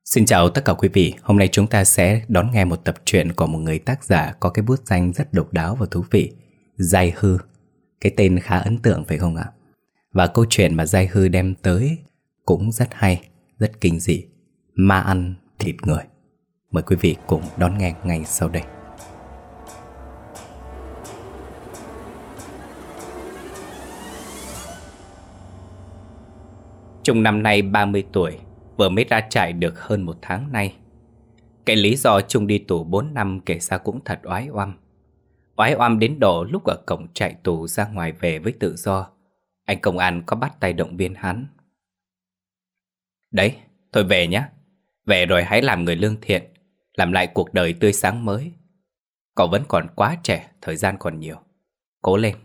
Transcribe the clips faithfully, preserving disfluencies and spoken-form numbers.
Xin chào tất cả quý vị, hôm nay chúng ta sẽ đón nghe một tập truyện của một người tác giả có cái bút danh rất độc đáo và thú vị, Giai Hư. Cái tên khá ấn tượng phải không ạ? Và câu chuyện mà Giai Hư đem tới cũng rất hay, rất kinh dị, ma ăn thịt người. Mời quý vị cùng đón nghe ngay sau đây. Trung năm nay ba mươi tuổi, vừa mới ra trại được hơn một tháng nay. Cái lý do Trung đi tù bốn năm kể ra cũng thật oái oăm. Oái oăm đến độ lúc ở cổng trại tù ra ngoài về với tự do, anh công an có bắt tay động viên hắn. Đấy, thôi về nhé. Về rồi hãy làm người lương thiện, làm lại cuộc đời tươi sáng mới. Cậu vẫn còn quá trẻ, thời gian còn nhiều. Cố lên.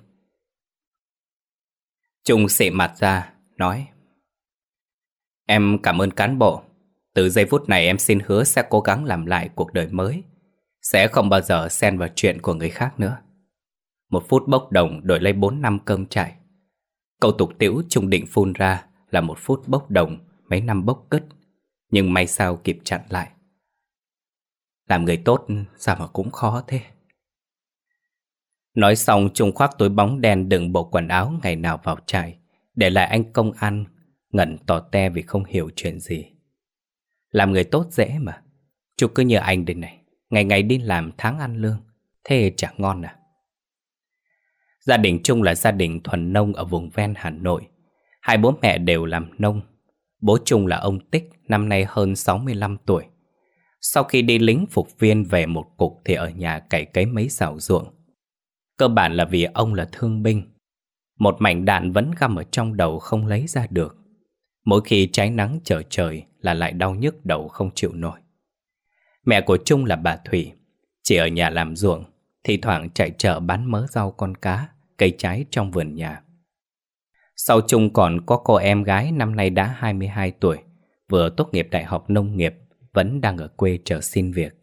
Trung xị mặt ra, nói: Em cảm ơn cán bộ. Từ giây phút này em xin hứa sẽ cố gắng làm lại cuộc đời mới, sẽ không bao giờ xen vào chuyện của người khác nữa. Một phút bốc đồng đổi lấy bốn năm cơm trải. Câu tục tĩu Trung định phun ra là một phút bốc đồng, mấy năm bốc cứt. Nhưng may sao kịp chặn lại. Làm người tốt sao mà cũng khó thế. Nói xong Trung khoác túi bóng đen đựng bộ quần áo ngày nào vào trại, để lại anh công an ngẩn tò te vì không hiểu chuyện gì. Làm người tốt dễ mà. Chú cứ như anh đây này, ngày ngày đi làm tháng ăn lương, thế chẳng ngon à. Gia đình Trung là gia đình thuần nông ở vùng ven Hà Nội. Hai bố mẹ đều làm nông. Bố Trung là ông Tích, năm nay hơn sáu mươi lăm tuổi. Sau khi đi lính phục viên về một cục thì ở nhà cày cấy mấy xào ruộng. Cơ bản là vì ông là thương binh. Một mảnh đạn vẫn găm ở trong đầu không lấy ra được. Mỗi khi trái nắng trở trời là lại đau nhức đầu không chịu nổi. Mẹ của Trung là bà Thủy, chỉ ở nhà làm ruộng, thi thoảng chạy chợ bán mớ rau con cá, cây trái trong vườn nhà. Sau Trung còn có cô em gái năm nay đã hai mươi hai tuổi, vừa tốt nghiệp đại học nông nghiệp, vẫn đang ở quê chờ xin việc.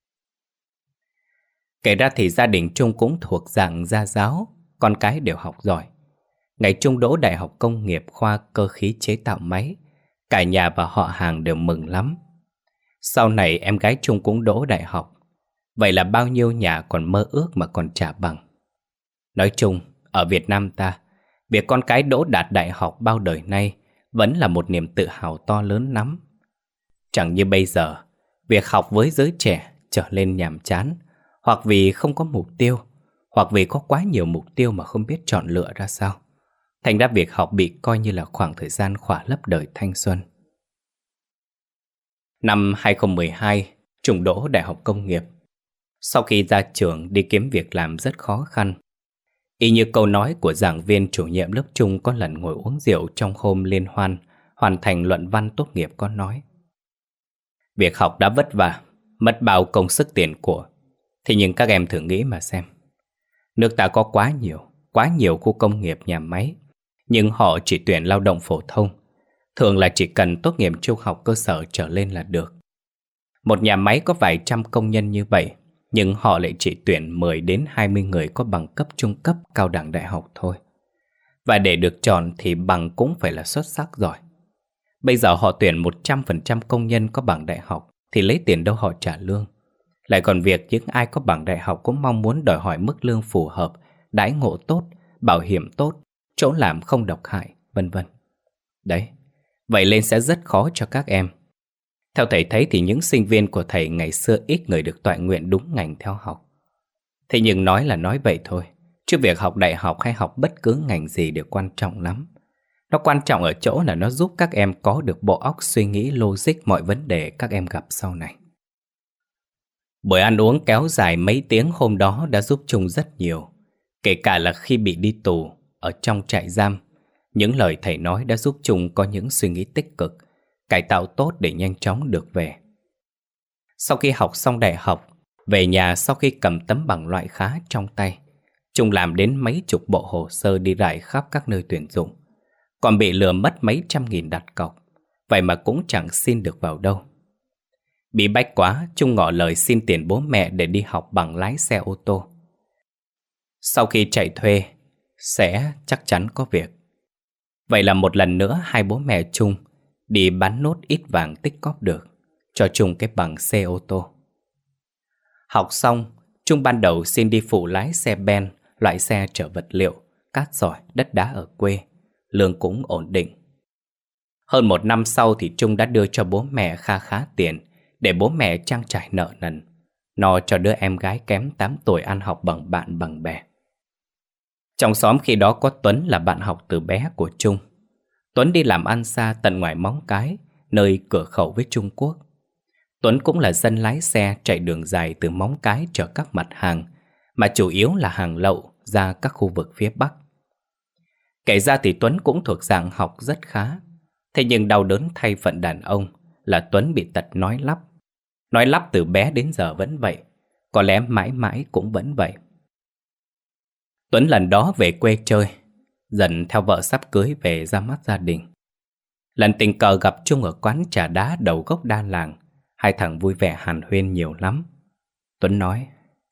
Kể ra thì gia đình Trung cũng thuộc dạng gia giáo, con cái đều học giỏi. Ngày Trung đỗ đại học công nghiệp khoa cơ khí chế tạo máy, cả nhà và họ hàng đều mừng lắm. Sau này em gái Trung cũng đỗ đại học. Vậy là bao nhiêu nhà còn mơ ước mà còn chả bằng. Nói chung, ở Việt Nam ta, việc con cái đỗ đạt đại học bao đời nay vẫn là một niềm tự hào to lớn lắm. Chẳng như bây giờ, việc học với giới trẻ trở nên nhàm chán, hoặc vì không có mục tiêu, hoặc vì có quá nhiều mục tiêu mà không biết chọn lựa ra sao. Thành ra việc học bị coi như là khoảng thời gian khỏa lấp đời thanh xuân. Năm hai không một hai, Trung đỗ đại học công nghiệp. Sau khi ra trường đi kiếm việc làm rất khó khăn. Y như câu nói của giảng viên chủ nhiệm lớp Trung có lần ngồi uống rượu trong hôm liên hoan hoàn thành luận văn tốt nghiệp có nói: Việc học đã vất vả, mất bao công sức tiền của. Thế nhưng các em thử nghĩ mà xem. Nước ta có quá nhiều, quá nhiều khu công nghiệp nhà máy, nhưng họ chỉ tuyển lao động phổ thông. Thường là chỉ cần tốt nghiệp trung học cơ sở trở lên là được. Một nhà máy có vài trăm công nhân như vậy, nhưng họ lại chỉ tuyển mười đến hai mươi người có bằng cấp trung cấp cao đẳng đại học thôi. Và để được chọn thì bằng cũng phải là xuất sắc giỏi. Bây giờ họ tuyển một trăm phần trăm công nhân có bằng đại học thì lấy tiền đâu họ trả lương. Lại còn việc những ai có bằng đại học cũng mong muốn đòi hỏi mức lương phù hợp, đãi ngộ tốt, bảo hiểm tốt, chỗ làm không độc hại, vân vân. Đấy, vậy nên sẽ rất khó cho các em. Theo thầy thấy thì những sinh viên của thầy ngày xưa ít người được toại nguyện đúng ngành theo học. Thế nhưng nói là nói vậy thôi, chứ việc học đại học hay học bất cứ ngành gì đều quan trọng lắm. Nó quan trọng ở chỗ là nó giúp các em có được bộ óc suy nghĩ logic mọi vấn đề các em gặp sau này. Buổi ăn uống kéo dài mấy tiếng hôm đó đã giúp Trung rất nhiều. Kể cả là khi bị đi tù, ở trong trại giam, những lời thầy nói đã giúp Trung có những suy nghĩ tích cực, cải tạo tốt để nhanh chóng được về. Sau khi học xong đại học, về nhà sau khi cầm tấm bằng loại khá trong tay, Trung làm đến mấy chục bộ hồ sơ đi rải khắp các nơi tuyển dụng. Còn bị lừa mất mấy trăm nghìn đặt cọc, vậy mà cũng chẳng xin được vào đâu. Bị bách quá, Trung ngỏ lời xin tiền bố mẹ để đi học bằng lái xe ô tô. Sau khi chạy thuê, sẽ chắc chắn có việc. Vậy là một lần nữa hai bố mẹ Trung đi bán nốt ít vàng tích cóp được, cho Trung cái bằng xe ô tô. Học xong, Trung ban đầu xin đi phụ lái xe ben, loại xe chở vật liệu, cát sỏi, đất đá ở quê. Lương cũng ổn định. Hơn một năm sau thì Trung đã đưa cho bố mẹ kha khá tiền để bố mẹ trang trải nợ nần, no cho đứa em gái kém tám tuổi ăn học bằng bạn bằng bè. Trong xóm khi đó có Tuấn là bạn học từ bé của Trung. Tuấn đi làm ăn xa tận ngoài Móng Cái, nơi cửa khẩu với Trung Quốc. Tuấn cũng là dân lái xe chạy đường dài từ Móng Cái chở các mặt hàng, mà chủ yếu là hàng lậu ra các khu vực phía Bắc. Kể ra thì Tuấn cũng thuộc dạng học rất khá. Thế nhưng đau đớn thay phận đàn ông là Tuấn bị tật nói lắp. Nói lắp từ bé đến giờ vẫn vậy, có lẽ mãi mãi cũng vẫn vậy. Tuấn lần đó về quê chơi, dần theo vợ sắp cưới về ra mắt gia đình. Lần tình cờ gặp Trung ở quán trà đá đầu gốc Đa Làng. Hai thằng vui vẻ hàn huyên nhiều lắm. Tuấn nói: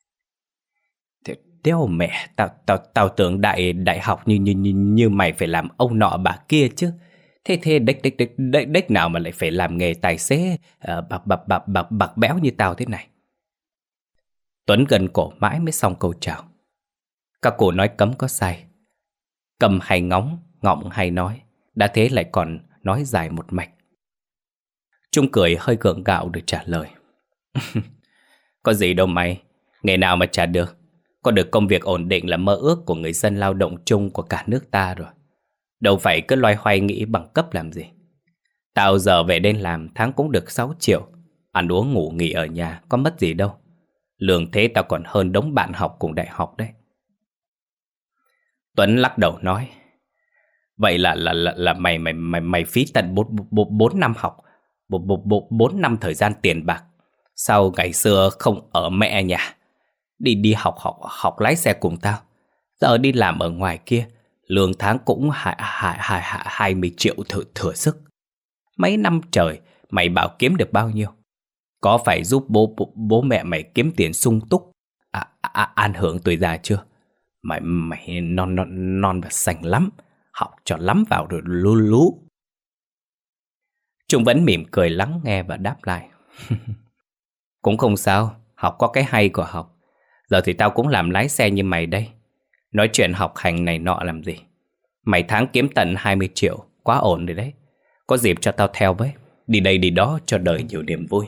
Đéo mẹ, tao tao tao tưởng đại đại học như như như như mày phải làm ông nọ bà kia chứ. Thế thế đếch đếch đếch đếch, đếch nào mà lại phải làm nghề tài xế uh, bạc bạc bạc bạc bạc béo như tao thế này. Tuấn gần cổ mãi mới xong câu chào. Các cụ nói cấm có sai. Cầm hay ngóng, ngọng hay nói, đã thế lại còn nói dài một mạch. Trung cười hơi gượng gạo được trả lời: Có gì đâu mày, nghề nào mà trả được. Có được công việc ổn định là mơ ước của người dân lao động chung của cả nước ta rồi. Đâu phải cứ loay hoay nghĩ bằng cấp làm gì. Tao giờ về đến làm tháng cũng được sáu triệu. Ăn uống ngủ nghỉ ở nhà có mất gì đâu. Lương thế tao còn hơn đống bạn học cùng đại học đấy. Tuấn lắc đầu nói: Vậy là là là, là mày mày mày mày phí tận bốn năm học, bốn năm thời gian tiền bạc. Sao ngày xưa không ở mẹ nhà, đi đi học học học lái xe cùng tao. Giờ đi làm ở ngoài kia, lương tháng cũng hai hai hai hai mươi triệu thừa thừa sức. Mấy năm trời mày bảo kiếm được bao nhiêu? Có phải giúp bố bố, bố mẹ mày kiếm tiền sung túc, à, à, an hưởng tuổi già chưa? Mày mày non non non và xanh lắm, học cho lắm vào rồi lú lú. Trung vẫn mỉm cười lắng nghe và đáp lại: Cũng không sao, học có cái hay của học. Giờ thì tao cũng làm lái xe như mày đây. Nói chuyện học hành này nọ làm gì. Mày tháng kiếm tận hai mươi triệu, quá ổn rồi đấy. Có dịp cho tao theo với, đi đây đi đó cho đời nhiều niềm vui.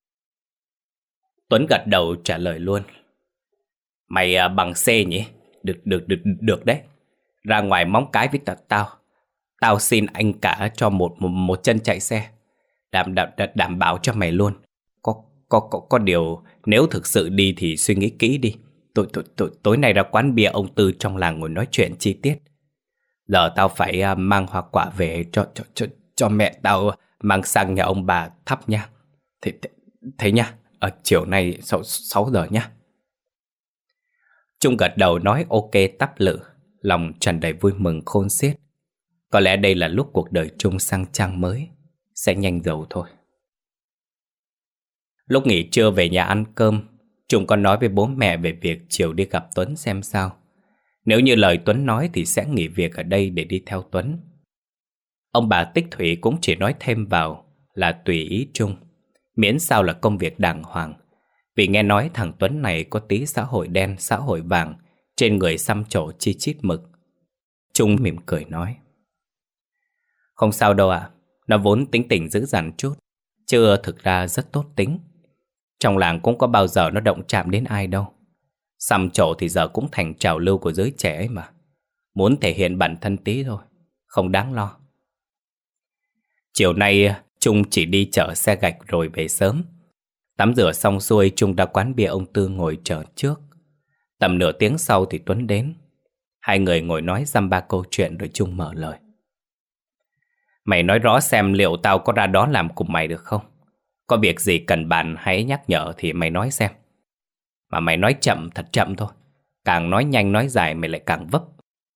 Tuấn gật đầu trả lời luôn: Mày à, bằng C nhỉ? Được được được được đấy. Ra ngoài Móng Cái với tao Tao Tao xin anh cả cho một, một, một chân chạy xe. Đảm, đảm, đảm bảo cho mày luôn. Có, có, có, có điều nếu thực sự đi thì suy nghĩ kỹ đi. Tối, tối, tối, tối nay ra quán bia ông Tư trong làng ngồi nói chuyện chi tiết. Giờ tao phải uh, mang hoa quả về cho, cho, cho, cho mẹ tao mang sang nhà ông bà thắp nha. Thế, thế, thế nha, ở chiều nay sáu giờ nha. Trung gật đầu nói ok tắp lự, lòng tràn đầy vui mừng khôn xiết. Có lẽ đây là lúc cuộc đời Trung sang trang mới, sẽ nhanh giàu thôi. Lúc nghỉ trưa về nhà ăn cơm, Trung có nói với bố mẹ về việc chiều đi gặp Tuấn xem sao. Nếu như lời Tuấn nói thì sẽ nghỉ việc ở đây để đi theo Tuấn. Ông bà Tích Thủy cũng chỉ nói thêm vào là tùy ý Trung, miễn sao là công việc đàng hoàng. Vì nghe nói thằng Tuấn này có tí xã hội đen, xã hội vàng, trên người xăm trổ chi chít mực. Trung mỉm cười nói: Không sao đâu ạ, à, nó vốn tính tình dữ dằn chút, chứ thực ra rất tốt tính. Trong làng cũng có bao giờ nó động chạm đến ai đâu. Xăm trổ thì giờ cũng thành trào lưu của giới trẻ ấy mà. Muốn thể hiện bản thân tí thôi, không đáng lo. Chiều nay Trung chỉ đi chở xe gạch rồi về sớm. Tắm rửa xong xuôi, Trung ra quán bia ông Tư ngồi chờ trước. Tầm nửa tiếng sau thì Tuấn đến. Hai người ngồi nói dăm ba câu chuyện rồi Trung mở lời: Mày nói rõ xem liệu tao có ra đó làm cùng mày được không? Có việc gì cần bàn hãy nhắc nhở thì mày nói xem. Mà mày nói chậm thật chậm thôi. Càng nói nhanh nói dài mày lại càng vấp.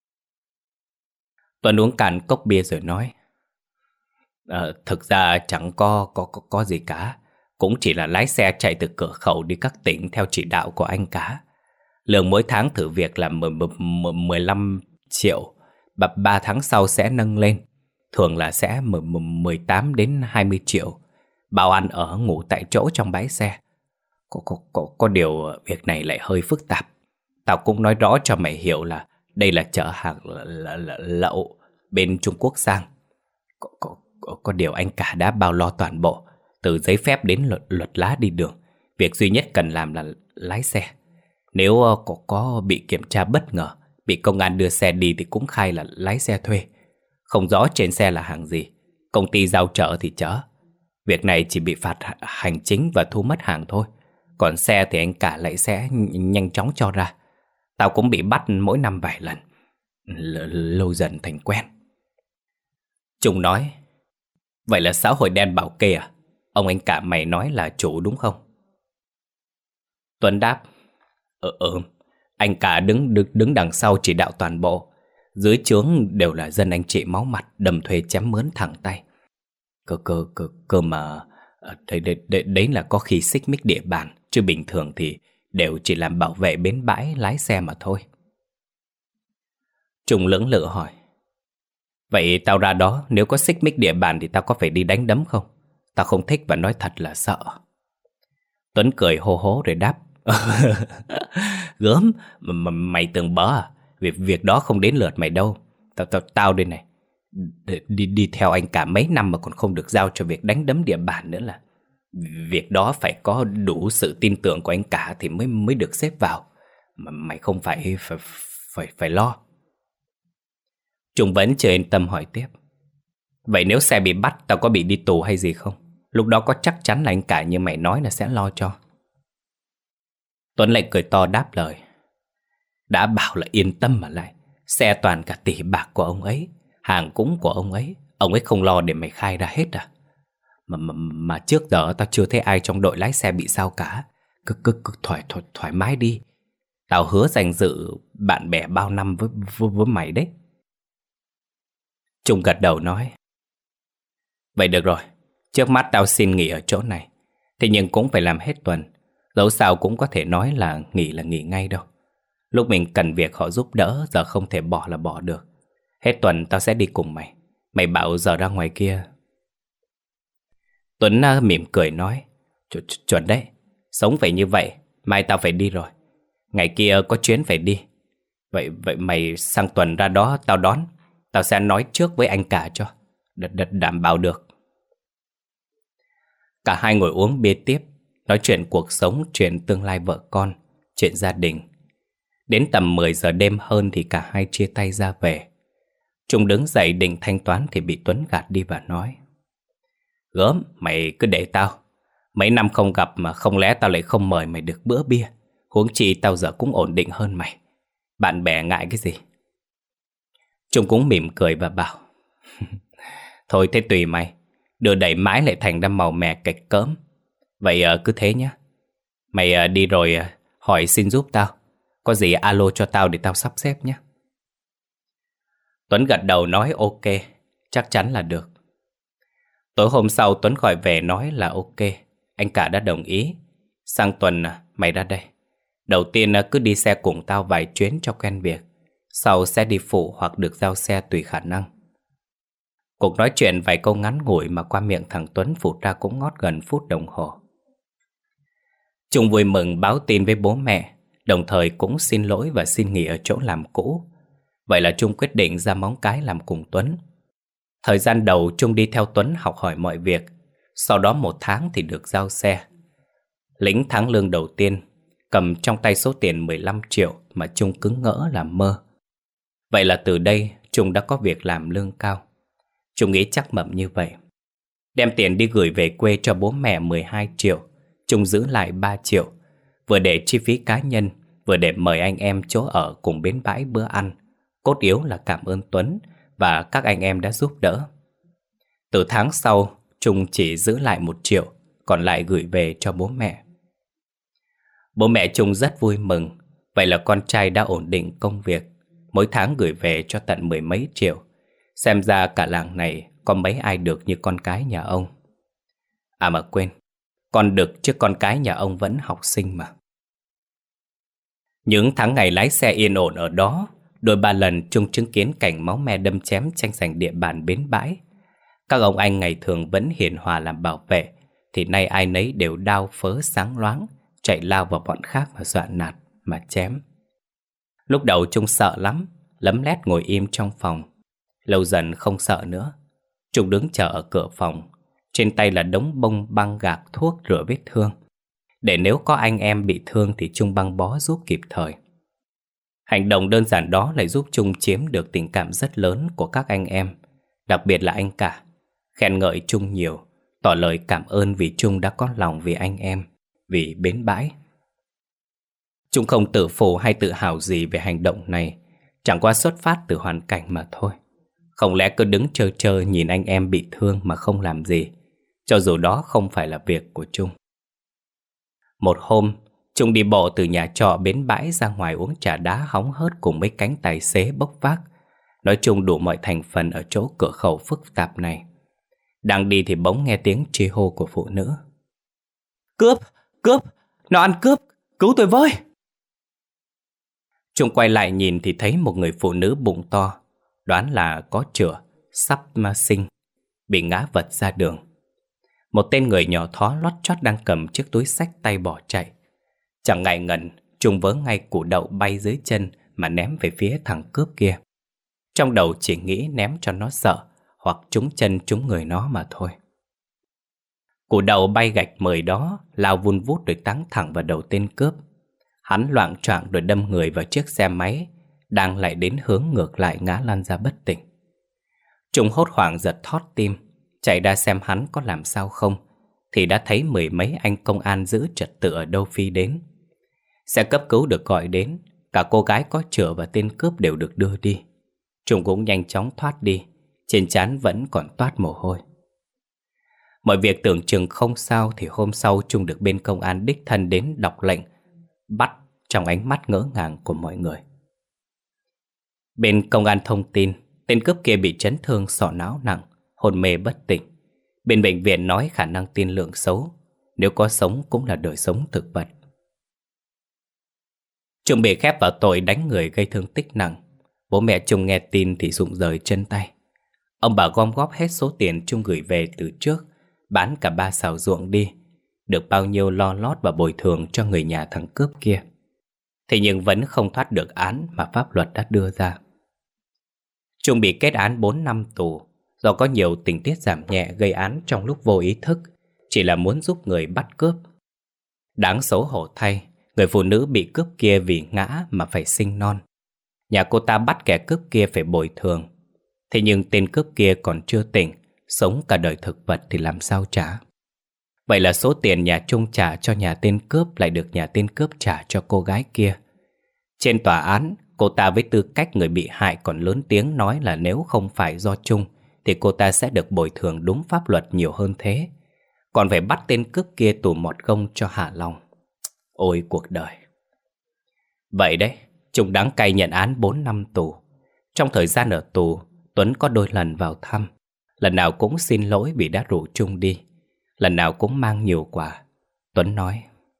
Tuấn uống cạn cốc bia rồi nói: à, Thực ra chẳng có, có, có, có gì cả. Cũng chỉ là lái xe chạy từ cửa khẩu đi các tỉnh theo chỉ đạo của anh cả. Lương mỗi tháng thử việc là mười lăm triệu. ba tháng sau sẽ nâng lên. Thường là sẽ mười tám đến hai mươi triệu. Bảo ăn ở ngủ tại chỗ trong bãi xe. Có, có, có, có điều việc này lại hơi phức tạp. Tao cũng nói rõ cho mày hiểu là đây là chở hàng lậu bên Trung Quốc sang. Có, có, có, có điều anh cả đã bao lo toàn bộ, từ giấy phép đến luật, luật lá đi đường. Việc duy nhất cần làm là lái xe. Nếu có, có bị kiểm tra bất ngờ, bị công an đưa xe đi thì cũng khai là lái xe thuê. Không rõ trên xe là hàng gì, công ty giao chở thì chở. Việc này chỉ bị phạt hành chính và thu mất hàng thôi. Còn xe thì anh cả lại sẽ nhanh chóng cho ra. Tao cũng bị bắt mỗi năm vài lần. L- Lâu dần thành quen. Trung nói: vậy là xã hội đen bảo kê à? Ông anh cả mày nói là chủ đúng không? Tuấn đáp: Ừ, ừ. Anh cả đứng, đứng đứng đằng sau chỉ đạo toàn bộ. Dưới trướng đều là dân anh chị máu mặt, đầm thuê chém mướn thẳng tay. Cơ cơ cơ cơ mà đấy, đấy, đấy, đấy là có khi xích mích địa bàn, chứ bình thường thì đều chỉ làm bảo vệ bến bãi, lái xe mà thôi. Trung lưỡng lự hỏi: vậy tao ra đó, nếu có xích mích địa bàn thì tao có phải đi đánh đấm không? Tao không thích và nói thật là sợ. Tuấn cười hô hố rồi đáp: gớm, mà mày tưởng bớ à? Việc, việc đó không đến lượt mày đâu. Tao, tao, tao đây này, đi, đi theo anh cả mấy năm mà còn không được giao cho việc đánh đấm địa bàn nữa là. Việc đó phải có đủ sự tin tưởng của anh cả thì mới mới được xếp vào. Mà mày không phải phải phải, phải lo. Trung vẫn chưa yên tâm hỏi tiếp: vậy nếu xe bị bắt, tao có bị đi tù hay gì không? Lúc đó có chắc chắn là anh cả như mày nói là sẽ lo cho? Tuấn lại cười to đáp lời: đã bảo là yên tâm mà lại. Xe toàn cả tỷ bạc của ông ấy, hàng cũng của ông ấy. Ông ấy không lo để mày khai ra hết à? Mà, mà, mà trước giờ tao chưa thấy ai trong đội lái xe bị sao cả. Cứ, cứ, cứ thoải, thoải, thoải mái đi. Tao hứa danh dự bạn bè bao năm với, với, với mày đấy. Trung gật đầu nói: vậy được rồi, trước mắt tao xin nghỉ ở chỗ này. Thế nhưng cũng phải làm hết tuần. Dẫu sao cũng có thể nói là nghỉ là nghỉ ngay đâu. Lúc mình cần việc họ giúp đỡ, giờ không thể bỏ là bỏ được. Hết tuần tao sẽ đi cùng mày. Mày bảo giờ ra ngoài kia. Tuấn mỉm cười nói: chuẩn đấy, sống phải như vậy. Mai tao phải đi rồi, ngày kia có chuyến phải đi. Vậy vậy mày sang tuần ra đó tao đón. Tao sẽ nói trước với anh cả cho đ, đ, đảm bảo được. Cả hai ngồi uống bia tiếp, nói chuyện cuộc sống, chuyện tương lai vợ con, chuyện gia đình. Đến tầm mười giờ đêm hơn thì cả hai chia tay ra về. Trung đứng dậy định thanh toán thì bị Tuấn gạt đi và nói: gớm, mày cứ để tao. Mấy năm không gặp mà không lẽ tao lại không mời mày được bữa bia. Huống chi tao giờ cũng ổn định hơn mày. Bạn bè ngại cái gì? Trung cũng mỉm cười và bảo: thôi thế tùy mày. Đưa đẩy mãi lại thành ra màu mè kịch cỡm. Vậy cứ thế nhé. Mày đi rồi hỏi xin giúp tao. Có gì alo cho tao để tao sắp xếp nhé. Tuấn gật đầu nói ok, chắc chắn là được. Tối hôm sau Tuấn gọi về nói là ok, anh cả đã đồng ý. Sang tuần mày ra đây. Đầu tiên cứ đi xe cùng tao vài chuyến cho quen việc. Sau sẽ đi phụ hoặc được giao xe tùy khả năng. Cuộc nói chuyện vài câu ngắn ngủi mà qua miệng thằng Tuấn phụt ra cũng ngót gần phút đồng hồ. Trung vui mừng báo tin với bố mẹ, đồng thời cũng xin lỗi và xin nghỉ ở chỗ làm cũ. Vậy là Trung quyết định ra Móng Cái làm cùng Tuấn. Thời gian đầu Trung đi theo Tuấn học hỏi mọi việc. Sau đó một tháng thì được giao xe. Lĩnh tháng lương đầu tiên, cầm trong tay số tiền mười lăm triệu mà Trung cứ ngỡ là mơ. Vậy là từ đây Trung đã có việc làm lương cao. Trung nghĩ chắc mẩm như vậy. Đem tiền đi gửi về quê cho bố mẹ mười hai triệu. Trung giữ lại ba triệu, vừa để chi phí cá nhân, vừa để mời anh em chỗ ở cùng bến bãi bữa ăn. Cốt yếu là cảm ơn Tuấn và các anh em đã giúp đỡ. Từ tháng sau, Trung chỉ giữ lại một triệu, còn lại gửi về cho bố mẹ. Bố mẹ Trung rất vui mừng. Vậy là con trai đã ổn định công việc, mỗi tháng gửi về cho tận mười mấy triệu. Xem ra cả làng này có mấy ai được như con cái nhà ông. À mà quên, con được chứ con cái nhà ông vẫn học sinh mà. Những tháng ngày lái xe yên ổn ở đó, đôi ba lần Trung chứng kiến cảnh máu me đâm chém tranh giành địa bàn bến bãi. Các ông anh ngày thường vẫn hiền hòa làm bảo vệ, thì nay ai nấy đều đao phớ sáng loáng, chạy lao vào bọn khác mà dọa nạt, mà chém. Lúc đầu Trung sợ lắm, lấm lét ngồi im trong phòng. Lâu dần không sợ nữa. Trung đứng chờ ở cửa phòng, trên tay là đống bông băng gạc thuốc rửa vết thương, để nếu có anh em bị thương thì Trung băng bó giúp kịp thời. Hành động đơn giản đó lại giúp Trung chiếm được tình cảm rất lớn của các anh em, đặc biệt là anh cả. Khen ngợi Trung nhiều, tỏ lời cảm ơn vì Trung đã có lòng vì anh em, vì bến bãi. Trung không tự phụ hay tự hào gì về hành động này, chẳng qua xuất phát từ hoàn cảnh mà thôi. Không lẽ cứ đứng trơ trơ nhìn anh em bị thương mà không làm gì, cho dù đó không phải là việc của Trung. Một hôm, Trung đi bộ từ nhà trọ bến bãi ra ngoài uống trà đá hóng hớt cùng mấy cánh tài xế bốc vác, nói chung đủ mọi thành phần ở chỗ cửa khẩu phức tạp này. Đang đi thì bỗng nghe tiếng tri hô của phụ nữ. Cướp! Cướp! Nó ăn cướp! Cứu tôi với! Trung quay lại nhìn thì thấy một người phụ nữ bụng to, đoán là có chữa, sắp mà sinh, bị ngã vật ra đường. Một tên người nhỏ thó lót chót đang cầm chiếc túi xách tay bỏ chạy. Chẳng ngại ngần, Trung vớ ngay củ đậu bay dưới chân mà ném về phía thằng cướp kia. Trong đầu chỉ nghĩ ném cho nó sợ, hoặc trúng chân trúng người nó mà thôi. Củ đậu bay gạch mời đó lao vun vút rồi táng thẳng vào đầu tên cướp. Hắn loạng choạng rồi đâm người vào chiếc xe máy đang lại đến hướng ngược lại, ngã lăn ra bất tỉnh. Trung hốt hoảng giật thót tim, chạy ra xem hắn có làm sao không, thì đã thấy mười mấy anh công an giữ trật tự ở đâu phi đến. Xe cấp cứu được gọi đến, cả cô gái có chữa và tên cướp đều được đưa đi. Trung cũng nhanh chóng thoát đi, trên trán vẫn còn toát mồ hôi. Mọi việc tưởng chừng không sao thì hôm sau Trung được bên công an đích thân đến đọc lệnh bắt trong ánh mắt ngỡ ngàng của mọi người. Bên công an thông tin tên cướp kia bị chấn thương sọ não nặng, hôn mê bất tỉnh. Bên bệnh viện nói khả năng tiên lượng xấu, nếu có sống cũng là đời sống thực vật. Trung bị khép vào tội đánh người gây thương tích nặng. Bố mẹ Trung nghe tin thì rụng rời chân tay. Ông bà gom góp hết số tiền Trung gửi về từ trước, bán cả ba xào ruộng đi, được bao nhiêu lo lót và bồi thường cho người nhà thằng cướp kia. Thế nhưng vẫn không thoát được án mà pháp luật đã đưa ra. Trung bị kết án bốn năm tù do có nhiều tình tiết giảm nhẹ gây án trong lúc vô ý thức, chỉ là muốn giúp người bắt cướp. Đáng xấu hổ thay, người phụ nữ bị cướp kia vì ngã mà phải sinh non. Nhà cô ta bắt kẻ cướp kia phải bồi thường. Thế nhưng tên cướp kia còn chưa tỉnh, sống cả đời thực vật thì làm sao trả? Vậy là số tiền nhà Trung trả cho nhà tên cướp lại được nhà tên cướp trả cho cô gái kia. Trên tòa án, cô ta với tư cách người bị hại còn lớn tiếng nói là nếu không phải do Trung thì cô ta sẽ được bồi thường đúng pháp luật nhiều hơn thế. Còn phải bắt tên cướp kia tù một gông cho hả lòng. Ôi cuộc đời. Vậy đấy, Trung đáng cay nhận án bốn năm tù. Trong thời gian ở tù, Tuấn có đôi lần vào thăm. Lần nào cũng xin lỗi vì đã rủ Trung đi. Lần nào cũng mang nhiều quà. Tuấn nói: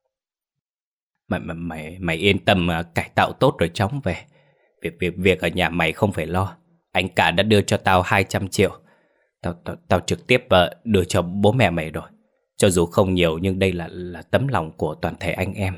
Mày, mày, mày, mày yên tâm, cải tạo tốt rồi chóng về. Việc việc việc ở nhà mày không phải lo. Anh cả đã đưa cho tao hai trăm triệu. Tao, tao, tao trực tiếp đưa cho bố mẹ mày rồi. Cho dù không nhiều nhưng đây là, là tấm lòng của toàn thể anh em.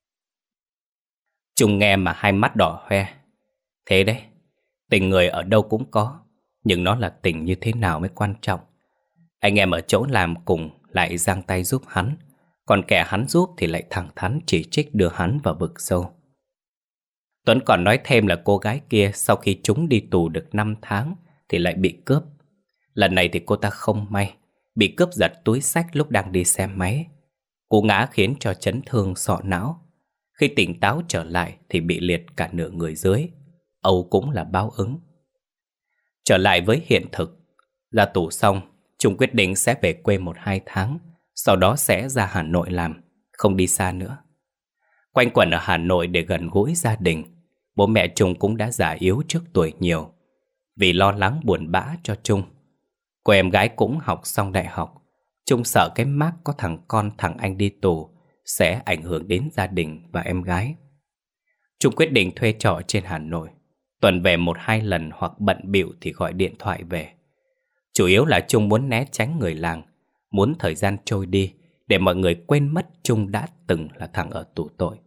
Trung nghe mà hai mắt đỏ hoe. Thế đấy, tình người ở đâu cũng có, nhưng nó là tình như thế nào mới quan trọng. Anh em ở chỗ làm cùng lại giang tay giúp hắn, còn kẻ hắn giúp thì lại thẳng thắn chỉ trích đưa hắn vào vực sâu. Tuấn còn nói thêm là cô gái kia sau khi chúng đi tù được năm tháng thì lại bị cướp. Lần này thì cô ta không may, bị cướp giật túi xách lúc đang đi xe máy. Cú ngã khiến cho chấn thương sọ não. Khi tỉnh táo trở lại thì bị liệt cả nửa người dưới. Âu cũng là báo ứng. Trở lại với hiện thực, ra tù xong, Trung quyết định sẽ về quê một hai tháng, sau đó sẽ ra Hà Nội làm, không đi xa nữa. Quanh quẩn ở Hà Nội để gần gũi gia đình, bố mẹ Trung cũng đã già yếu trước tuổi nhiều. Vì lo lắng buồn bã cho Trung, cô em gái cũng học xong đại học. Trung sợ cái mác có thằng con thằng anh đi tù sẽ ảnh hưởng đến gia đình và em gái. Trung quyết định thuê trọ trên Hà Nội, tuần về một hai lần hoặc bận bịu thì gọi điện thoại về. Chủ yếu là Trung muốn né tránh người làng, muốn thời gian trôi đi để mọi người quên mất Trung đã từng là thằng ở tù tội.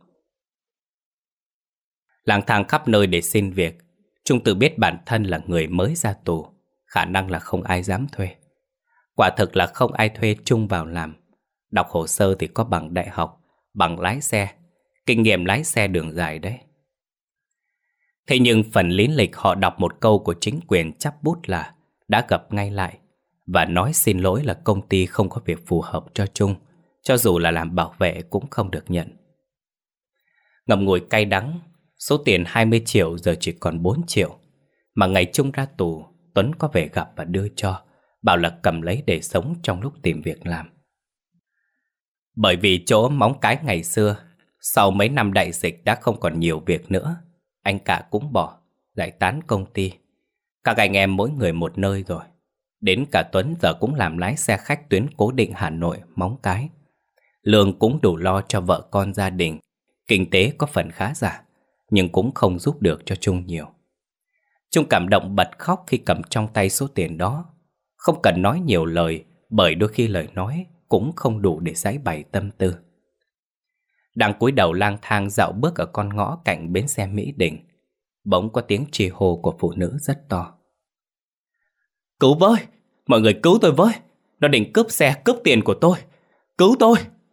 Lang thang khắp nơi để xin việc, Trung tự biết bản thân là người mới ra tù, khả năng là không ai dám thuê. Quả thực là không ai thuê Trung vào làm. Đọc hồ sơ thì có bằng đại học, bằng lái xe, kinh nghiệm lái xe đường dài đấy. Thế nhưng phần lý lịch họ đọc một câu của chính quyền chắp bút là đã gặp ngay lại và nói xin lỗi là công ty không có việc phù hợp cho Trung, cho dù là làm bảo vệ cũng không được nhận. Ngậm ngùi cay đắng, số tiền hai mươi triệu giờ chỉ còn bốn triệu. Mà ngày Trung ra tù, Tuấn có về gặp và đưa cho, bảo là cầm lấy để sống trong lúc tìm việc làm. Bởi vì chỗ móng cái ngày xưa, sau mấy năm đại dịch đã không còn nhiều việc nữa, anh cả cũng bỏ, giải tán công ty. Các anh em mỗi người một nơi rồi. Đến cả Tuấn giờ cũng làm lái xe khách tuyến cố định Hà Nội, Móng Cái. Lương cũng đủ lo cho vợ con gia đình, kinh tế có phần khá giả, nhưng cũng không giúp được cho Trung nhiều. Trung cảm động bật khóc khi cầm trong tay số tiền đó. Không cần nói nhiều lời, bởi đôi khi lời nói cũng không đủ để giải bày tâm tư. Đang cúi đầu lang thang dạo bước ở con ngõ cạnh bến xe Mỹ Đình, bỗng có tiếng chi hô của phụ nữ rất to. Cứu với! Mọi người cứu tôi với! Nó định cướp xe, cướp tiền của tôi! Cứu tôi!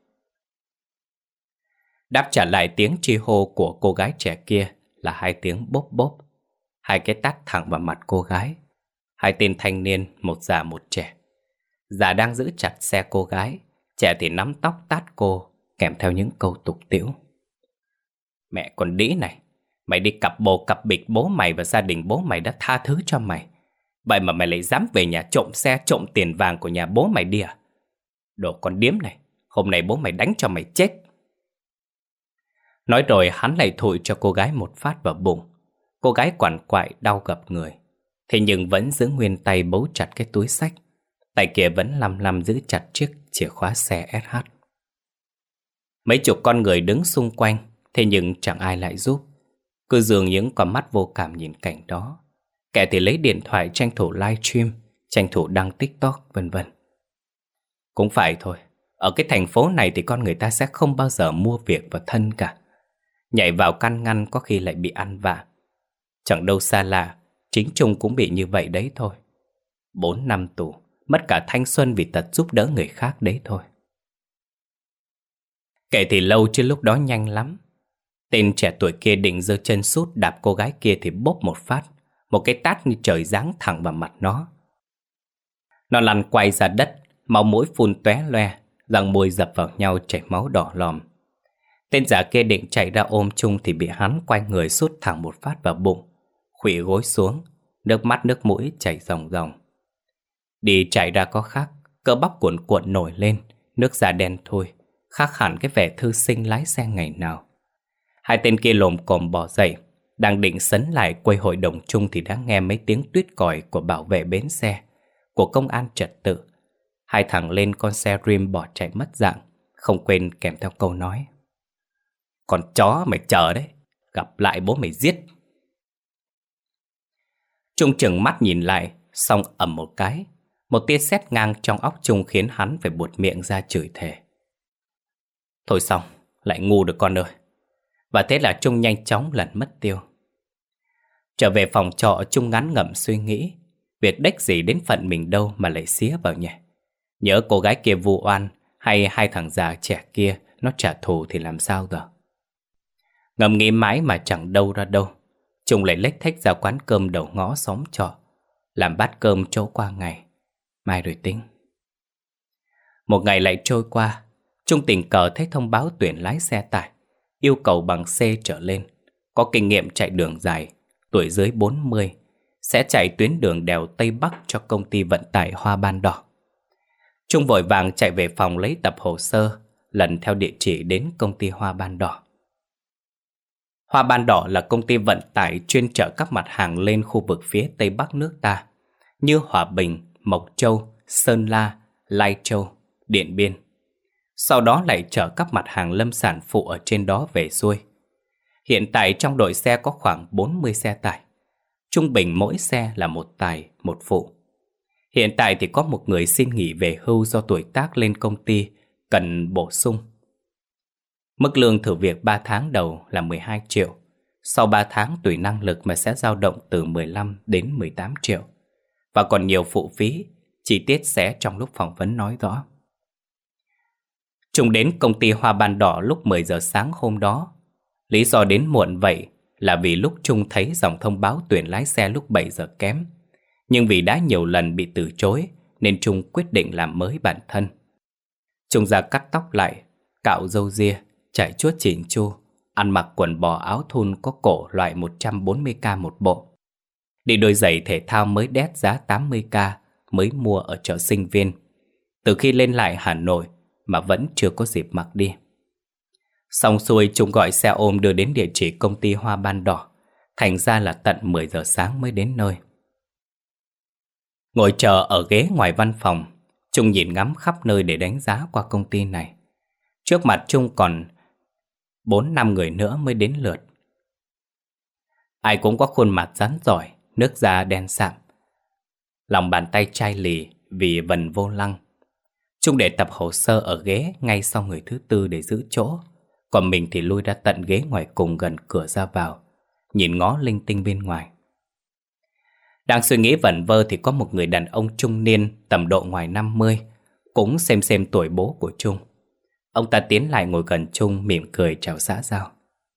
Đáp trả lại tiếng chi hô của cô gái trẻ kia là hai tiếng bốp bốp. Hai cái tát thẳng vào mặt cô gái. Hai tên thanh niên, một già một trẻ. Già đang giữ chặt xe cô gái, trẻ thì nắm tóc tát cô, kèm theo những câu tục tĩu. Mẹ con đĩ này, mày đi cặp bồ cặp bịch bố mày và gia đình bố mày đã tha thứ cho mày. Vậy mà mày lại dám về nhà trộm xe, trộm tiền vàng của nhà bố mày đi à? Đồ con điếm này, hôm nay bố mày đánh cho mày chết. Nói rồi hắn lại thụi cho cô gái một phát vào bụng. Cô gái quằn quại đau gập người, thế nhưng vẫn giữ nguyên tay bấu chặt cái túi xách. Tay kia vẫn lăm lăm giữ chặt chiếc chìa khóa xe ét hát. Mấy chục con người đứng xung quanh, thế nhưng chẳng ai lại giúp. Cứ dường những con mắt vô cảm nhìn cảnh đó. Kẻ thì lấy điện thoại tranh thủ live stream, tranh thủ đăng TikTok, vân vân. Cũng phải thôi, ở cái thành phố này thì con người ta sẽ không bao giờ mua việc và thân cả. Nhảy vào can ngăn có khi lại bị ăn vạ. Chẳng đâu xa lạ, chính Trung cũng bị như vậy đấy thôi. Bốn năm tù, mất cả thanh xuân vì tật giúp đỡ người khác đấy thôi. Kể thì lâu chứ lúc đó nhanh lắm. Tên trẻ tuổi kia định giơ chân sút đạp cô gái kia thì bốp một phát, một cái tát như trời giáng thẳng vào mặt nó. Nó lăn quay ra đất, máu mũi phun tóe loe, răng môi dập vào nhau chảy máu đỏ lòm. Tên già kia định chạy ra ôm Trung thì bị hắn quay người sút thẳng một phát vào bụng, khuỵu gối xuống, nước mắt nước mũi chảy ròng ròng. Đi chạy ra có khác, cơ bắp cuộn cuộn nổi lên, nước da đen thui, khác hẳn cái vẻ thư sinh lái xe ngày nào. Hai tên kia lồm cồm bò dậy, đang định sấn lại quầy hội đồng chung thì đã nghe mấy tiếng tuýt còi của bảo vệ bến xe, của công an trật tự. Hai thằng lên con xe rim bỏ chạy mất dạng, không quên kèm theo câu nói: Con chó mày chờ đấy, gặp lại bố mày giết. Trung chừng mắt nhìn lại, xong ầm một cái, một tia sét ngang trong óc Trung khiến hắn phải buột miệng ra chửi thề. Thôi xong, lại ngu được con ơi. Và thế là Trung nhanh chóng lẩn mất tiêu. Trở về phòng trọ, Trung ngán ngẩm suy nghĩ, việc đếch gì đến phận mình đâu mà lại xía vào nhỉ. Nhớ cô gái kia vu oan, hay hai thằng già trẻ kia nó trả thù thì làm sao giờ. Ngầm nghĩ mãi mà chẳng đâu ra đâu, Trung lại lếch thếch ra quán cơm đầu ngõ xóm trọ, làm bát cơm chỗ qua ngày, mai rồi tính. Một ngày lại trôi qua, Trung tình cờ thấy thông báo tuyển lái xe tải, yêu cầu bằng C trở lên, có kinh nghiệm chạy đường dài, tuổi dưới bốn mươi, sẽ chạy tuyến đường đèo Tây Bắc cho công ty vận tải Hoa Ban Đỏ. Trung vội vàng chạy về phòng lấy tập hồ sơ, lần theo địa chỉ đến công ty Hoa Ban Đỏ. Hoa Ban Đỏ là công ty vận tải chuyên chở các mặt hàng lên khu vực phía Tây Bắc nước ta, như Hòa Bình, Mộc Châu, Sơn La, Lai Châu, Điện Biên. Sau đó lại chở các mặt hàng lâm sản phụ ở trên đó về xuôi. Hiện tại trong đội xe có khoảng bốn mươi xe tải. Trung bình mỗi xe là một tải, một phụ. Hiện tại thì có một người xin nghỉ về hưu do tuổi tác lên công ty, cần bổ sung. Mức lương thử việc ba tháng đầu là mười hai triệu. Sau ba tháng tùy năng lực mà sẽ dao động từ mười lăm đến mười tám triệu. Và còn nhiều phụ phí, chi tiết sẽ trong lúc phỏng vấn nói rõ. Trung đến công ty Hoa Ban Đỏ lúc mười giờ sáng hôm đó. Lý do đến muộn vậy là vì lúc Trung thấy dòng thông báo tuyển lái xe lúc bảy giờ kém. Nhưng vì đã nhiều lần bị từ chối nên Trung quyết định làm mới bản thân. Trung ra cắt tóc lại, cạo râu ria, chải chuốt chỉn chu, ăn mặc quần bò áo thun có cổ loại một trăm bốn mươi k một bộ. Đi đôi giày thể thao mới đét giá tám mươi k mới mua ở chợ Sinh Viên. Từ khi lên lại Hà Nội mà vẫn chưa có dịp mặc đi. Xong xuôi Trung gọi xe ôm đưa đến địa chỉ công ty Hoa Ban Đỏ. Thành ra là tận mười giờ sáng mới đến nơi. Ngồi chờ ở ghế ngoài văn phòng, Trung nhìn ngắm khắp nơi để đánh giá qua công ty này. Trước mặt Trung còn bốn năm người nữa mới đến lượt. Ai cũng có khuôn mặt rắn giỏi, nước da đen sạm, lòng bàn tay chai lì vì vần vô lăng. Trung để tập hồ sơ ở ghế ngay sau người thứ tư để giữ chỗ. Còn mình thì lui ra tận ghế ngoài cùng gần cửa ra vào, nhìn ngó linh tinh bên ngoài. Đang suy nghĩ vẩn vơ thì có một người đàn ông trung niên tầm độ ngoài năm mươi, cũng xem xem tuổi bố của Trung. Ông ta tiến lại ngồi gần Trung, mỉm cười chào xã giao.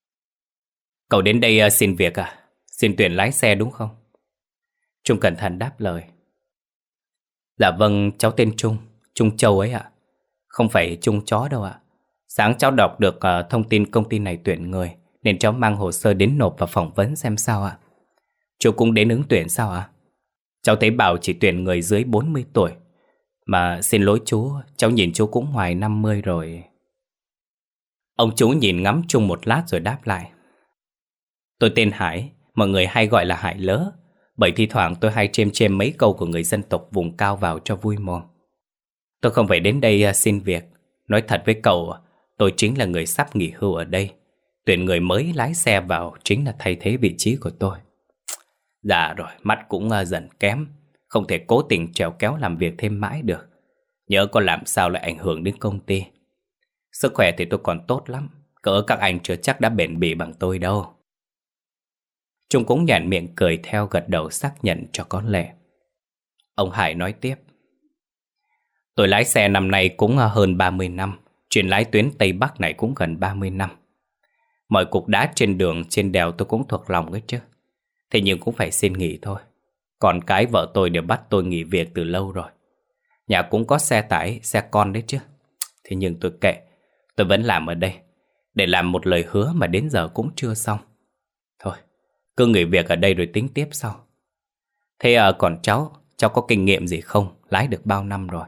Cậu đến đây uh, xin việc à? Xin tuyển lái xe đúng không? Trung cẩn thận đáp lời. Dạ vâng, cháu tên Trung, Trung Châu ấy ạ. Không phải Trung chó đâu ạ. Sáng cháu đọc được uh, thông tin công ty này tuyển người, nên cháu mang hồ sơ đến nộp và phỏng vấn xem sao ạ. Chú cũng đến ứng tuyển sao ạ? Cháu thấy bảo chỉ tuyển người dưới bốn mươi tuổi. Mà xin lỗi chú, cháu nhìn chú cũng ngoài năm mươi rồi. Ông chú nhìn ngắm Trung một lát rồi đáp lại. Tôi tên Hải, mọi người hay gọi là Hải Lớ. Bởi thi thoảng tôi hay chêm chêm mấy câu của người dân tộc vùng cao vào cho vui mồm. Tôi không phải đến đây uh, xin việc. Nói thật với cậu, tôi chính là người sắp nghỉ hưu ở đây. Tuyển người mới lái xe vào chính là thay thế vị trí của tôi. Dạ rồi, mắt cũng uh, dần kém. Không thể cố tình trèo kéo làm việc thêm mãi được. Nhớ có làm sao lại ảnh hưởng đến công ty. Sức khỏe thì tôi còn tốt lắm. Cỡ các anh chưa chắc đã bền bỉ bằng tôi đâu. Trung cũng nhàn miệng cười theo, gật đầu xác nhận cho có lẽ. Ông Hải nói tiếp. Tôi lái xe năm nay cũng hơn ba mươi năm. Chuyên lái tuyến Tây Bắc này cũng gần ba mươi năm. Mọi cục đá trên đường, trên đèo tôi cũng thuộc lòng ấy chứ. Thế nhưng cũng phải xin nghỉ thôi. Còn cái vợ tôi đều bắt tôi nghỉ việc từ lâu rồi. Nhà cũng có xe tải, xe con đấy chứ. Thế nhưng tôi kệ, tôi vẫn làm ở đây. Để làm một lời hứa mà đến giờ cũng chưa xong. Thôi, cứ nghỉ việc ở đây rồi tính tiếp sau. Thế à, còn cháu, cháu có kinh nghiệm gì không? Lái được bao năm rồi?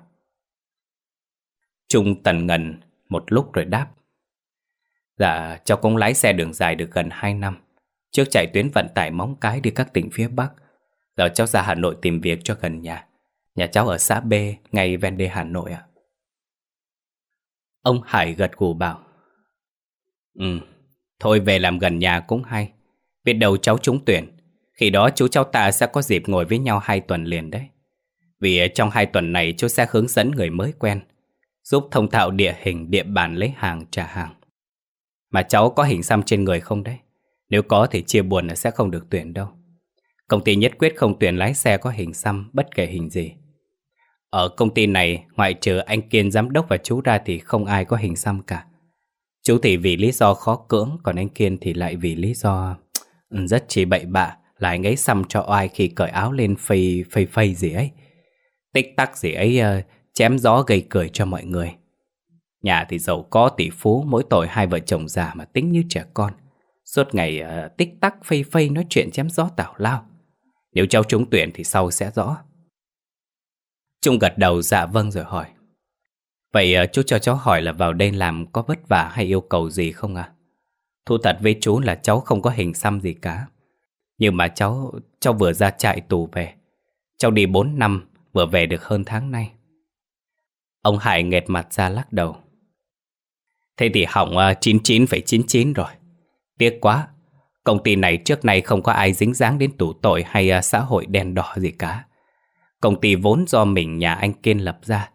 Trung tần ngần một lúc rồi đáp. Dạ, cháu cũng lái xe đường dài được gần hai năm. Trước chạy tuyến vận tải Móng Cái đi các tỉnh phía Bắc. Giờ cháu ra Hà Nội tìm việc cho gần nhà. Nhà cháu ở xã B, ngay ven đê Hà Nội ạ. Ông Hải gật gù bảo. Ừ, thôi về làm gần nhà cũng hay. Biết đâu cháu trúng tuyển. Khi đó chú cháu ta sẽ có dịp ngồi với nhau hai tuần liền đấy. Vì trong hai tuần này chú sẽ hướng dẫn người mới quen, giúp thông thạo địa hình, địa bàn lấy hàng, trả hàng. Mà cháu có hình xăm trên người không đấy? Nếu có thì chia buồn là sẽ không được tuyển đâu. Công ty nhất quyết không tuyển lái xe có hình xăm bất kể hình gì. Ở công ty này, ngoại trừ anh Kiên giám đốc và chú ra thì không ai có hình xăm cả. Chú thì vì lý do khó cưỡng, còn anh Kiên thì lại vì lý do rất chỉ bậy bạ, là anh ấy xăm cho oai khi cởi áo lên phây phây phây gì ấy. Tích tắc gì ấy, uh, chém gió gây cười cho mọi người. Nhà thì giàu có tỷ phú, mỗi tội hai vợ chồng già mà tính như trẻ con. Suốt ngày uh, tích tắc phây phây nói chuyện chém gió tào lao. Nếu cháu trúng tuyển thì sau sẽ rõ. Trung gật đầu dạ vâng rồi hỏi. Vậy uh, chú cho cháu hỏi là vào đây làm có vất vả hay yêu cầu gì không ạ? À? Thú thật với chú là cháu không có hình xăm gì cả. Nhưng mà cháu, cháu vừa ra trại tù về. Cháu đi bốn năm, vừa về được hơn tháng nay. Ông Hải nghệt mặt ra lắc đầu. Thế thì hỏng uh, chín mươi chín phẩy chín mươi chín rồi. Tiếc quá. Công ty này trước nay không có ai dính dáng đến tù tội hay uh, xã hội đen đỏ gì cả. Công ty vốn do mình nhà anh Kiên lập ra.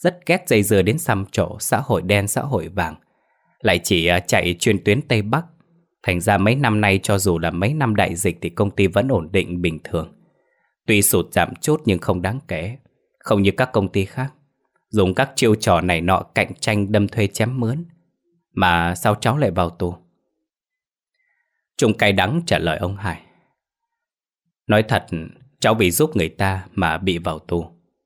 rất ghét dây dưa đến xăm trổ xã hội đen xã hội vàng, lại chỉ chạy chuyên tuyến Tây Bắc. Thành ra mấy năm nay cho dù là mấy năm đại dịch thì công ty vẫn ổn định bình thường. Tuy sụt giảm chút nhưng không đáng kể, không như các công ty khác dùng các chiêu trò này nọ cạnh tranh đâm thuê chém mướn. Mà sao cháu lại vào tù? Trung cay đắng trả lời ông Hải. Nói thật, cháu vì giúp người ta mà bị vào tù.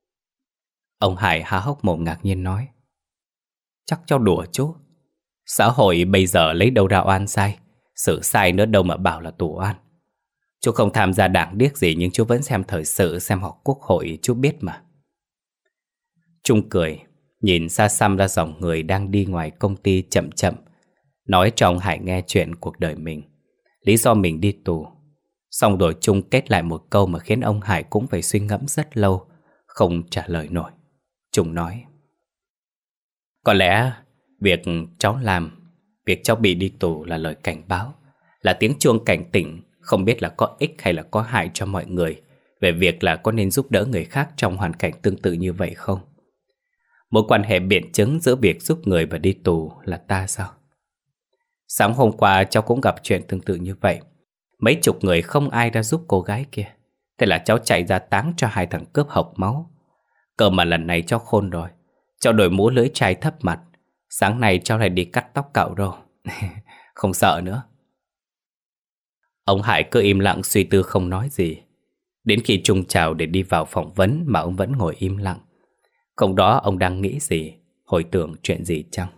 Ông Hải há hốc mồm ngạc nhiên nói. Chắc cháu đùa chú. Xã hội bây giờ lấy đâu ra oan sai, xử sai nữa đâu mà bảo là tù oan. Chú không tham gia đảng điếc gì nhưng chú vẫn xem thời sự, xem họp quốc hội, chú biết mà. Trung cười, nhìn xa xăm ra dòng người đang đi ngoài công ty chậm chậm, nói cho ông Hải nghe chuyện cuộc đời mình, lý do mình đi tù. Xong rồi Trung kết lại một câu mà khiến ông Hải cũng phải suy ngẫm rất lâu, không trả lời nổi. Trung nói. Có lẽ việc cháu làm, việc cháu bị đi tù là lời cảnh báo, là tiếng chuông cảnh tỉnh, không biết là có ích hay là có hại cho mọi người, về việc là có nên giúp đỡ người khác trong hoàn cảnh tương tự như vậy không. Mối quan hệ biện chứng giữa việc giúp người và đi tù là ta sao? Sáng hôm qua cháu cũng gặp chuyện tương tự như vậy. Mấy chục người không ai ra giúp cô gái kia. Thế là cháu chạy ra táng cho hai thằng cướp hộc máu. Cơ mà lần này cháu khôn rồi. Cháu đổi mũ lưỡi chai thấp mặt. Sáng nay cháu lại đi cắt tóc cạo râu. Không sợ nữa. Ông Hải cứ im lặng suy tư không nói gì. Đến khi Trung chào để đi vào phỏng vấn mà ông vẫn ngồi im lặng. Không đó ông đang nghĩ gì, hồi tưởng chuyện gì chăng?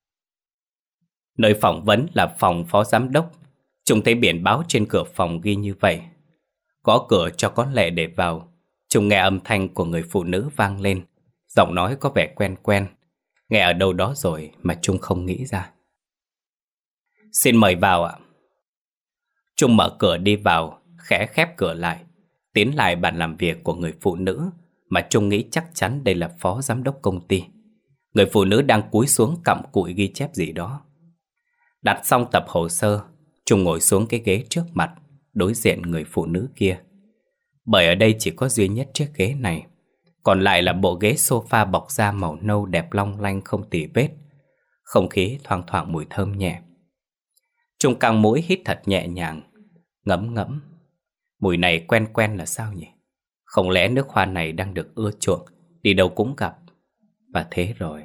Nơi phỏng vấn là phòng phó giám đốc. Trung thấy biển báo trên cửa phòng ghi như vậy. Gõ cửa cho có lệ để vào. Trung nghe âm thanh của người phụ nữ vang lên. Giọng nói có vẻ quen quen. Nghe ở đâu đó rồi mà Trung không nghĩ ra. Xin mời vào ạ. Trung mở cửa đi vào, khẽ khép cửa lại, tiến lại bàn làm việc của người phụ nữ mà Trung nghĩ chắc chắn đây là phó giám đốc công ty. Người phụ nữ đang cúi xuống cặm cụi ghi chép gì đó. Đặt xong tập hồ sơ, Trung ngồi xuống cái ghế trước mặt, đối diện người phụ nữ kia. Bởi ở đây chỉ có duy nhất chiếc ghế này, còn lại là bộ ghế sofa bọc da màu nâu đẹp long lanh không tì vết. Không khí thoang thoảng mùi thơm nhẹ. Trung căng mũi hít thật nhẹ nhàng, ngẫm ngẫm. Mùi này quen quen là sao nhỉ? Không lẽ nước hoa này đang được ưa chuộng, đi đâu cũng gặp. Và thế rồi.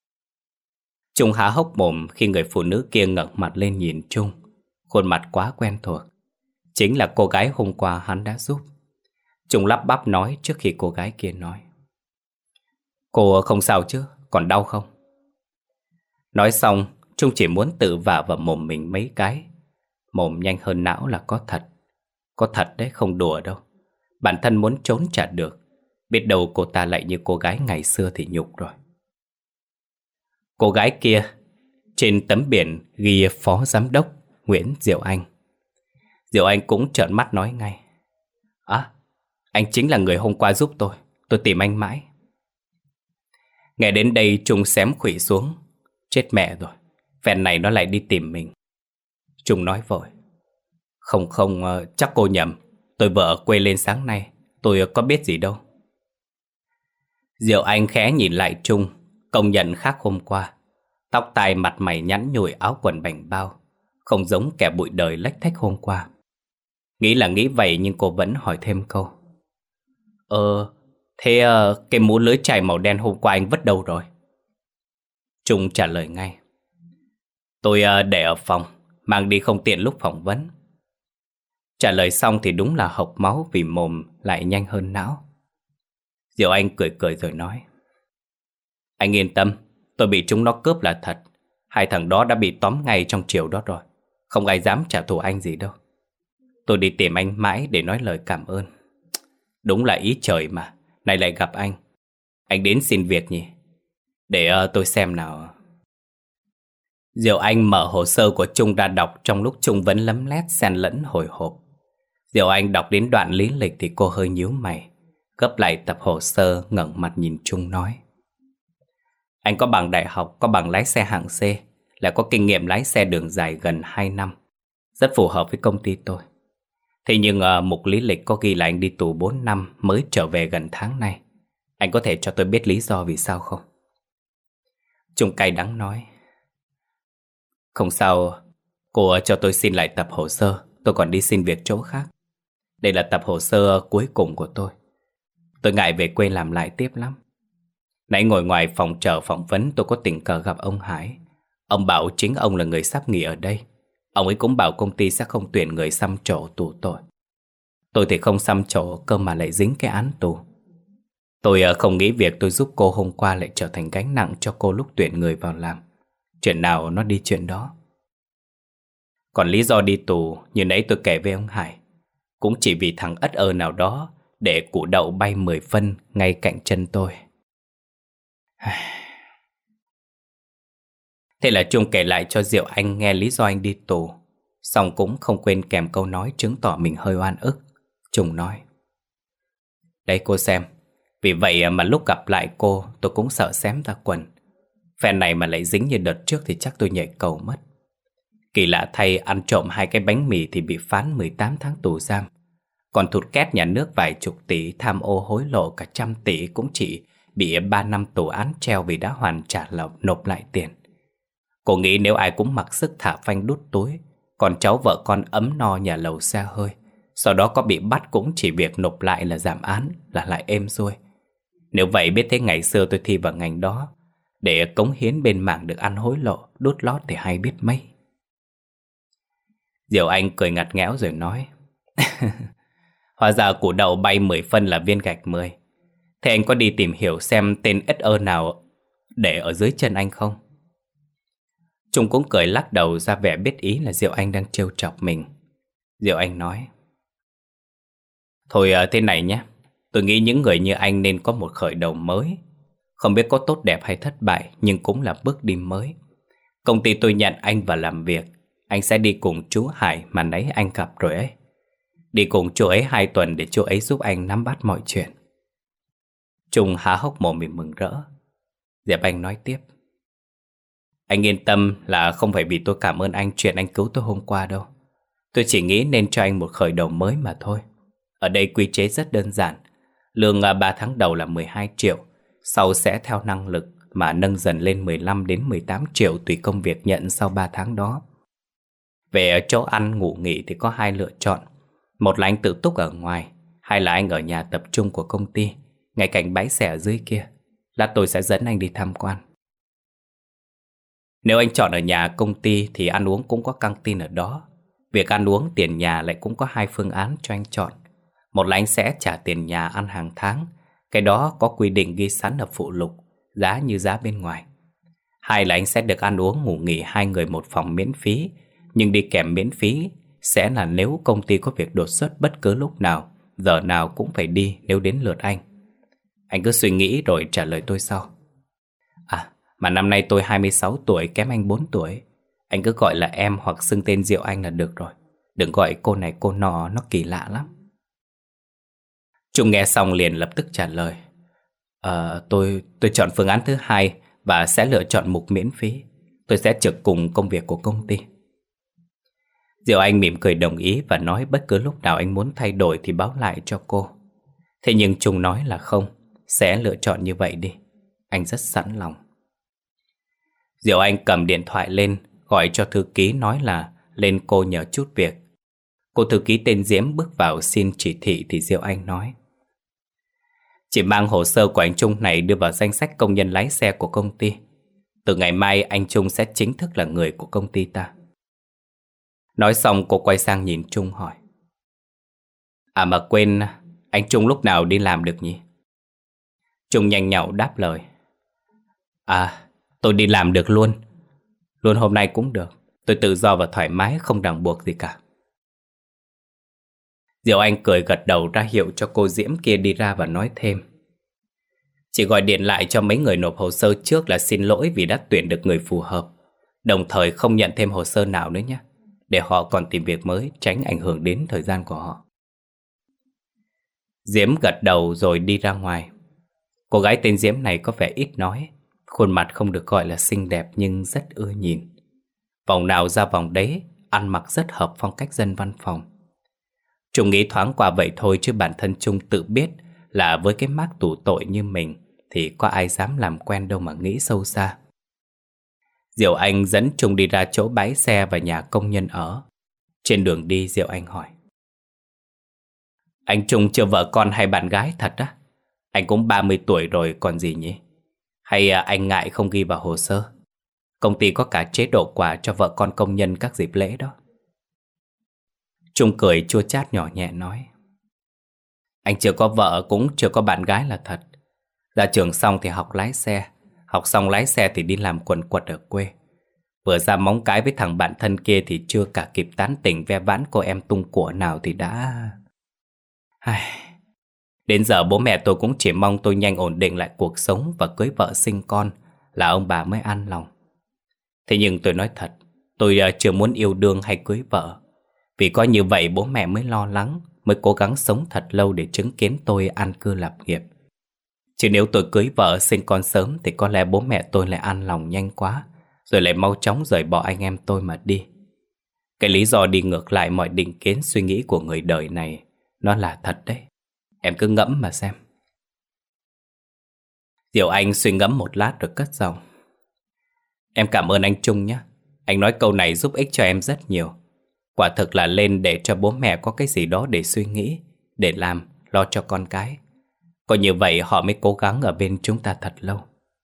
Trung há hốc mồm khi người phụ nữ kia ngẩng mặt lên nhìn Trung. Khuôn mặt quá quen thuộc. Chính là cô gái hôm qua hắn đã giúp. Trung lắp bắp nói trước khi cô gái kia nói. Cô không sao chứ, còn đau không? Nói xong, Trung chỉ muốn tự vả vào mồm mình mấy cái. Mồm nhanh hơn não là có thật. Có thật đấy, không đùa đâu. Bản thân muốn trốn chả được. Biết đâu cô ta lại như cô gái ngày xưa thì nhục rồi. Cô gái kia, trên tấm biển ghi phó giám đốc Nguyễn Diệu Anh. Diệu Anh cũng trợn mắt nói ngay. À, anh chính là người hôm qua giúp tôi. Tôi tìm anh mãi. Nghe đến đây Trung xém khuỵu xuống. Chết mẹ rồi, phen này nó lại đi tìm mình. Trung nói vội. Không không, chắc cô nhầm. Tôi vừa ở quê lên sáng nay. Tôi có biết gì đâu. Diệu Anh khẽ nhìn lại Trung, công nhận khác hôm qua. Tóc tai mặt mày nhẵn nhụi, áo quần bảnh bao, không giống kẻ bụi đời lách thách hôm qua. Nghĩ là nghĩ vậy nhưng cô vẫn hỏi thêm câu. Ờ, thế uh, cái mũ lưới chai màu đen hôm qua anh vứt đâu rồi? Trung trả lời ngay. Tôi uh, để ở phòng, mang đi không tiện lúc phỏng vấn. Trả lời xong thì đúng là hộc máu vì mồm lại nhanh hơn não. Diệu Anh cười cười rồi nói. Anh yên tâm, tôi bị chúng nó cướp là thật. Hai thằng đó đã bị tóm ngay trong chiều đó rồi. Không ai dám trả thù anh gì đâu. Tôi đi tìm anh mãi để nói lời cảm ơn. Đúng là ý trời mà, nay lại gặp anh. Anh đến xin việc nhỉ? Để uh, tôi xem nào. Diệu Anh mở hồ sơ của Trung ra đọc trong lúc Trung vẫn lấm lét xen lẫn hồi hộp. Diệu Anh đọc đến đoạn lý lịch thì cô hơi nhíu mày, gấp lại tập hồ sơ, ngẩng mặt nhìn Trung nói. Anh có bằng đại học, có bằng lái xe hạng C, lại có kinh nghiệm lái xe đường dài gần hai năm. Rất phù hợp với công ty tôi. Thế nhưng uh, mục lý lịch có ghi là anh đi tù bốn năm mới trở về gần tháng nay. Anh có thể cho tôi biết lý do vì sao không? Trung cay đắng nói: Không sao, cô cho tôi xin lại tập hồ sơ. Tôi còn đi xin việc chỗ khác. Đây là tập hồ sơ cuối cùng của tôi. Tôi ngại về quê làm lại tiếp lắm. Nãy ngồi ngoài phòng chờ phỏng vấn, tôi có tình cờ gặp ông Hải. Ông bảo chính ông là người sắp nghỉ ở đây. Ông ấy cũng bảo công ty sẽ không tuyển người xăm trổ tù tội. Tôi thì không xăm trổ, cơ mà lại dính cái án tù. Tôi không nghĩ việc tôi giúp cô hôm qua lại trở thành gánh nặng cho cô lúc tuyển người vào làm. Chuyện nào nó đi chuyện đó. Còn lý do đi tù như nãy tôi kể với ông Hải, cũng chỉ vì thằng ất ơ nào đó để củ đậu bay mười phân ngay cạnh chân tôi. Thế là Trung kể lại cho Diệu Anh nghe lý do anh đi tù, xong cũng không quên kèm câu nói chứng tỏ mình hơi oan ức. Trung nói: Đây cô xem, vì vậy mà lúc gặp lại cô tôi cũng sợ xém ra quần. Phen này mà lại dính như đợt trước thì chắc tôi nhảy cầu mất. Kỳ lạ thay, ăn trộm hai cái bánh mì thì bị phán mười tám tháng tù giam. Còn thụt két nhà nước vài chục tỷ, tham ô hối lộ cả trăm tỷ cũng chỉ bị ba năm tù án treo vì đã hoàn trả lộc nộp lại tiền. Cô nghĩ nếu ai cũng mặc sức thả phanh đút túi, còn cháu vợ con ấm no nhà lầu xe hơi, sau đó có bị bắt cũng chỉ việc nộp lại là giảm án, là lại êm xuôi. Nếu vậy biết thế ngày xưa tôi thi vào ngành đó, để cống hiến bên mảng được ăn hối lộ, đút lót thì hay biết mấy. Diệu Anh cười ngặt nghẽo rồi nói: Hóa ra củ đậu bay mười phân là viên gạch mười. Thế anh có đi tìm hiểu xem tên ét ơ nào để ở dưới chân anh không? Trung cũng cười lắc đầu ra vẻ biết ý là Diệu Anh đang trêu chọc mình. Diệu Anh nói: Thôi thế này nhé, tôi nghĩ những người như anh nên có một khởi đầu mới. Không biết có tốt đẹp hay thất bại, nhưng cũng là bước đi mới. Công ty tôi nhận anh vào làm việc, anh sẽ đi cùng chú Hải mà nãy anh gặp rồi ấy. Đi cùng chú ấy hai tuần để chú ấy giúp anh nắm bắt mọi chuyện. Trung há hốc mồm vì mừng rỡ. Diệp Anh nói tiếp: Anh yên tâm là không phải vì tôi cảm ơn anh chuyện anh cứu tôi hôm qua đâu. Tôi chỉ nghĩ nên cho anh một khởi đầu mới mà thôi. Ở đây quy chế rất đơn giản. Lương ba tháng đầu là mười hai triệu, sau sẽ theo năng lực mà nâng dần lên mười lăm đến mười tám triệu tùy công việc nhận sau ba tháng đó. Về chỗ ăn ngủ nghỉ thì có hai lựa chọn. Một là anh tự túc ở ngoài, hai là anh ở nhà tập trung của công ty, ngay cạnh bãi xe ở dưới kia. Lát tôi sẽ dẫn anh đi tham quan. Nếu anh chọn ở nhà công ty thì ăn uống cũng có căng tin ở đó. Việc ăn uống, tiền nhà lại cũng có hai phương án cho anh chọn. Một là anh sẽ trả tiền nhà ăn hàng tháng, cái đó có quy định ghi sẵn ở phụ lục, giá như giá bên ngoài. Hai là anh sẽ được ăn uống ngủ nghỉ hai người một phòng miễn phí, nhưng đi kèm miễn phí sẽ là nếu công ty có việc đột xuất bất cứ lúc nào, giờ nào cũng phải đi nếu đến lượt anh. Anh cứ suy nghĩ rồi trả lời tôi sau. À, mà năm nay tôi hai mươi sáu tuổi, kém anh bốn tuổi. Anh cứ gọi là em hoặc xưng tên Diệu Anh là được rồi. Đừng gọi cô này cô nọ, nó kỳ lạ lắm. Trung nghe xong liền lập tức trả lời: à, tôi, tôi chọn phương án thứ hai và sẽ lựa chọn mục miễn phí. Tôi sẽ trực cùng công việc của công ty. Diệu Anh mỉm cười đồng ý và nói bất cứ lúc nào anh muốn thay đổi thì báo lại cho cô. Thế nhưng Trung nói là không, sẽ lựa chọn như vậy đi. Anh rất sẵn lòng. Diệu Anh cầm điện thoại lên, gọi cho thư ký nói là lên cô nhờ chút việc. Cô thư ký tên Diễm bước vào xin chỉ thị thì Diệu Anh nói: Chỉ mang hồ sơ của anh Trung này đưa vào danh sách công nhân lái xe của công ty. Từ ngày mai anh Trung sẽ chính thức là người của công ty ta. Nói xong cô quay sang nhìn Trung hỏi: À mà quên, anh Trung lúc nào đi làm được nhỉ? Trung nhanh nhảu đáp lời: À, tôi đi làm được luôn. Luôn hôm nay cũng được. Tôi tự do và thoải mái, không ràng buộc gì cả. Diệu Anh cười gật đầu ra hiệu cho cô Diễm kia đi ra và nói thêm: Chị gọi điện lại cho mấy người nộp hồ sơ trước là xin lỗi vì đã tuyển được người phù hợp, đồng thời không nhận thêm hồ sơ nào nữa nhé, để họ còn tìm việc mới, tránh ảnh hưởng đến thời gian của họ. Diễm gật đầu rồi đi ra ngoài. Cô gái tên Diễm này có vẻ ít nói, khuôn mặt không được gọi là xinh đẹp nhưng rất ưa nhìn. Vòng nào ra vòng đấy, ăn mặc rất hợp phong cách dân văn phòng. Trung nghĩ thoáng qua vậy thôi chứ bản thân Trung tự biết là với cái mác tù tội như mình thì có ai dám làm quen đâu mà nghĩ sâu xa. Diệu Anh dẫn Trung đi ra chỗ bãi xe và nhà công nhân ở. Trên đường đi, Diệu Anh hỏi: Anh Trung chưa vợ con hay bạn gái thật á? Anh cũng ba mươi tuổi rồi còn gì nhỉ? Hay à, anh ngại không ghi vào hồ sơ? Công ty có cả chế độ quà cho vợ con công nhân các dịp lễ đó. Trung cười chua chát nhỏ nhẹ nói: Anh chưa có vợ cũng chưa có bạn gái là thật. Ra trường xong thì học lái xe, học xong lái xe thì đi làm quần quật ở quê. Vừa ra móng cái với thằng bạn thân kia thì chưa cả kịp tán tỉnh ve vãn cô em tung của nào thì đã... Ai... Đến giờ bố mẹ tôi cũng chỉ mong tôi nhanh ổn định lại cuộc sống và cưới vợ sinh con là ông bà mới an lòng. Thế nhưng tôi nói thật, tôi chưa muốn yêu đương hay cưới vợ. Vì có như vậy bố mẹ mới lo lắng, mới cố gắng sống thật lâu để chứng kiến tôi an cư lập nghiệp. Chứ nếu tôi cưới vợ sinh con sớm thì có lẽ bố mẹ tôi lại an lòng nhanh quá, rồi lại mau chóng rời bỏ anh em tôi mà đi. Cái lý do đi ngược lại mọi định kiến suy nghĩ của người đời này, nó là thật đấy. Em cứ ngẫm mà xem. Diệu Anh suy ngẫm một lát rồi cất giọng: Em cảm ơn anh Trung nhé. Anh nói câu này giúp ích cho em rất nhiều. Quả thực là lên để cho bố mẹ có cái gì đó để suy nghĩ, để làm, lo cho con cái. Có như vậy họ mới cố gắng ở bên chúng ta thật lâu.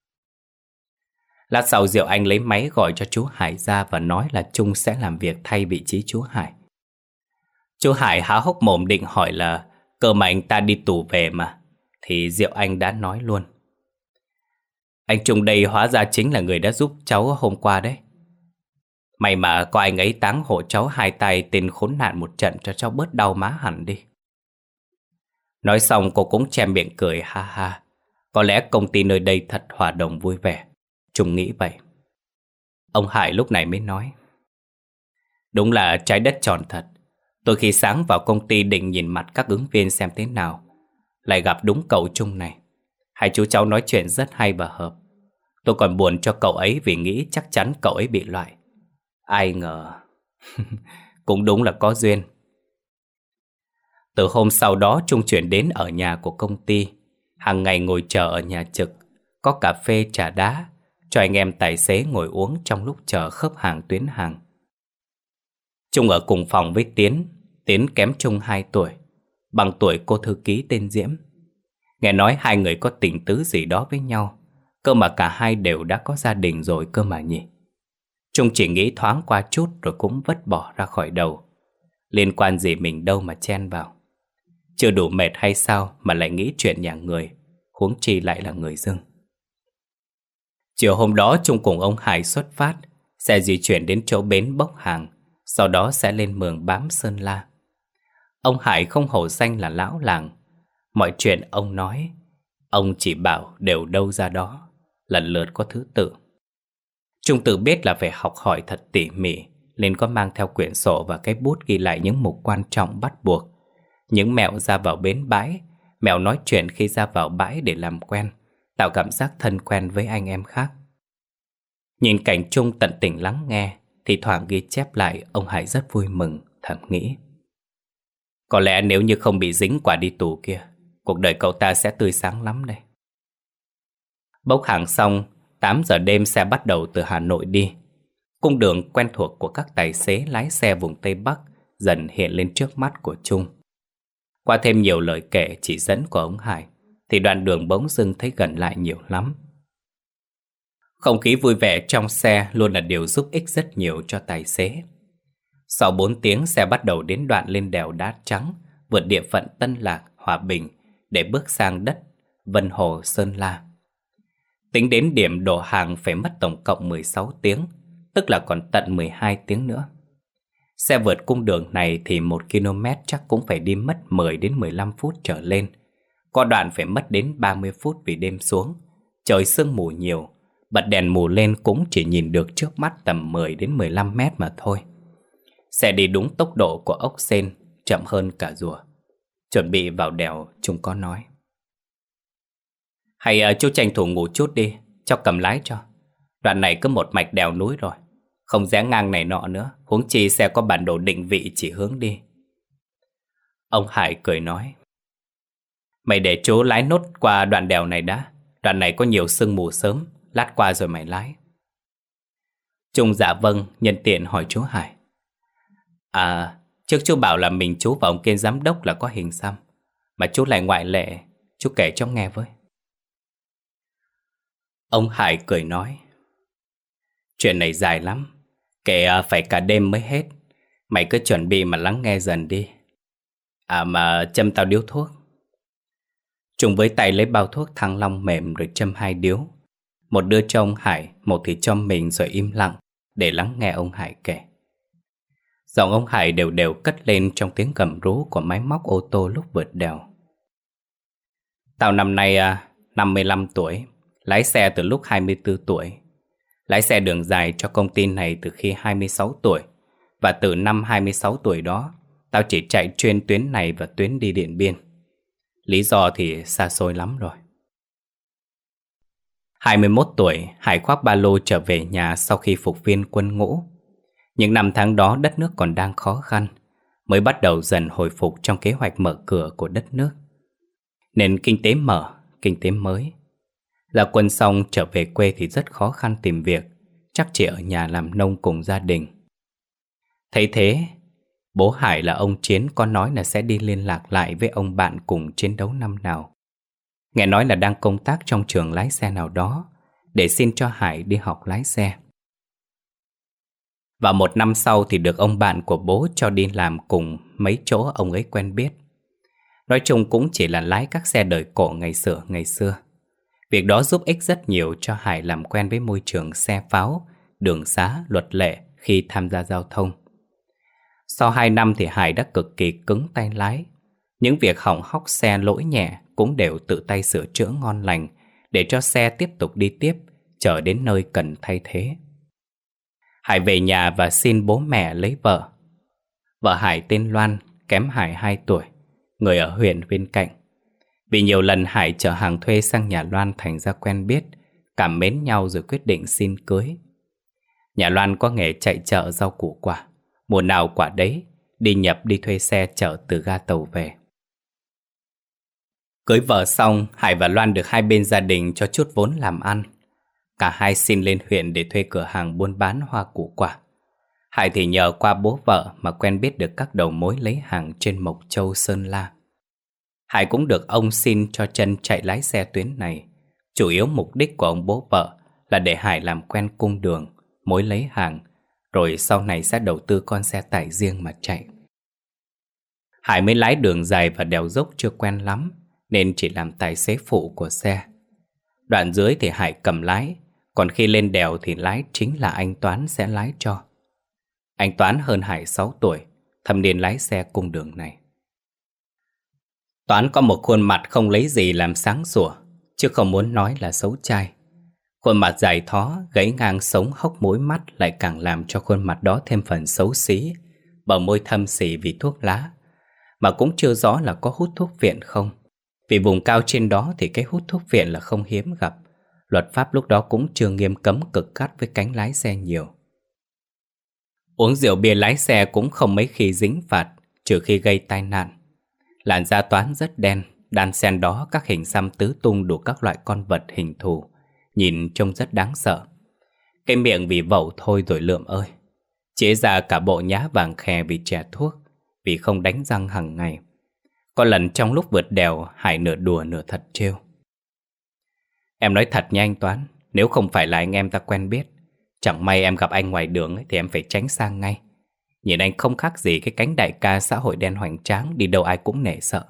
Lát sau Diệu Anh lấy máy gọi cho chú Hải ra và nói là Trung sẽ làm việc thay vị trí chú Hải. Chú Hải há hốc mồm định hỏi là cơ mà anh ta đi tù về mà, thì Diệu Anh đã nói luôn: Anh Trung đây hóa ra chính là người đã giúp cháu hôm qua đấy. May mà có anh ấy táng hộ cháu hai tay tên khốn nạn một trận cho cháu bớt đau má hẳn đi. Nói xong cô cũng che miệng cười ha ha. Có lẽ công ty nơi đây thật hòa đồng vui vẻ, Trung nghĩ vậy. Ông Hải lúc này mới nói: Đúng là trái đất tròn thật. Tôi khi sáng vào công ty định nhìn mặt các ứng viên xem thế nào, lại gặp đúng cậu Trung này. Hai chú cháu nói chuyện rất hay và hợp. Tôi còn buồn cho cậu ấy vì nghĩ chắc chắn cậu ấy bị loại. Ai ngờ... Cũng đúng là có duyên. Từ hôm sau đó Trung chuyển đến ở nhà của công ty. Hàng ngày ngồi chờ ở nhà trực, có cà phê trà đá, cho anh em tài xế ngồi uống trong lúc chờ khớp hàng tuyến hàng. Trung ở cùng phòng với Tiến. Tiến kém Trung hai tuổi, bằng tuổi cô thư ký tên Diễm. Nghe nói hai người có tình tứ gì đó với nhau, cơ mà cả hai đều đã có gia đình rồi cơ mà nhỉ. Trung chỉ nghĩ thoáng qua chút rồi cũng vứt bỏ ra khỏi đầu. Liên quan gì mình đâu mà chen vào. Chưa đủ mệt hay sao mà lại nghĩ chuyện nhà người, huống chi lại là người dưng. Chiều hôm đó Trung cùng ông Hải xuất phát, xe di chuyển đến chỗ bến bốc hàng, sau đó sẽ lên Mường Bám Sơn La. Ông Hải không hổ danh là lão làng. Mọi chuyện ông nói, ông chỉ bảo đều đâu ra đó, lần lượt có thứ tự. Trung tự biết là phải học hỏi thật tỉ mỉ, nên có mang theo quyển sổ và cái bút ghi lại những mục quan trọng bắt buộc, những mẹo ra vào bến bãi, mẹo nói chuyện khi ra vào bãi để làm quen, tạo cảm giác thân quen với anh em khác. Nhìn cảnh Trung tận tình lắng nghe, thì thoảng ghi chép lại, ông Hải rất vui mừng, thầm nghĩ: có lẽ nếu như không bị dính quả đi tù kia, cuộc đời cậu ta sẽ tươi sáng lắm đây. Bốc hàng xong, tám giờ đêm xe bắt đầu từ Hà Nội đi. Cung đường quen thuộc của các tài xế lái xe vùng Tây Bắc dần hiện lên trước mắt của Trung. Qua thêm nhiều lời kể chỉ dẫn của ông Hải, thì đoạn đường bỗng dưng thấy gần lại nhiều lắm. Không khí vui vẻ trong xe luôn là điều giúp ích rất nhiều cho tài xế. Sau bốn tiếng xe bắt đầu đến đoạn lên đèo Đá Trắng, vượt địa phận Tân Lạc, Hòa Bình để bước sang đất Vân Hồ, Sơn La. Tính đến điểm đổ hàng phải mất tổng cộng mười sáu tiếng, tức là còn tận mười hai tiếng nữa. Xe vượt cung đường này thì một ki lô mét chắc cũng phải đi mất mười đến mười lăm phút trở lên. Có đoạn phải mất đến ba mươi phút vì đêm xuống, trời sương mù nhiều, bật đèn mù lên cũng chỉ nhìn được trước mắt tầm mười đến mười lăm mét mà thôi. Xe đi đúng tốc độ của ốc sên, chậm hơn cả rùa. Chuẩn bị vào đèo, chúng có nói: hay uh, chú tranh thủ ngủ chút đi, cháu cầm lái cho. Đoạn này cứ một mạch đèo núi rồi, không rẽ ngang này nọ nữa, huống chi xe có bản đồ định vị chỉ hướng đi. Ông Hải cười nói: mày để chú lái nốt qua đoạn đèo này đã. Đoạn này có nhiều sương mù sớm, lát qua rồi mày lái. Trung dạ vâng, nhân tiện hỏi chú Hải. À, trước chú bảo là mình chú và ông kiên giám đốc là có hình xăm, mà chú lại ngoại lệ, chú kể cho nghe với. Ông Hải cười nói. Chuyện này dài lắm, kể phải cả đêm mới hết. Mày cứ chuẩn bị mà lắng nghe dần đi. À mà châm tao điếu thuốc. Trung với tay lấy bao thuốc Thăng Long mềm rồi châm hai điếu. Một đưa cho ông Hải, một thì cho mình rồi im lặng để lắng nghe ông Hải kể. Giọng ông Hải đều đều cất lên trong tiếng gầm rú của máy móc ô tô lúc vượt đèo. Tao năm nay à, năm mươi lăm tuổi, lái xe từ lúc hai mươi tư tuổi. Lái xe đường dài cho công ty này từ khi hai mươi sáu tuổi. Và từ năm hai mươi sáu tuổi đó, tao chỉ chạy chuyên tuyến này và tuyến đi Điện Biên. Lý do thì xa xôi lắm rồi. hai mươi mốt tuổi, Hải khoác ba lô trở về nhà sau khi phục viên quân ngũ. Những năm tháng đó đất nước còn đang khó khăn, mới bắt đầu dần hồi phục trong kế hoạch mở cửa của đất nước. Nền kinh tế mở, kinh tế mới. Ra quân xong trở về quê thì rất khó khăn tìm việc, chắc chỉ ở nhà làm nông cùng gia đình. Thấy thế, bố Hải là ông Chiến có nói là sẽ đi liên lạc lại với ông bạn cùng chiến đấu năm nào. Nghe nói là đang công tác trong trường lái xe nào đó, để xin cho Hải đi học lái xe. Và một năm sau thì được ông bạn của bố cho đi làm cùng mấy chỗ ông ấy quen biết. Nói chung cũng chỉ là lái các xe đời cổ ngày xưa ngày xưa. Việc đó giúp ích rất nhiều cho Hải làm quen với môi trường xe pháo, đường xá, luật lệ khi tham gia giao thông. Sau hai năm thì Hải đã cực kỳ cứng tay lái. Những việc hỏng hóc xe lỗi nhẹ cũng đều tự tay sửa chữa ngon lành để cho xe tiếp tục đi tiếp, chở đến nơi cần thay thế. Hải về nhà và xin bố mẹ lấy vợ. Vợ Hải tên Loan, kém Hải hai tuổi, người ở huyện bên cạnh. Vì nhiều lần Hải chở hàng thuê sang nhà Loan thành ra quen biết, cảm mến nhau rồi quyết định xin cưới. Nhà Loan có nghề chạy chợ rau củ quả, mùa nào quả đấy, đi nhập đi thuê xe chở từ ga tàu về. Cưới vợ xong, Hải và Loan được hai bên gia đình cho chút vốn làm ăn. Cả hai xin lên huyện để thuê cửa hàng buôn bán hoa củ quả. Hải thì nhờ qua bố vợ mà quen biết được các đầu mối lấy hàng trên Mộc Châu, Sơn La. Hải cũng được ông xin cho chân chạy lái xe tuyến này. Chủ yếu mục đích của ông bố vợ là để Hải làm quen cung đường, mối lấy hàng, rồi sau này sẽ đầu tư con xe tải riêng mà chạy. Hải mới lái đường dài và đèo dốc chưa quen lắm, nên chỉ làm tài xế phụ của xe. Đoạn dưới thì Hải cầm lái, còn khi lên đèo thì lái chính là anh Toán sẽ lái cho. Anh Toán hơn Hải sáu tuổi, thâm niên lái xe cung đường này. Toán có một khuôn mặt không lấy gì làm sáng sủa, chứ không muốn nói là xấu trai. Khuôn mặt dài thó, gãy ngang sống hốc mũi mắt lại càng làm cho khuôn mặt đó thêm phần xấu xí, bờ môi thâm xỉ vì thuốc lá, mà cũng chưa rõ là có hút thuốc viện không. Vì vùng cao trên đó thì cái hút thuốc viện là không hiếm gặp. Luật pháp lúc đó cũng chưa nghiêm cấm cực gắt với cánh lái xe nhiều. Uống rượu bia lái xe cũng không mấy khi dính phạt, trừ khi gây tai nạn. Làn da Toán rất đen, đan xen đó các hình xăm tứ tung đủ các loại con vật hình thù, nhìn trông rất đáng sợ. Cái miệng vì vẩu thôi rồi lượm ơi. Chế ra cả bộ nhá vàng khè vì chè thuốc, vì không đánh răng hàng ngày. Có lần trong lúc vượt đèo, Hải nửa đùa nửa thật trêu. Em nói thật nha anh Toán, nếu không phải là anh em ta quen biết, chẳng may em gặp anh ngoài đường ấy, thì em phải tránh sang ngay. Nhìn anh không khác gì cái cánh đại ca xã hội đen hoành tráng, đi đâu ai cũng nể sợ.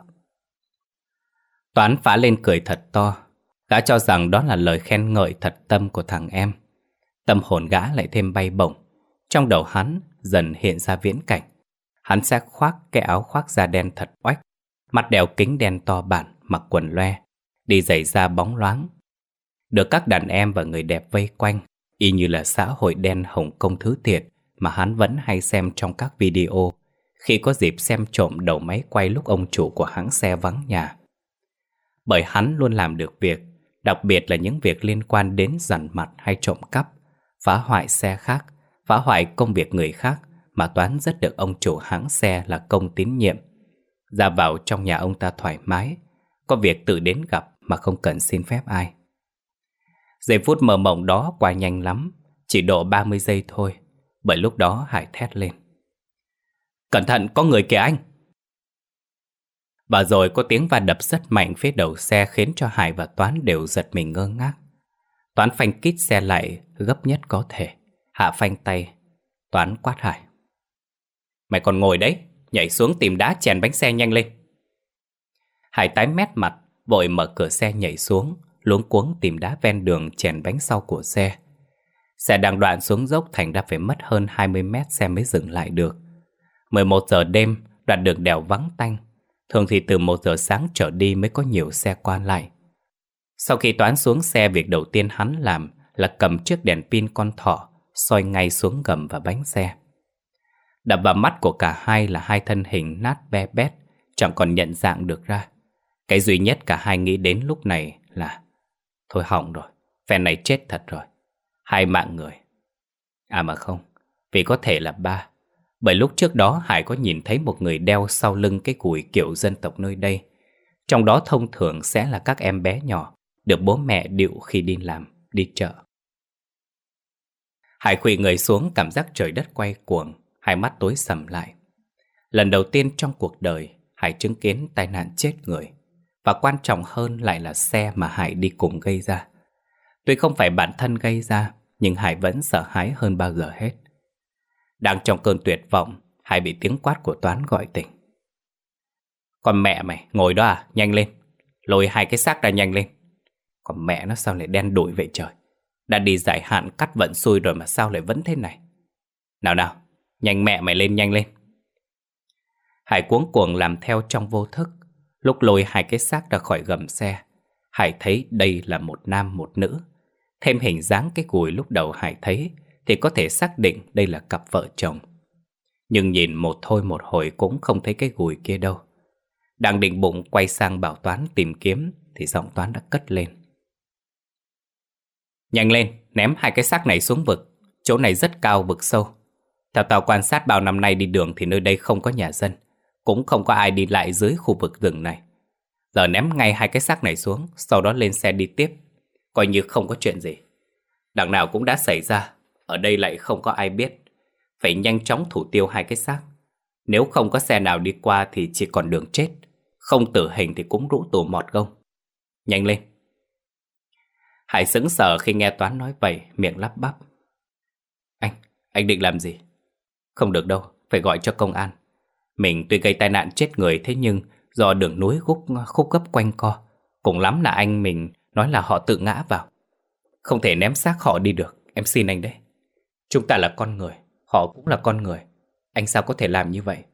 Toán phá lên cười thật to. Gã cho rằng đó là lời khen ngợi thật tâm của thằng em. Tâm hồn gã lại thêm bay bổng. Trong đầu hắn dần hiện ra viễn cảnh. Hắn sẽ khoác cái áo khoác da đen thật oách, mắt đeo kính đen to bản, mặc quần loe, đi giày da bóng loáng, được các đàn em và người đẹp vây quanh, y như là xã hội đen Hồng Kông thứ thiệt mà hắn vẫn hay xem trong các video khi có dịp xem trộm đầu máy quay lúc ông chủ của hãng xe vắng nhà. Bởi hắn luôn làm được việc, đặc biệt là những việc liên quan đến dằn mặt hay trộm cắp, phá hoại xe khác, phá hoại công việc người khác, mà Toán rất được ông chủ hãng xe là Công tín nhiệm. Ra vào trong nhà ông ta thoải mái, có việc tự đến gặp mà không cần xin phép ai. Giây phút mơ mộng đó qua nhanh lắm, Chỉ độ ba mươi giây thôi, bởi lúc đó Hải thét lên: Cẩn thận, có người kìa anh! Và rồi có tiếng va đập rất mạnh phía đầu xe, khiến cho Hải và Toán đều giật mình ngơ ngác. Toán phanh kít xe lại gấp nhất có thể, hạ phanh tay. Toán quát Hải: Mày còn ngồi đấy, nhảy xuống tìm đá chèn bánh xe nhanh lên! Hải tái mét mặt, vội mở cửa xe nhảy xuống, luống cuống tìm đá ven đường chèn bánh sau của xe. Xe đang đoạn xuống dốc, thành ra phải mất hơn hai mươi mét xe mới dừng lại được. mười một giờ đêm, đoạn đường đèo vắng tanh. Thường thì từ một giờ sáng trở đi mới có nhiều xe qua lại. Sau khi Toán xuống xe, việc đầu tiên hắn làm là cầm chiếc đèn pin con thỏ, soi ngay xuống gầm và bánh xe. Đập vào mắt của cả hai là hai thân hình nát be bét, chẳng còn nhận dạng được ra. Cái duy nhất cả hai nghĩ đến lúc này là: thôi hỏng rồi, phen này chết thật rồi. Hai mạng người. À mà không, vì có thể là ba. Bởi lúc trước đó Hải có nhìn thấy một người đeo sau lưng cái cùi kiểu dân tộc nơi đây. Trong đó thông thường sẽ là các em bé nhỏ, được bố mẹ điệu khi đi làm, đi chợ. Hải khuỵu người xuống, cảm giác trời đất quay cuồng, hai mắt tối sầm lại. Lần đầu tiên trong cuộc đời, Hải chứng kiến tai nạn chết người. Và quan trọng hơn lại là xe mà Hải đi cùng gây ra. Tuy không phải bản thân gây ra, nhưng Hải vẫn sợ hãi hơn bao giờ hết. Đang trong cơn tuyệt vọng, Hải bị tiếng quát của Toán gọi tỉnh. Con mẹ mày, ngồi đó à, nhanh lên. Lôi hai cái xác ra nhanh lên. Còn mẹ nó sao lại đen đủi vậy trời. Đã đi giải hạn cắt vận xui rồi mà sao lại vẫn thế này. Nào nào, nhanh mẹ mày lên, nhanh lên. Hải cuống cuồng làm theo trong vô thức. Lúc lôi hai cái xác ra khỏi gầm xe, Hải thấy đây là một nam một nữ. Thêm hình dáng cái gùi lúc đầu Hải thấy thì có thể xác định đây là cặp vợ chồng. Nhưng nhìn một thôi một hồi cũng không thấy cái gùi kia đâu. Đang định bụng quay sang bảo Toán tìm kiếm thì giọng Toán đã cất lên. Nhanh lên, ném hai cái xác này xuống vực. Chỗ này rất cao, vực sâu. Theo tao quan sát bao năm nay đi đường thì nơi đây không có nhà dân, cũng không có ai đi lại dưới khu vực rừng này. Giờ ném ngay hai cái xác này xuống, sau đó lên xe đi tiếp, coi như không có chuyện gì. Đằng nào cũng đã xảy ra, ở đây lại không có ai biết. Phải nhanh chóng thủ tiêu hai cái xác. Nếu không có xe nào đi qua thì chỉ còn đường chết. Không tử hình thì cũng rũ tù mọt gông. Nhanh lên. Hải sững sờ khi nghe Toán nói vậy, miệng lắp bắp. Anh, anh định làm gì? Không được đâu, phải gọi cho công an. Mình tuy gây tai nạn chết người, thế nhưng do đường núi khúc, khúc gấp quanh co, cùng lắm là anh mình nói là họ tự ngã vào. Không thể ném xác họ đi được, em xin anh đấy. Chúng ta là con người, họ cũng là con người. Anh sao có thể làm như vậy?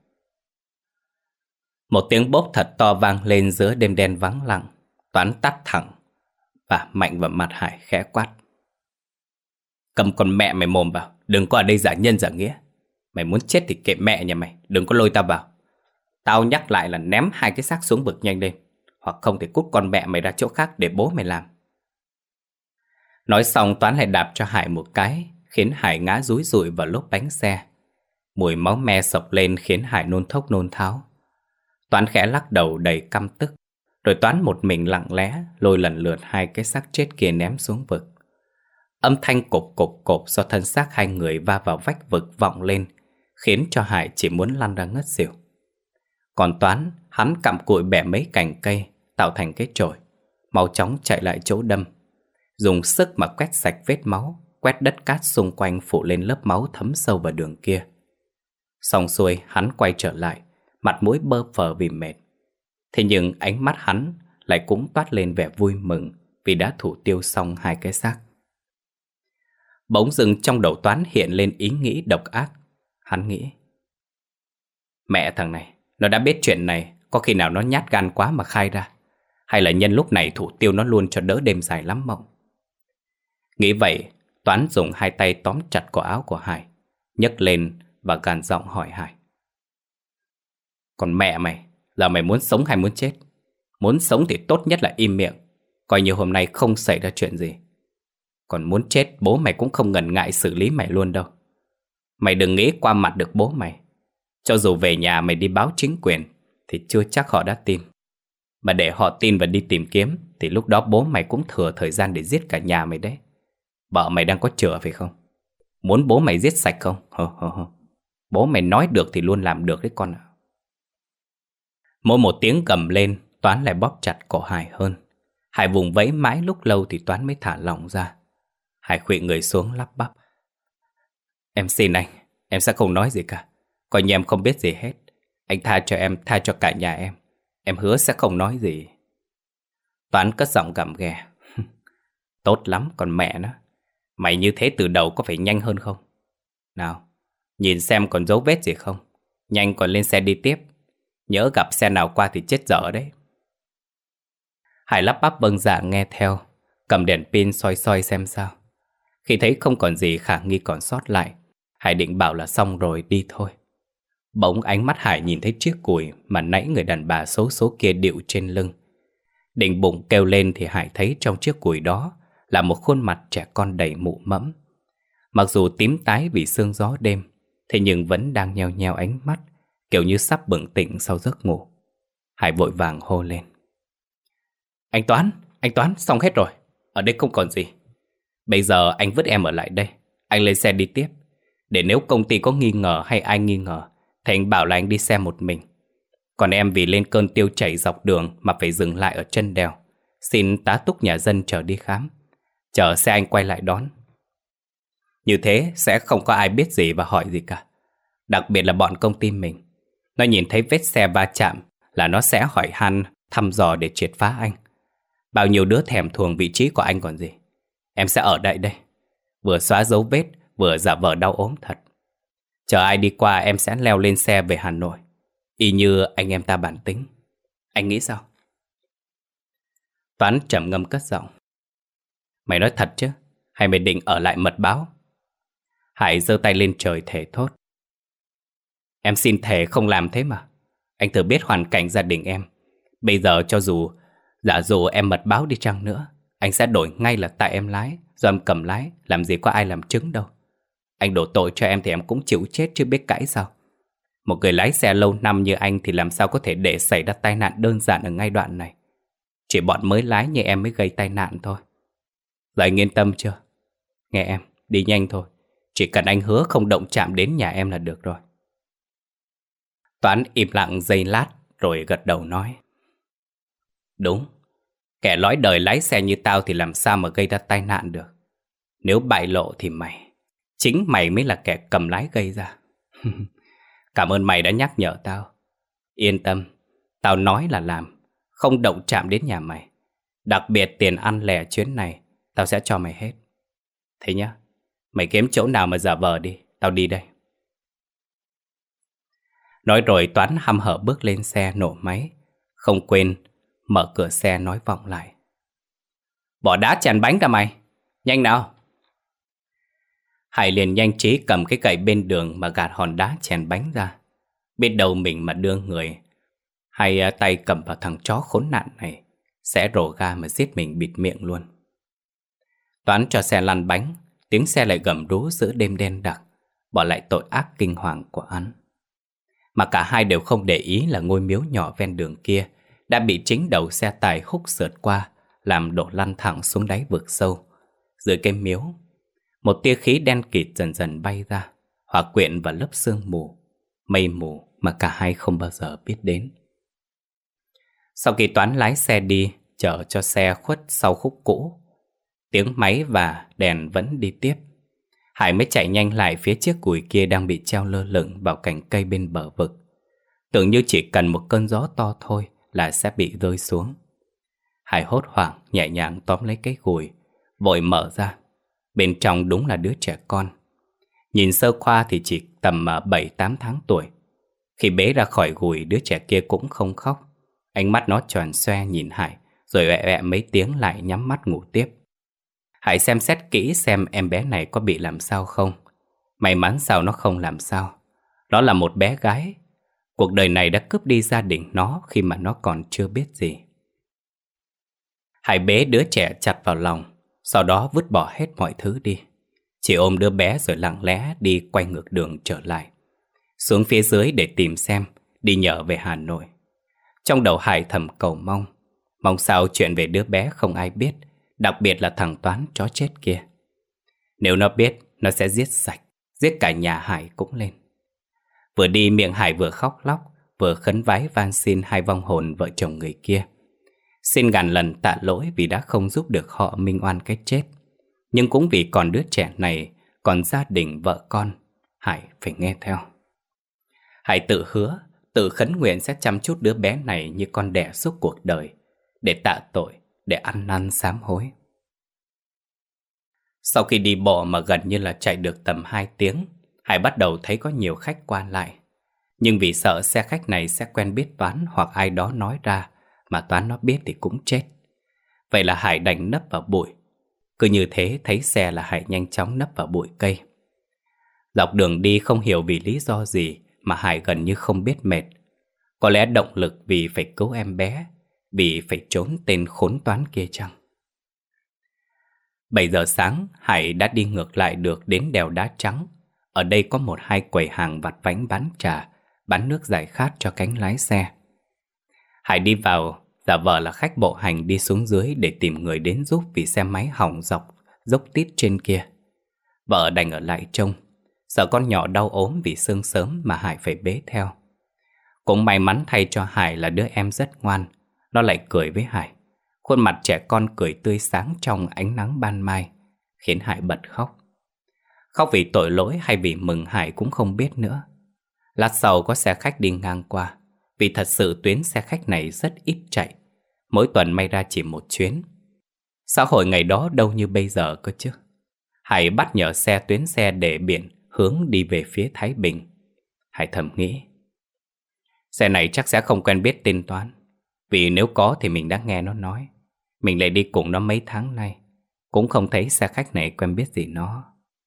Một tiếng bốp thật to vang lên giữa đêm đen vắng lặng. Toán tắt thẳng và mạnh vào mặt Hải khẽ quát. Cầm con mẹ mày mồm vào, đừng có ở đây giả nhân giả nghĩa. Mày muốn chết thì kệ mẹ nhà mày, đừng có lôi tao vào. Tao nhắc lại là ném hai cái xác xuống vực nhanh lên, hoặc không thì cút con mẹ mày ra chỗ khác để bố mày làm. Nói xong Toán lại đạp cho Hải một cái, khiến Hải ngã dúi dụi vào lốp bánh xe. Mùi máu me sộc lên khiến Hải nôn thốc nôn tháo. Toán khẽ lắc đầu đầy căm tức, rồi Toán một mình lặng lẽ lôi lần lượt hai cái xác chết kia ném xuống vực. Âm thanh cộp cộp cộp do thân xác hai người va vào vách vực vọng lên, khiến cho Hải chỉ muốn lăn ra ngất xỉu. Còn Toán, hắn cặm cụi bẻ mấy cành cây tạo thành cái chổi, mau chóng chạy lại chỗ đâm, dùng sức mà quét sạch vết máu, quét đất cát xung quanh phủ lên lớp máu thấm sâu vào đường kia. Xong xuôi hắn quay trở lại, mặt mũi bơ phờ vì mệt. Thế nhưng ánh mắt hắn lại cũng toát lên vẻ vui mừng vì đã thủ tiêu xong hai cái xác. Bỗng dưng trong đầu Toán hiện lên ý nghĩ độc ác. Hắn nghĩ, mẹ thằng này, nó đã biết chuyện này, có khi nào nó nhát gan quá mà khai ra, hay là nhân lúc này thủ tiêu nó luôn cho đỡ đêm dài lắm mộng. Nghĩ vậy, Toán dùng hai tay tóm chặt cổ áo của Hải, nhấc lên và gằn giọng hỏi Hải. Còn mẹ mày, giờ mày muốn sống hay muốn chết? Muốn sống thì tốt nhất là im miệng, coi như hôm nay không xảy ra chuyện gì. Còn muốn chết, bố mày cũng không ngần ngại xử lý mày luôn đâu. Mày đừng nghĩ qua mặt được bố mày. Cho dù về nhà mày đi báo chính quyền thì chưa chắc họ đã tin. Mà để họ tin và đi tìm kiếm thì lúc đó bố mày cũng thừa thời gian để giết cả nhà mày đấy. Vợ mày đang có chữa phải không? Muốn bố mày giết sạch không? Hờ, hờ, hờ. Bố mày nói được thì luôn làm được đấy con ạ. Mỗi một tiếng gầm lên, Toán lại bóp chặt cổ Hải hơn. Hải vùng vẫy mãi lúc lâu thì Toán mới thả lỏng ra. Hải khuỵu người xuống lắp bắp. Em xin anh, em sẽ không nói gì cả. Coi như em không biết gì hết. Anh tha cho em, tha cho cả nhà em. Em hứa sẽ không nói gì. Toán cất giọng gầm ghè. Tốt lắm, còn mẹ nó. Mày như thế từ đầu có phải nhanh hơn không? Nào, nhìn xem còn dấu vết gì không. Nhanh còn lên xe đi tiếp. Nhớ gặp xe nào qua thì chết dở đấy. Hải lắp bắp vâng dạ nghe theo, cầm đèn pin soi soi xem sao. Khi thấy không còn gì khả nghi còn sót lại, Hải định bảo là xong rồi đi thôi. Bỗng ánh mắt Hải nhìn thấy chiếc cùi mà nãy người đàn bà xấu số kia điệu trên lưng. Định bụng kêu lên thì Hải thấy trong chiếc cùi đó là một khuôn mặt trẻ con đầy mụ mẫm. Mặc dù tím tái vì sương gió đêm, thế nhưng vẫn đang nheo nheo ánh mắt, kiểu như sắp bừng tỉnh sau giấc ngủ. Hải vội vàng hô lên. Anh Toán, anh Toán, xong hết rồi. Ở đây không còn gì. Bây giờ anh vứt em ở lại đây. Anh lên xe đi tiếp. Để nếu công ty có nghi ngờ hay ai nghi ngờ thì anh bảo là anh đi xe một mình. Còn em vì lên cơn tiêu chảy dọc đường mà phải dừng lại ở chân đèo, xin tá túc nhà dân chờ đi khám. Chờ xe anh quay lại đón. Như thế sẽ không có ai biết gì và hỏi gì cả. Đặc biệt là bọn công ty mình. Nó nhìn thấy vết xe va chạm là nó sẽ hỏi han, thăm dò để triệt phá anh. Bao nhiêu đứa thèm thuồng vị trí của anh còn gì. Em sẽ ở đây đây. Vừa xóa dấu vết, vừa giả vờ đau ốm thật. Chờ ai đi qua em sẽ leo lên xe về Hà Nội. Y như anh em ta bản tính. Anh nghĩ sao? Toán trầm ngâm cất giọng. Mày nói thật chứ? Hay mày định ở lại mật báo? Hải giơ tay lên trời thề thốt. Em xin thề không làm thế mà. Anh thử biết hoàn cảnh gia đình em. Bây giờ cho dù giả dụ em mật báo đi chăng nữa, anh sẽ đổi ngay là tại em lái, do em cầm lái. Làm gì có ai làm chứng đâu. Anh đổ tội cho em thì em cũng chịu chết chứ biết cãi sao. Một người lái xe lâu năm như anh thì làm sao có thể để xảy ra tai nạn đơn giản ở ngay đoạn này. Chỉ bọn mới lái như em mới gây tai nạn thôi. Giờ anh yên tâm chưa? Nghe em, đi nhanh thôi. Chỉ cần anh hứa không động chạm đến nhà em là được rồi. Toán im lặng giây lát rồi gật đầu nói. Đúng. Kẻ lõi đời lái xe như tao thì làm sao mà gây ra tai nạn được. Nếu bại lộ thì mày, chính mày mới là kẻ cầm lái gây ra. Cảm ơn mày đã nhắc nhở tao. Yên tâm, tao nói là làm, không động chạm đến nhà mày. Đặc biệt tiền ăn lẻ chuyến này tao sẽ cho mày hết. Thế nhá, mày kiếm chỗ nào mà giả vờ đi, tao đi đây. Nói rồi Toán hăm hở bước lên xe nổ máy, không quên mở cửa xe nói vọng lại. Bỏ đá chèn bánh ra mày, nhanh nào. Hải liền nhanh trí cầm cái gậy bên đường mà gạt hòn đá chèn bánh ra. Biết đâu mình mà đưa người hay tay cầm vào thằng chó khốn nạn này sẽ rồ ga mà giết mình bịt miệng luôn. Toán cho xe lăn bánh, tiếng xe lại gầm rú giữa đêm đen đặc, bỏ lại tội ác kinh hoàng của hắn. Mà cả hai đều không để ý là ngôi miếu nhỏ ven đường kia đã bị chính đầu xe tải húc sượt qua, làm đổ lăn thẳng xuống đáy vực sâu. Dưới cái miếu, một tia khí đen kịt dần dần bay ra, hòa quyện vào lớp sương mù, mây mù mà cả hai không bao giờ biết đến. Sau khi Toán lái xe đi, chở cho xe khuất sau khúc cũ, tiếng máy và đèn vẫn đi tiếp. Hải mới chạy nhanh lại phía chiếc cùi kia đang bị treo lơ lửng vào cành cây bên bờ vực. Tưởng như chỉ cần một cơn gió to thôi là sẽ bị rơi xuống. Hải hốt hoảng nhẹ nhàng tóm lấy cái gùi, vội mở ra. Bên trong đúng là đứa trẻ con. Nhìn sơ qua thì chỉ tầm bảy tám tháng tuổi. Khi bế ra khỏi gùi, đứa trẻ kia cũng không khóc. Ánh mắt nó tròn xoe nhìn Hải, rồi ẹ ẹ mấy tiếng lại nhắm mắt ngủ tiếp. Hải xem xét kỹ xem em bé này có bị làm sao không. May mắn sao nó không làm sao. Nó là một bé gái. Cuộc đời này đã cướp đi gia đình nó khi mà nó còn chưa biết gì. Hải bế đứa trẻ chặt vào lòng, sau đó vứt bỏ hết mọi thứ đi. Chỉ ôm đứa bé rồi lặng lẽ đi quay ngược đường trở lại, xuống phía dưới để tìm xem đi nhờ về Hà Nội. Trong đầu Hải thầm cầu mong, mong sao chuyện về đứa bé không ai biết, đặc biệt là thằng Toán chó chết kia. Nếu nó biết, nó sẽ giết sạch, giết cả nhà Hải cũng lên. Vừa đi miệng Hải vừa khóc lóc, vừa khấn vái van xin hai vong hồn vợ chồng người kia. Xin ngàn lần tạ lỗi vì đã không giúp được họ minh oan cái chết. Nhưng cũng vì còn đứa trẻ này, còn gia đình vợ con, Hải phải nghe theo. Hải tự hứa, tự khấn nguyện sẽ chăm chút đứa bé này như con đẻ suốt cuộc đời, để tạ tội, để ăn năn sám hối. Sau khi đi bộ mà gần như là chạy được tầm hai tiếng, Hải bắt đầu thấy có nhiều khách qua lại. Nhưng vì sợ xe khách này sẽ quen biết Toán hoặc ai đó nói ra, mà Toán nó biết thì cũng chết. Vậy là Hải đành nấp vào bụi. Cứ như thế thấy xe là Hải nhanh chóng nấp vào bụi cây. Dọc đường đi không hiểu vì lý do gì mà Hải gần như không biết mệt. Có lẽ động lực vì phải cứu em bé, vì phải trốn tên khốn Toán kia chăng? Bảy giờ sáng, Hải đã đi ngược lại được đến đèo Đá Trắng. Ở đây có một hai quầy hàng vặt vãnh bán trà, bán nước giải khát cho cánh lái xe. Hải đi vào, giả vờ là khách bộ hành đi xuống dưới để tìm người đến giúp vì xe máy hỏng dọc dốc tít trên kia. Vợ đành ở lại trông, sợ con nhỏ đau ốm vì sương sớm mà Hải phải bế theo. Cũng may mắn thay cho Hải là đứa em rất ngoan, nó lại cười với Hải. Khuôn mặt trẻ con cười tươi sáng trong ánh nắng ban mai, khiến Hải bật khóc. Khóc vì tội lỗi hay vì mừng Hải cũng không biết nữa. Lát sau có xe khách đi ngang qua, vì thật sự tuyến xe khách này rất ít chạy, mỗi tuần may ra chỉ một chuyến. Xã hội ngày đó đâu như bây giờ cơ chứ. Hải bắt nhờ xe tuyến xe để biển hướng đi về phía Thái Bình. Hải thầm nghĩ, xe này chắc sẽ không quen biết tên Toán, vì nếu có thì mình đã nghe nó nói. Mình lại đi cùng nó mấy tháng nay, cũng không thấy xe khách này quen biết gì nó.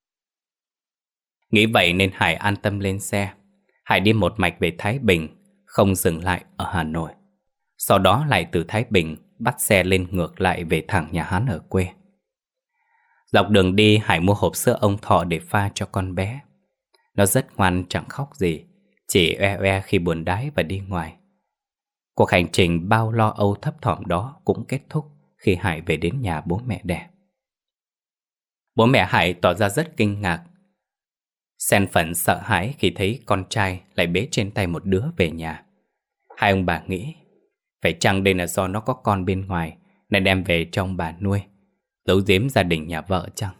Nghĩ vậy nên Hải an tâm lên xe. Hải đi một mạch về Thái Bình, không dừng lại ở Hà Nội. Sau đó lại từ Thái Bình bắt xe lên ngược lại về thẳng nhà hắn ở quê. Dọc đường đi, Hải mua hộp sữa ông Thọ để pha cho con bé. Nó rất ngoan, chẳng khóc gì, chỉ oe oe khi buồn đái và đi ngoài. Cuộc hành trình bao lo âu thấp thỏm đó cũng kết thúc khi Hải về đến nhà bố mẹ đẻ. Bố mẹ Hải tỏ ra rất kinh ngạc, xen phần sợ hãi khi thấy con trai lại bế trên tay một đứa về nhà. Hai ông bà nghĩ, phải chăng đây là do nó có con bên ngoài nên đem về cho ông bà nuôi, giấu giếm gia đình nhà vợ chăng?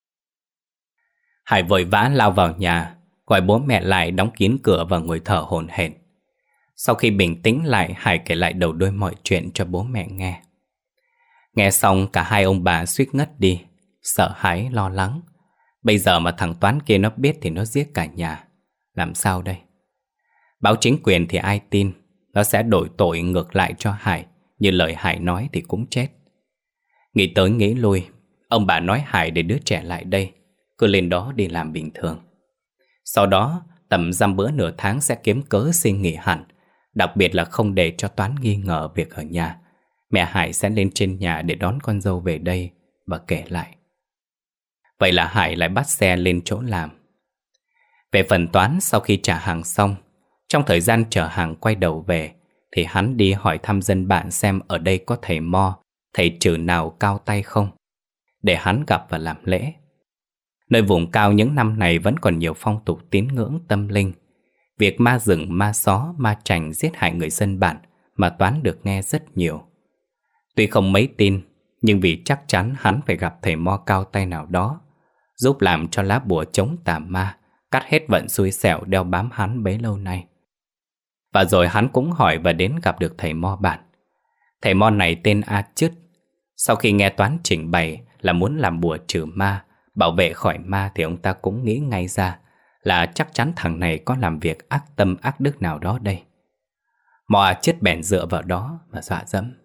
Hải vội vã lao vào nhà, gọi bố mẹ lại đóng kín cửa và ngồi thở hổn hển. Sau khi bình tĩnh lại, Hải kể lại đầu đuôi mọi chuyện cho bố mẹ nghe. Nghe xong cả hai ông bà suýt ngất đi, sợ hãi lo lắng. Bây giờ mà thằng Toán kia nó biết thì nó giết cả nhà. Làm sao đây? Báo chính quyền thì ai tin? Nó sẽ đổi tội ngược lại cho Hải. Như lời Hải nói thì cũng chết. Nghĩ tới nghĩ lui, ông bà nói Hải để đứa trẻ lại đây, cứ lên đó đi làm bình thường. Sau đó tầm dăm bữa nửa tháng sẽ kiếm cớ xin nghỉ hẳn. Đặc biệt là không để cho Toán nghi ngờ việc ở nhà. Mẹ Hải sẽ lên trên nhà để đón con dâu về đây và kể lại. Vậy là Hải lại bắt xe lên chỗ làm. Về phần Toán, sau khi trả hàng xong, trong thời gian chở hàng quay đầu về, thì hắn đi hỏi thăm dân bạn xem ở đây có thầy mo, thầy trừ nào cao tay không, để hắn gặp và làm lễ. Nơi vùng cao những năm này vẫn còn nhiều phong tục tín ngưỡng tâm linh. Việc ma rừng, ma só, ma trành giết hại người dân bản mà Toán được nghe rất nhiều. Tuy không mấy tin, nhưng vì chắc chắn hắn phải gặp thầy mo cao tay nào đó, giúp làm cho lá bùa chống tà ma, cắt hết vận xui xẻo đeo bám hắn bấy lâu nay. Và rồi hắn cũng hỏi và đến gặp được thầy mo bản. Thầy mo này tên A Chứt. Sau khi nghe Toán trình bày là muốn làm bùa trừ ma, bảo vệ khỏi ma, thì ông ta cũng nghĩ ngay ra là chắc chắn thằng này có làm việc ác tâm ác đức nào đó đây. Mo A Chứt bèn dựa vào đó và dọa dẫm.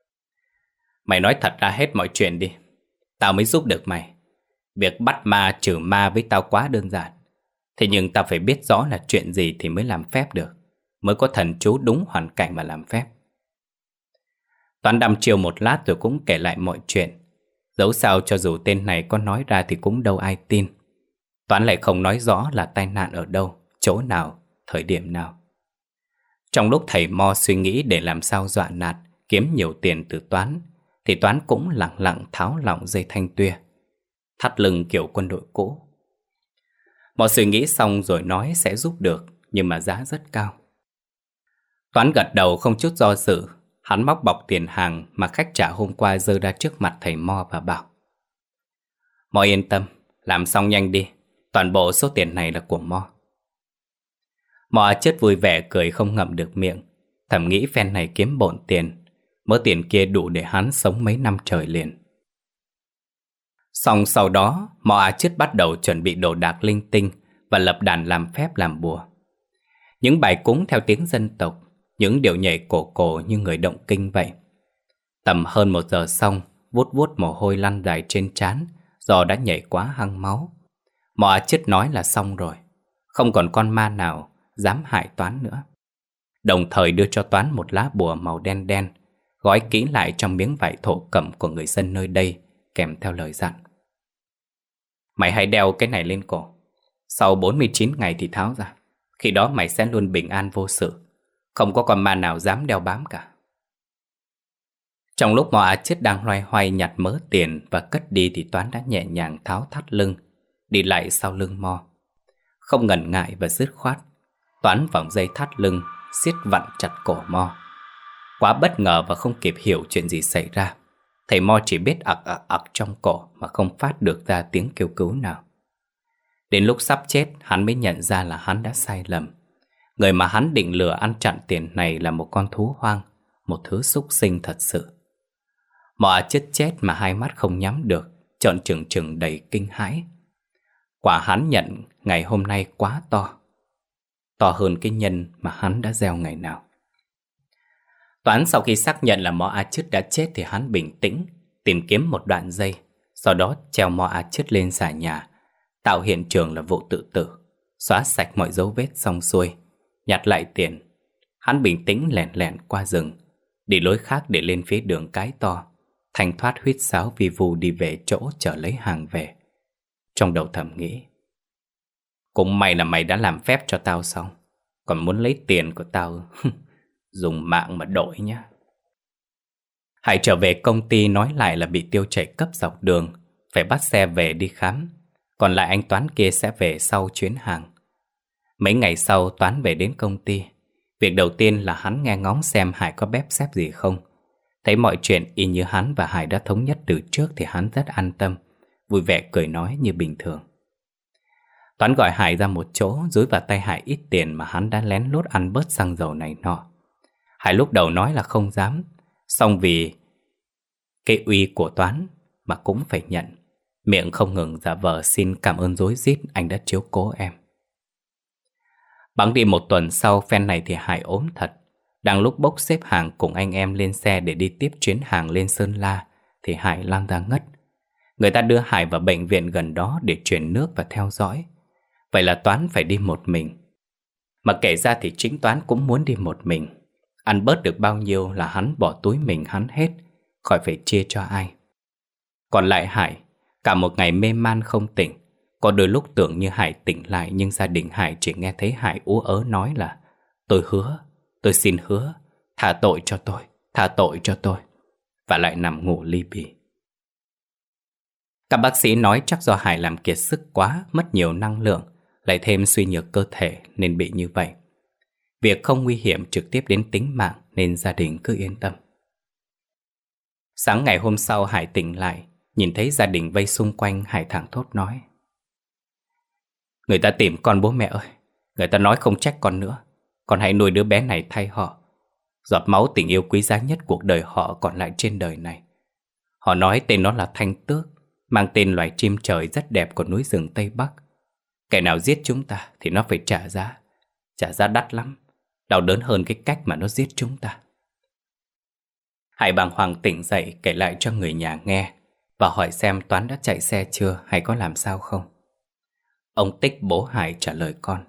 Mày nói thật ra hết mọi chuyện đi, tao mới giúp được mày. Việc bắt ma trừ ma với tao quá đơn giản. Thế nhưng tao phải biết rõ là chuyện gì thì mới làm phép được, mới có thần chú đúng hoàn cảnh mà làm phép. Toán đăm chiêu một lát rồi cũng kể lại mọi chuyện. Dẫu sao cho dù tên này có nói ra thì cũng đâu ai tin. Toán lại không nói rõ là tai nạn ở đâu, chỗ nào, thời điểm nào. Trong lúc thầy mo suy nghĩ để làm sao dọa nạt, kiếm nhiều tiền từ Toán, thì Toán cũng lặng lặng tháo lỏng dây thanh tuya, thắt lưng kiểu quân đội cũ, Mọi suy nghĩ xong rồi nói sẽ giúp được, nhưng mà giá rất cao. Toán gật đầu không chút do dự. Hắn móc bọc tiền hàng mà khách trả hôm qua giơ ra trước mặt thầy Mo và bảo: Mo yên tâm, làm xong nhanh đi. Toàn bộ số tiền này là của Mo. Mo chết vui vẻ cười không ngậm được miệng. Thầm nghĩ phen này kiếm bộn tiền. Mớ tiền kia đủ để hắn sống mấy năm trời liền. Xong sau đó, Mo A Chứt bắt đầu chuẩn bị đồ đạc linh tinh và lập đàn làm phép làm bùa. Những bài cúng theo tiếng dân tộc, những điệu nhảy cổ cổ như người động kinh vậy. Tầm hơn một giờ xong, vuốt vuốt mồ hôi lăn dài trên trán do đã nhảy quá hăng máu. Mo A Chứt nói là xong rồi, không còn con ma nào dám hại Toán nữa. Đồng thời đưa cho Toán một lá bùa màu đen đen, gói kỹ lại trong miếng vải thổ cẩm của người dân nơi đây, kèm theo lời dặn: Mày hãy đeo cái này lên cổ. Sau bốn mươi chín ngày thì tháo ra. Khi đó mày sẽ luôn bình an vô sự, không có con ma nào dám đeo bám cả. Trong lúc Mo A Chứt đang loay hoay nhặt mớ tiền và cất đi thì Toán đã nhẹ nhàng tháo thắt lưng, đi lại sau lưng Mo. Không ngần ngại và dứt khoát, Toán vòng dây thắt lưng, siết vặn chặt cổ Mo. Quá bất ngờ và không kịp hiểu chuyện gì xảy ra. Thầy Mo chỉ biết ặc ặc ặc trong cổ mà không phát được ra tiếng kêu cứu nào. Đến lúc sắp chết, hắn mới nhận ra là hắn đã sai lầm. Người mà hắn định lừa ăn chặn tiền này là một con thú hoang, một thứ súc sinh thật sự. Mo A Chứt chết mà hai mắt không nhắm được, trợn trừng trừng đầy kinh hãi. Quả hắn nhận ngày hôm nay quá to, to hơn cái nhân mà hắn đã gieo ngày nào. Toán sau khi xác nhận là Mo A Chứt đã chết thì hắn bình tĩnh, tìm kiếm một đoạn dây, sau đó treo Mo A Chứt lên xà nhà, tạo hiện trường là vụ tự tử, xóa sạch mọi dấu vết xong xuôi, nhặt lại tiền. Hắn bình tĩnh lẻn lẻn qua rừng, đi lối khác để lên phía đường Cái To, thanh thoát huýt sáo vi vu đi về chỗ chở lấy hàng về. Trong đầu thầm nghĩ: Cũng may là mày đã làm phép cho tao xong, còn muốn lấy tiền của tao dùng mạng mà đổi nhá. Hải trở về công ty nói lại là bị tiêu chảy cấp dọc đường, phải bắt xe về đi khám. Còn lại anh Toán kia sẽ về sau chuyến hàng. Mấy ngày sau Toán về đến công ty. Việc đầu tiên là hắn nghe ngóng xem Hải có bếp xếp gì không. Thấy mọi chuyện y như hắn và Hải đã thống nhất từ trước thì hắn rất an tâm, vui vẻ cười nói như bình thường. Toán gọi Hải ra một chỗ, dúi vào tay Hải ít tiền mà hắn đã lén lút ăn bớt xăng dầu này nọ. Hải lúc đầu nói là không dám, song vì cái uy của Toán mà cũng phải nhận, miệng không ngừng giả vờ xin cảm ơn rối rít anh đã chiếu cố em. Bẵng đi một tuần sau, phen này thì Hải ốm thật. Đang lúc bốc xếp hàng cùng anh em lên xe để đi tiếp chuyến hàng lên Sơn La thì Hải lăn ra ngất. Người ta đưa Hải vào bệnh viện gần đó để truyền nước và theo dõi. Vậy là Toán phải đi một mình. Mà kể ra thì chính Toán cũng muốn đi một mình. Ăn bớt được bao nhiêu là hắn bỏ túi mình hắn hết, khỏi phải chia cho ai. Còn lại Hải, cả một ngày mê man không tỉnh. Có đôi lúc tưởng như Hải tỉnh lại, nhưng gia đình Hải chỉ nghe thấy Hải ú ớ nói là: Tôi hứa, tôi xin hứa, tha tội cho tôi, tha tội cho tôi. Và lại nằm ngủ li bì. Các bác sĩ nói chắc do Hải làm kiệt sức quá, mất nhiều năng lượng, lại thêm suy nhược cơ thể nên bị như vậy. Việc không nguy hiểm trực tiếp đến tính mạng nên gia đình cứ yên tâm. Sáng ngày hôm sau Hải tỉnh lại, nhìn thấy gia đình vây xung quanh, Hải thẳng thốt nói: Người ta tìm con bố mẹ ơi, người ta nói không trách con nữa, con hãy nuôi đứa bé này thay họ. Giọt máu tình yêu quý giá nhất cuộc đời họ còn lại trên đời này. Họ nói tên nó là Thanh Tước, mang tên loài chim trời rất đẹp của núi rừng Tây Bắc. Kẻ nào giết chúng ta thì nó phải trả giá, trả giá đắt lắm, đau đớn hơn cái cách mà nó giết chúng ta. Hải bàng hoàng tỉnh dậy kể lại cho người nhà nghe và hỏi xem Toán đã chạy xe chưa hay có làm sao không. Ông Tích bố Hải trả lời con: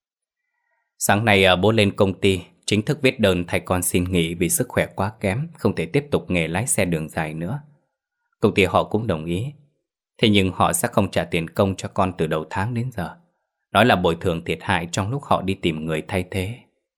Sáng nay bố lên công ty chính thức viết đơn thay con xin nghỉ vì sức khỏe quá kém, không thể tiếp tục nghề lái xe đường dài nữa. Công ty họ cũng đồng ý. Thế nhưng họ sẽ không trả tiền công cho con từ đầu tháng đến giờ, nói là bồi thường thiệt hại trong lúc họ đi tìm người thay thế.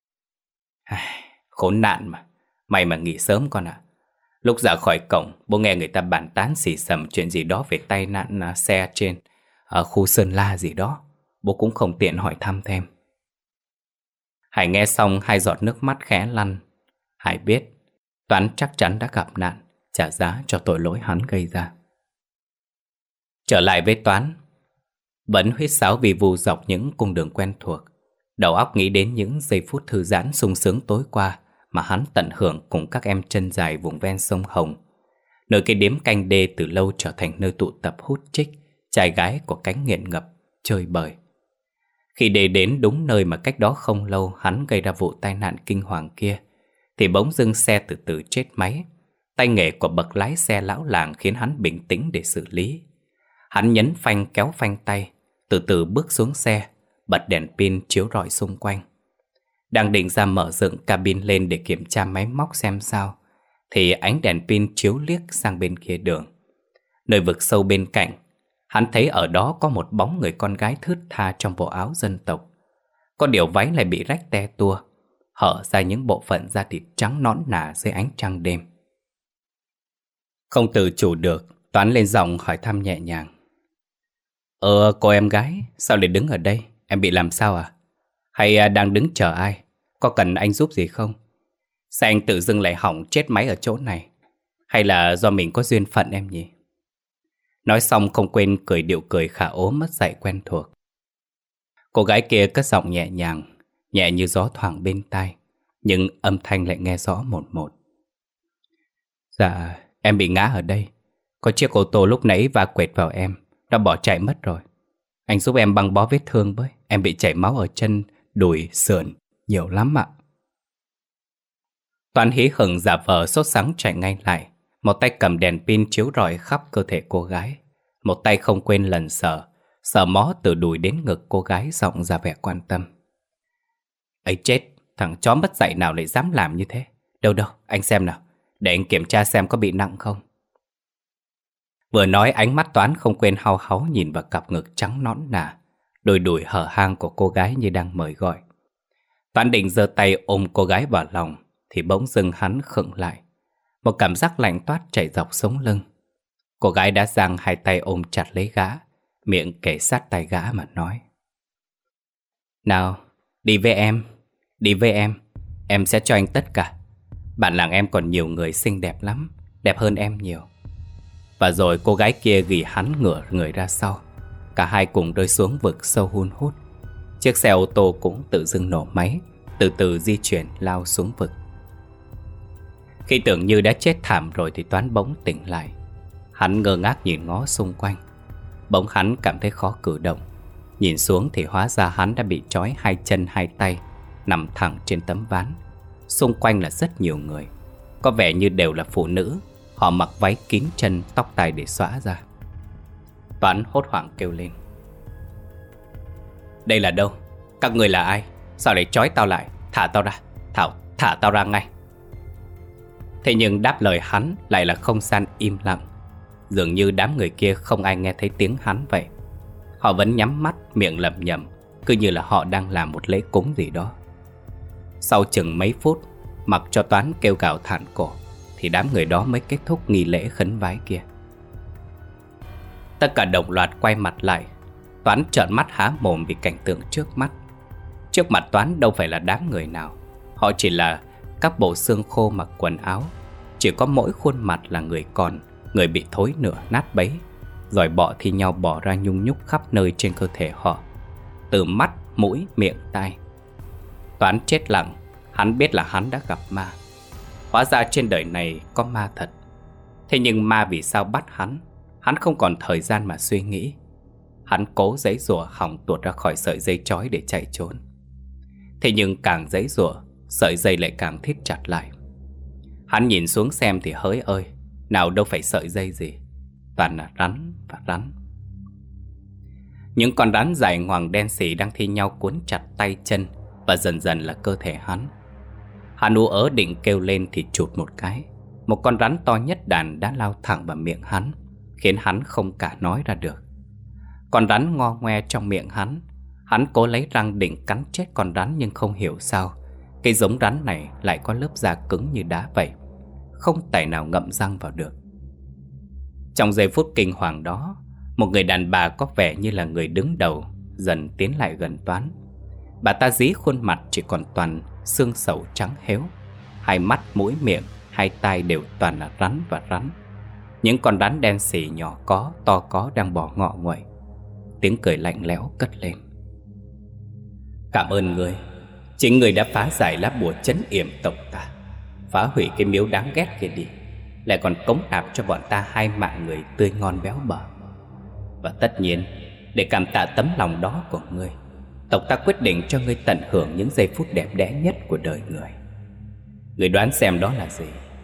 Ai, khốn nạn mà. May mà nghỉ sớm con ạ. Lúc ra khỏi cổng, bố nghe người ta bàn tán xì xầm chuyện gì đó về tai nạn xe trên ở khu Sơn La gì đó. bố cũng không tiện hỏi thăm thêm. Hải nghe xong hai giọt nước mắt khẽ lăn. Hải biết Toán chắc chắn đã gặp nạn, trả giá cho tội lỗi hắn gây ra. Trở lại với Toán, vẫn huýt sáo vì vu dọc những cung đường quen thuộc. Đầu óc nghĩ đến những giây phút thư giãn sung sướng tối qua mà hắn tận hưởng cùng các em chân dài vùng ven sông Hồng. Nơi cái điếm canh đê từ lâu trở thành nơi tụ tập hút chích, trai gái của cánh nghiện ngập, chơi bời. Khi đê đến đúng nơi mà cách đó không lâu hắn gây ra vụ tai nạn kinh hoàng kia, thì bỗng dưng xe từ từ chết máy. Tay nghề của bậc lái xe lão làng khiến hắn bình tĩnh để xử lý. Hắn nhấn phanh kéo phanh tay, từ từ bước xuống xe, bật đèn pin chiếu rọi xung quanh. Đang định ra mở dựng cabin lên để kiểm tra máy móc xem sao, thì ánh đèn pin chiếu liếc sang bên kia đường. Nơi vực sâu bên cạnh, hắn thấy ở đó có một bóng người con gái thướt tha trong bộ áo dân tộc. Có điều váy lại bị rách te tua, hở ra những bộ phận da thịt trắng nõn nà dưới ánh trăng đêm. Không tự chủ được, Toán lên giọng hỏi thăm nhẹ nhàng. Ờ, cô em gái, sao lại đứng ở đây? Em bị làm sao à? Hay đang đứng chờ ai? Có cần anh giúp gì không? Sao anh tự dưng lại hỏng chết máy ở chỗ này? Hay là do mình có duyên phận em nhỉ? Nói xong không quên cười điệu cười khả ố mất dạy quen thuộc. Cô gái kia cất giọng nhẹ nhàng, nhẹ như gió thoảng bên tai, nhưng âm thanh lại nghe rõ một một. Dạ, em bị ngã ở đây. Có chiếc ô tô lúc nãy va quệt vào em, đã bỏ chạy mất rồi. Anh giúp em băng bó vết thương với. Em bị chảy máu ở chân, đùi, sườn, nhiều lắm ạ. Toán hí hửng giả vờ sốt sắng chạy ngay lại. Một tay cầm đèn pin chiếu rọi khắp cơ thể cô gái, một tay không quên lần sờ, sờ mó từ đùi đến ngực cô gái, giọng ra vẻ quan tâm. Ấy chết, thằng chó mất dạy nào lại dám làm như thế? Đâu đâu, anh xem nào, để anh kiểm tra xem có bị nặng không. Vừa nói ánh mắt Toán không quên hau háu nhìn vào cặp ngực trắng nõn nà, đôi đùi hở hang của cô gái như đang mời gọi. Toán định giơ tay ôm cô gái vào lòng, thì bỗng dưng hắn khựng lại. Một cảm giác lạnh toát chạy dọc sống lưng. Cô gái đã giang hai tay ôm chặt lấy gã, miệng kề sát tay gã mà nói. Nào, đi với em, đi với em, em sẽ cho anh tất cả. Bản làng em còn nhiều người xinh đẹp lắm, đẹp hơn em nhiều. Và rồi cô gái kia gỉ hắn ngửa người ra sau. Cả hai cùng rơi xuống vực sâu hun hút. Chiếc xe ô tô cũng tự dưng nổ máy, từ từ di chuyển lao xuống vực. Khi tưởng như đã chết thảm rồi thì Toán bỗng tỉnh lại. Hắn ngơ ngác nhìn ngó xung quanh. Bỗng hắn cảm thấy khó cử động. Nhìn xuống thì hóa ra hắn đã bị trói hai chân hai tay, nằm thẳng trên tấm ván. Xung quanh là rất nhiều người, có vẻ như đều là phụ nữ. Họ mặc váy kín chân, tóc tai để xõa ra. Toán hốt hoảng kêu lên. Đây là đâu? Các người là ai? Sao lại trói tao lại? Thả tao ra, Thảo, thả tao ra ngay. Thế nhưng đáp lời hắn lại là không gian im lặng. Dường như đám người kia không ai nghe thấy tiếng hắn vậy. Họ vẫn nhắm mắt, miệng lẩm nhẩm, cứ như là họ đang làm một lễ cúng gì đó. Sau chừng mấy phút, mặc cho Toán kêu gào thản cổ, thì đám người đó mới kết thúc nghi lễ khấn vái kia. Tất cả đồng loạt quay mặt lại. Toán trợn mắt há mồm vì cảnh tượng trước mắt. Trước mặt Toán đâu phải là đám người nào. Họ chỉ là các bộ xương khô mặc quần áo. Chỉ có mỗi khuôn mặt là người còn, người bị thối nửa nát bấy. Rồi bọ thi nhau bỏ ra nhung nhúc khắp nơi trên cơ thể họ, từ mắt, mũi, miệng, tai. Toán chết lặng. Hắn biết là hắn đã gặp ma. Hóa ra trên đời này có ma thật. Thế nhưng ma vì sao bắt hắn? Hắn không còn thời gian mà suy nghĩ. Hắn cố giãy giụa hòng tuột ra khỏi sợi dây trói để chạy trốn. Thế nhưng càng giãy giụa, sợi dây lại càng thít chặt lại. Hắn nhìn xuống xem thì hỡi ơi, nào đâu phải sợi dây gì, toàn là rắn và rắn. Những con rắn dài ngoằng đen xì đang thi nhau cuốn chặt tay chân và dần dần là cơ thể hắn. Hắn ú ớ định kêu lên thì chụt một cái, một con rắn to nhất đàn đã lao thẳng vào miệng hắn, khiến hắn không cả nói ra được. Con rắn ngo ngoe trong miệng hắn. Hắn cố lấy răng định cắn chết con rắn, nhưng không hiểu sao cái giống rắn này lại có lớp da cứng như đá vậy, không tài nào ngậm răng vào được. Trong giây phút kinh hoàng đó, một người đàn bà có vẻ như là người đứng đầu, dần tiến lại gần Toán. Bà ta dí khuôn mặt chỉ còn toàn xương sầu trắng héo. Hai mắt, mũi, miệng, hai tai đều toàn là rắn và rắn. Những con rắn đen xì nhỏ có, to có đang bò ngọ nguậy. Tiếng cười lạnh lẽo cất lên. Cảm ơn người. Chính người đã phá giải lá bùa trấn yểm tộc ta, phá hủy cái miếu đáng ghét kia đi, lại còn cống nạp cho bọn ta hai mạng người tươi ngon béo bở. Và tất nhiên, để cảm tạ tấm lòng đó của ngươi, tộc ta quyết định cho ngươi tận hưởng những giây phút đẹp đẽ nhất của đời người. Ngươi đoán xem đó là gì?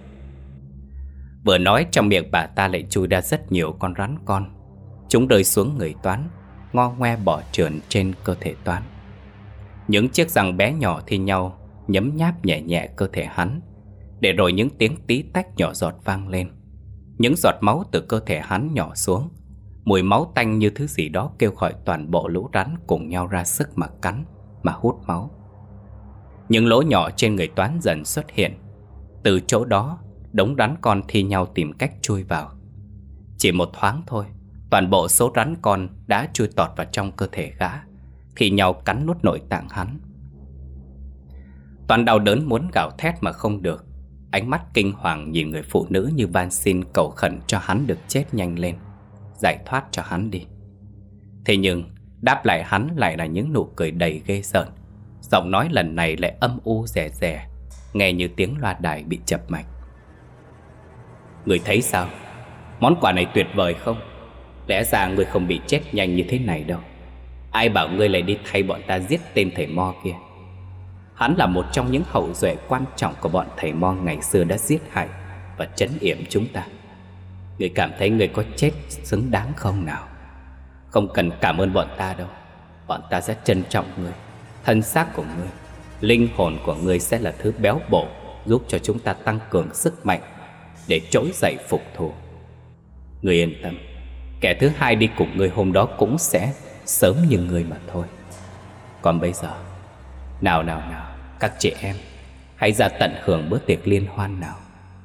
Vừa nói, trong miệng bà ta lại chui ra rất nhiều con rắn con. Chúng rơi xuống người Toán, ngo ngoe bò trườn trên cơ thể Toán. Những chiếc răng bé nhỏ thi nhau nhấm nháp nhẹ nhẹ cơ thể hắn, để rồi những tiếng tí tách nhỏ giọt vang lên. Những giọt máu từ cơ thể hắn nhỏ xuống. Mùi máu tanh như thứ gì đó kêu gọi toàn bộ lũ rắn cùng nhau ra sức mà cắn, mà hút máu. Những lỗ nhỏ trên người Toán dần xuất hiện. Từ chỗ đó, đống rắn con thi nhau tìm cách chui vào. Chỉ một thoáng thôi, toàn bộ số rắn con đã chui tọt vào trong cơ thể gã, thì nhau cắn nuốt nội tạng hắn. Toán đau đớn muốn gào thét mà không được. Ánh mắt kinh hoàng nhìn người phụ nữ như van xin cầu khẩn cho hắn được chết nhanh lên, giải thoát cho hắn đi. Thế nhưng đáp lại hắn lại là những nụ cười đầy ghê rợn. Giọng nói lần này lại âm u rè rè, nghe như tiếng loa đài bị chập mạch. Người thấy sao? Món quà này tuyệt vời không? Lẽ ra người không bị chết nhanh như thế này đâu. Ai bảo ngươi lại đi thay bọn ta giết tên thầy Mo kia? Hắn là một trong những hậu duệ quan trọng của bọn thầy Mo ngày xưa đã giết hại và trấn yểm chúng ta. Ngươi cảm thấy ngươi có chết xứng đáng không nào? Không cần cảm ơn bọn ta đâu. Bọn ta sẽ trân trọng ngươi. Thân xác của ngươi, linh hồn của ngươi sẽ là thứ béo bổ, giúp cho chúng ta tăng cường sức mạnh để trỗi dậy phục thù. Ngươi yên tâm, kẻ thứ hai đi cùng ngươi hôm đó cũng sẽ sớm như ngươi mà thôi. Còn bây giờ, nào nào nào, các chị em, hãy ra tận hưởng bữa tiệc liên hoan nào.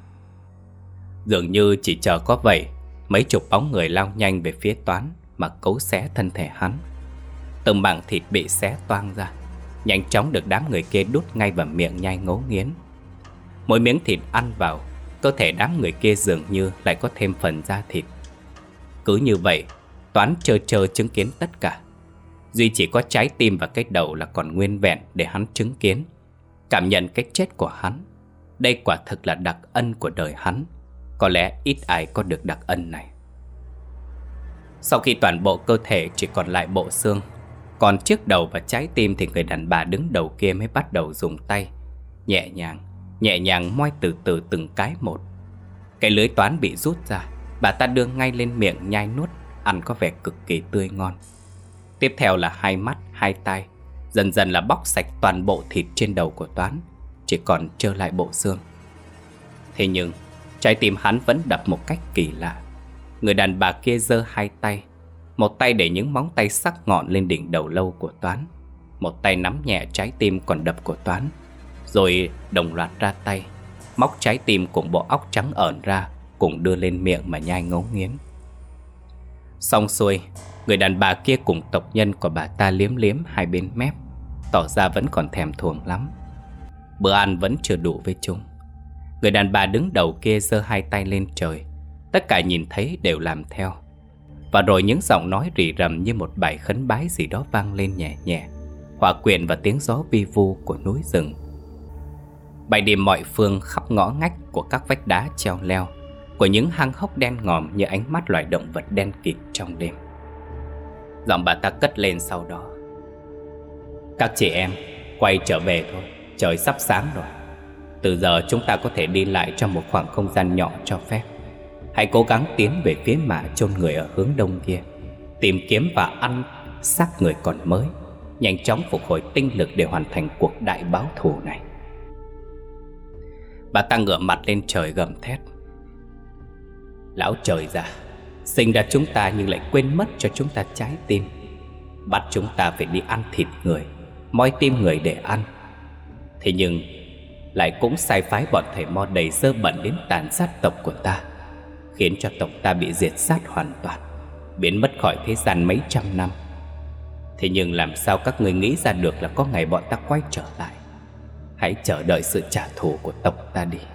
Dường như chỉ chờ có vậy, mấy chục bóng người lao nhanh về phía Toán mà cấu xé thân thể hắn. Từng mảng thịt bị xé toang ra, nhanh chóng được đám người kia đút ngay vào miệng nhai ngấu nghiến. Mỗi miếng thịt ăn vào, cơ thể đám người kia dường như lại có thêm phần da thịt. Cứ như vậy, Toán trơ trơ chứng kiến tất cả. Duy chỉ có trái tim và cái đầu là còn nguyên vẹn để hắn chứng kiến, cảm nhận cái chết của hắn. Đây quả thực là đặc ân của đời hắn. Có lẽ ít ai có được đặc ân này. Sau khi toàn bộ cơ thể chỉ còn lại bộ xương, còn chiếc đầu và trái tim, thì người đàn bà đứng đầu kia mới bắt đầu dùng tay nhẹ nhàng, nhẹ nhàng moi từ từ từng cái một. Cái lưới Toán bị rút ra, bà ta đưa ngay lên miệng nhai nuốt, ăn có vẻ cực kỳ tươi ngon. Tiếp theo là hai mắt, hai tai, dần dần là bóc sạch toàn bộ thịt trên đầu của Toán, chỉ còn trơ lại bộ xương. Thế nhưng trái tim hắn vẫn đập một cách kỳ lạ. Người đàn bà kia giơ hai tay, một tay để những móng tay sắc ngọn lên đỉnh đầu lâu của Toán, một tay nắm nhẹ trái tim còn đập của Toán, rồi đồng loạt ra tay móc trái tim cùng bộ óc trắng ởn ra, cùng đưa lên miệng mà nhai ngấu nghiến. Xong xuôi, người đàn bà kia cùng tộc nhân của bà ta liếm liếm hai bên mép, tỏ ra vẫn còn thèm thuồng lắm. Bữa ăn vẫn chưa đủ với chúng. Người đàn bà đứng đầu kia giơ hai tay lên trời, tất cả nhìn thấy đều làm theo. Và rồi những giọng nói rì rầm như một bài khấn bái gì đó vang lên nhẹ nhẹ, hòa quyện vào tiếng gió vi vu của núi rừng, bay đi mọi phương khắp ngõ ngách của các vách đá treo leo, của những hang hốc đen ngòm như ánh mắt loài động vật đen kịt trong đêm. Giọng bà ta cất lên sau đó: các chị em, quay trở về thôi, trời sắp sáng rồi. Từ giờ chúng ta có thể đi lại trong một khoảng không gian nhỏ cho phép. Hãy cố gắng tiến về phía mả chôn người ở hướng đông kia, tìm kiếm và ăn xác người còn mới, nhanh chóng phục hồi tinh lực để hoàn thành cuộc đại báo thù này. Bà ta ngửa mặt lên trời gầm thét: lão trời già, sinh ra chúng ta nhưng lại quên mất cho chúng ta trái tim, bắt chúng ta phải đi ăn thịt người, moi tim người để ăn. Thế nhưng lại cũng sai phái bọn thầy Mo đầy dơ bẩn đến tàn sát tộc của ta, khiến cho tộc ta bị diệt sát hoàn toàn, biến mất khỏi thế gian mấy trăm năm. Thế nhưng làm sao các ngươi nghĩ ra được là có ngày bọn ta quay trở lại? Hãy chờ đợi sự trả thù của tộc ta đi.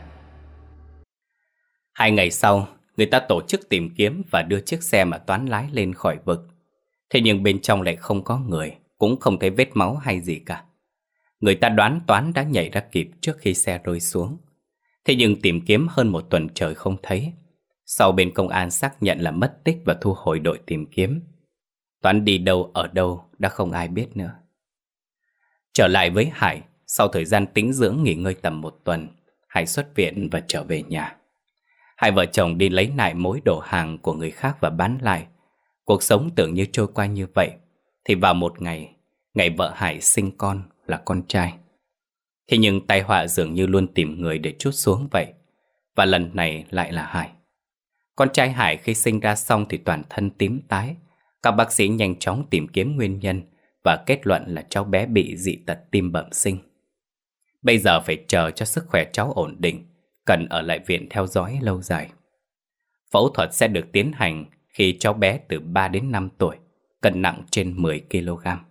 Hai ngày sau, người ta tổ chức tìm kiếm và đưa chiếc xe mà Toán lái lên khỏi vực. Thế nhưng bên trong lại không có người, cũng không thấy vết máu hay gì cả. Người ta đoán Toán đã nhảy ra kịp trước khi xe rơi xuống. Thế nhưng tìm kiếm hơn một tuần trời không thấy. Sau bên công an xác nhận là mất tích và thu hồi đội tìm kiếm. Toán đi đâu ở đâu đã không ai biết nữa. Trở lại với Hải, sau thời gian tĩnh dưỡng nghỉ ngơi tầm một tuần, Hải xuất viện và trở về nhà. Hai vợ chồng đi lấy lại mối đồ hàng của người khác và bán lại. Cuộc sống tưởng như trôi qua như vậy. Thì vào một ngày, ngày vợ Hải sinh con là con trai. Thế nhưng tai họa dường như luôn tìm người để trút xuống vậy. Và lần này lại là Hải. Con trai Hải khi sinh ra xong thì toàn thân tím tái. Các bác sĩ nhanh chóng tìm kiếm nguyên nhân và kết luận là cháu bé bị dị tật tim bẩm sinh. Bây giờ phải chờ cho sức khỏe cháu ổn định, cần ở lại viện theo dõi lâu dài. Phẫu thuật sẽ được tiến hành khi cháu bé từ ba đến năm tuổi, cân nặng trên mười ki lô gam.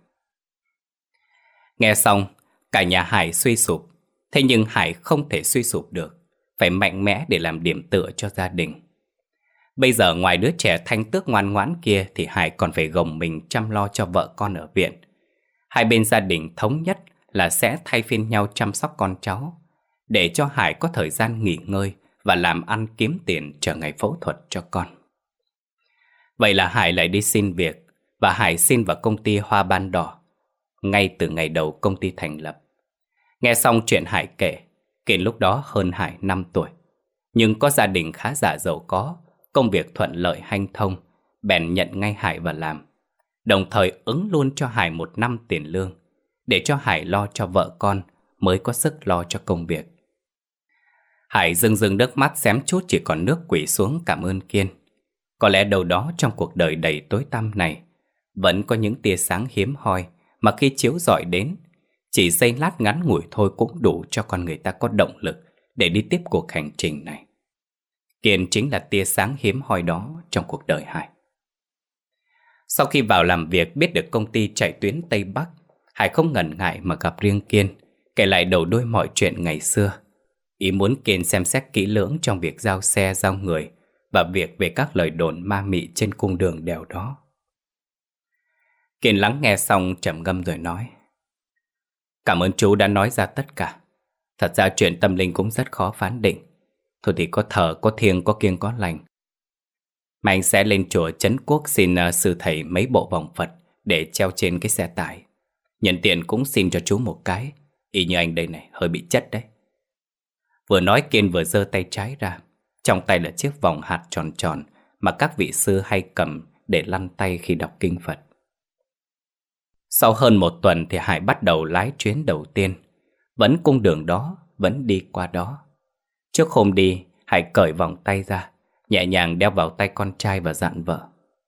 Nghe xong, cả nhà Hải suy sụp. Thế nhưng Hải không thể suy sụp được, phải mạnh mẽ để làm điểm tựa cho gia đình. Bây giờ ngoài đứa trẻ thanh tước ngoan ngoãn kia thì Hải còn phải gồng mình chăm lo cho vợ con ở viện. Hai bên gia đình thống nhất là sẽ thay phiên nhau chăm sóc con cháu, để cho Hải có thời gian nghỉ ngơi và làm ăn kiếm tiền chờ ngày phẫu thuật cho con. Vậy là Hải lại đi xin việc, và Hải xin vào công ty Hoa Ban Đỏ, ngay từ ngày đầu công ty thành lập. Nghe xong chuyện Hải kể, Kiên lúc đó hơn Hải năm tuổi, nhưng có gia đình khá giả giàu có, công việc thuận lợi hanh thông, bèn nhận ngay Hải vào làm, đồng thời ứng luôn cho Hải một năm tiền lương, để cho Hải lo cho vợ con mới có sức lo cho công việc. Hải rưng rưng nước mắt xém chút chỉ còn nước quỵ xuống cảm ơn Kiên. Có lẽ đâu đó trong cuộc đời đầy tối tăm này vẫn có những tia sáng hiếm hoi mà khi chiếu rọi đến, chỉ giây lát ngắn ngủi thôi cũng đủ cho con người ta có động lực để đi tiếp cuộc hành trình này. Kiên chính là tia sáng hiếm hoi đó trong cuộc đời Hải. Sau khi vào làm việc biết được công ty chạy tuyến Tây Bắc, Hải không ngần ngại mà gặp riêng Kiên, kể lại đầu đuôi mọi chuyện ngày xưa. Ý muốn Kiên xem xét kỹ lưỡng trong việc giao xe, giao người và việc về các lời đồn ma mị trên cung đường đèo đó. Kiên lắng nghe xong trầm ngâm rồi nói: Cảm ơn chú đã nói ra tất cả. Thật ra chuyện tâm linh cũng rất khó phán định. Thôi thì có thờ, có thiêng, có kiêng, có lành. Mà anh sẽ lên chùa Trấn Quốc xin uh, sư thầy mấy bộ vòng Phật để treo trên cái xe tải. Nhân tiện cũng xin cho chú một cái, y như anh đây này, hơi bị chất đấy. Vừa nói Kiên vừa giơ tay trái ra. Trong tay là chiếc vòng hạt tròn tròn mà các vị sư hay cầm để lăn tay khi đọc kinh Phật. Sau hơn một tuần thì Hải bắt đầu lái chuyến đầu tiên. Vẫn cung đường đó, vẫn đi qua đó. Trước hôm đi, Hải cởi vòng tay ra, nhẹ nhàng đeo vào tay con trai và dặn vợ: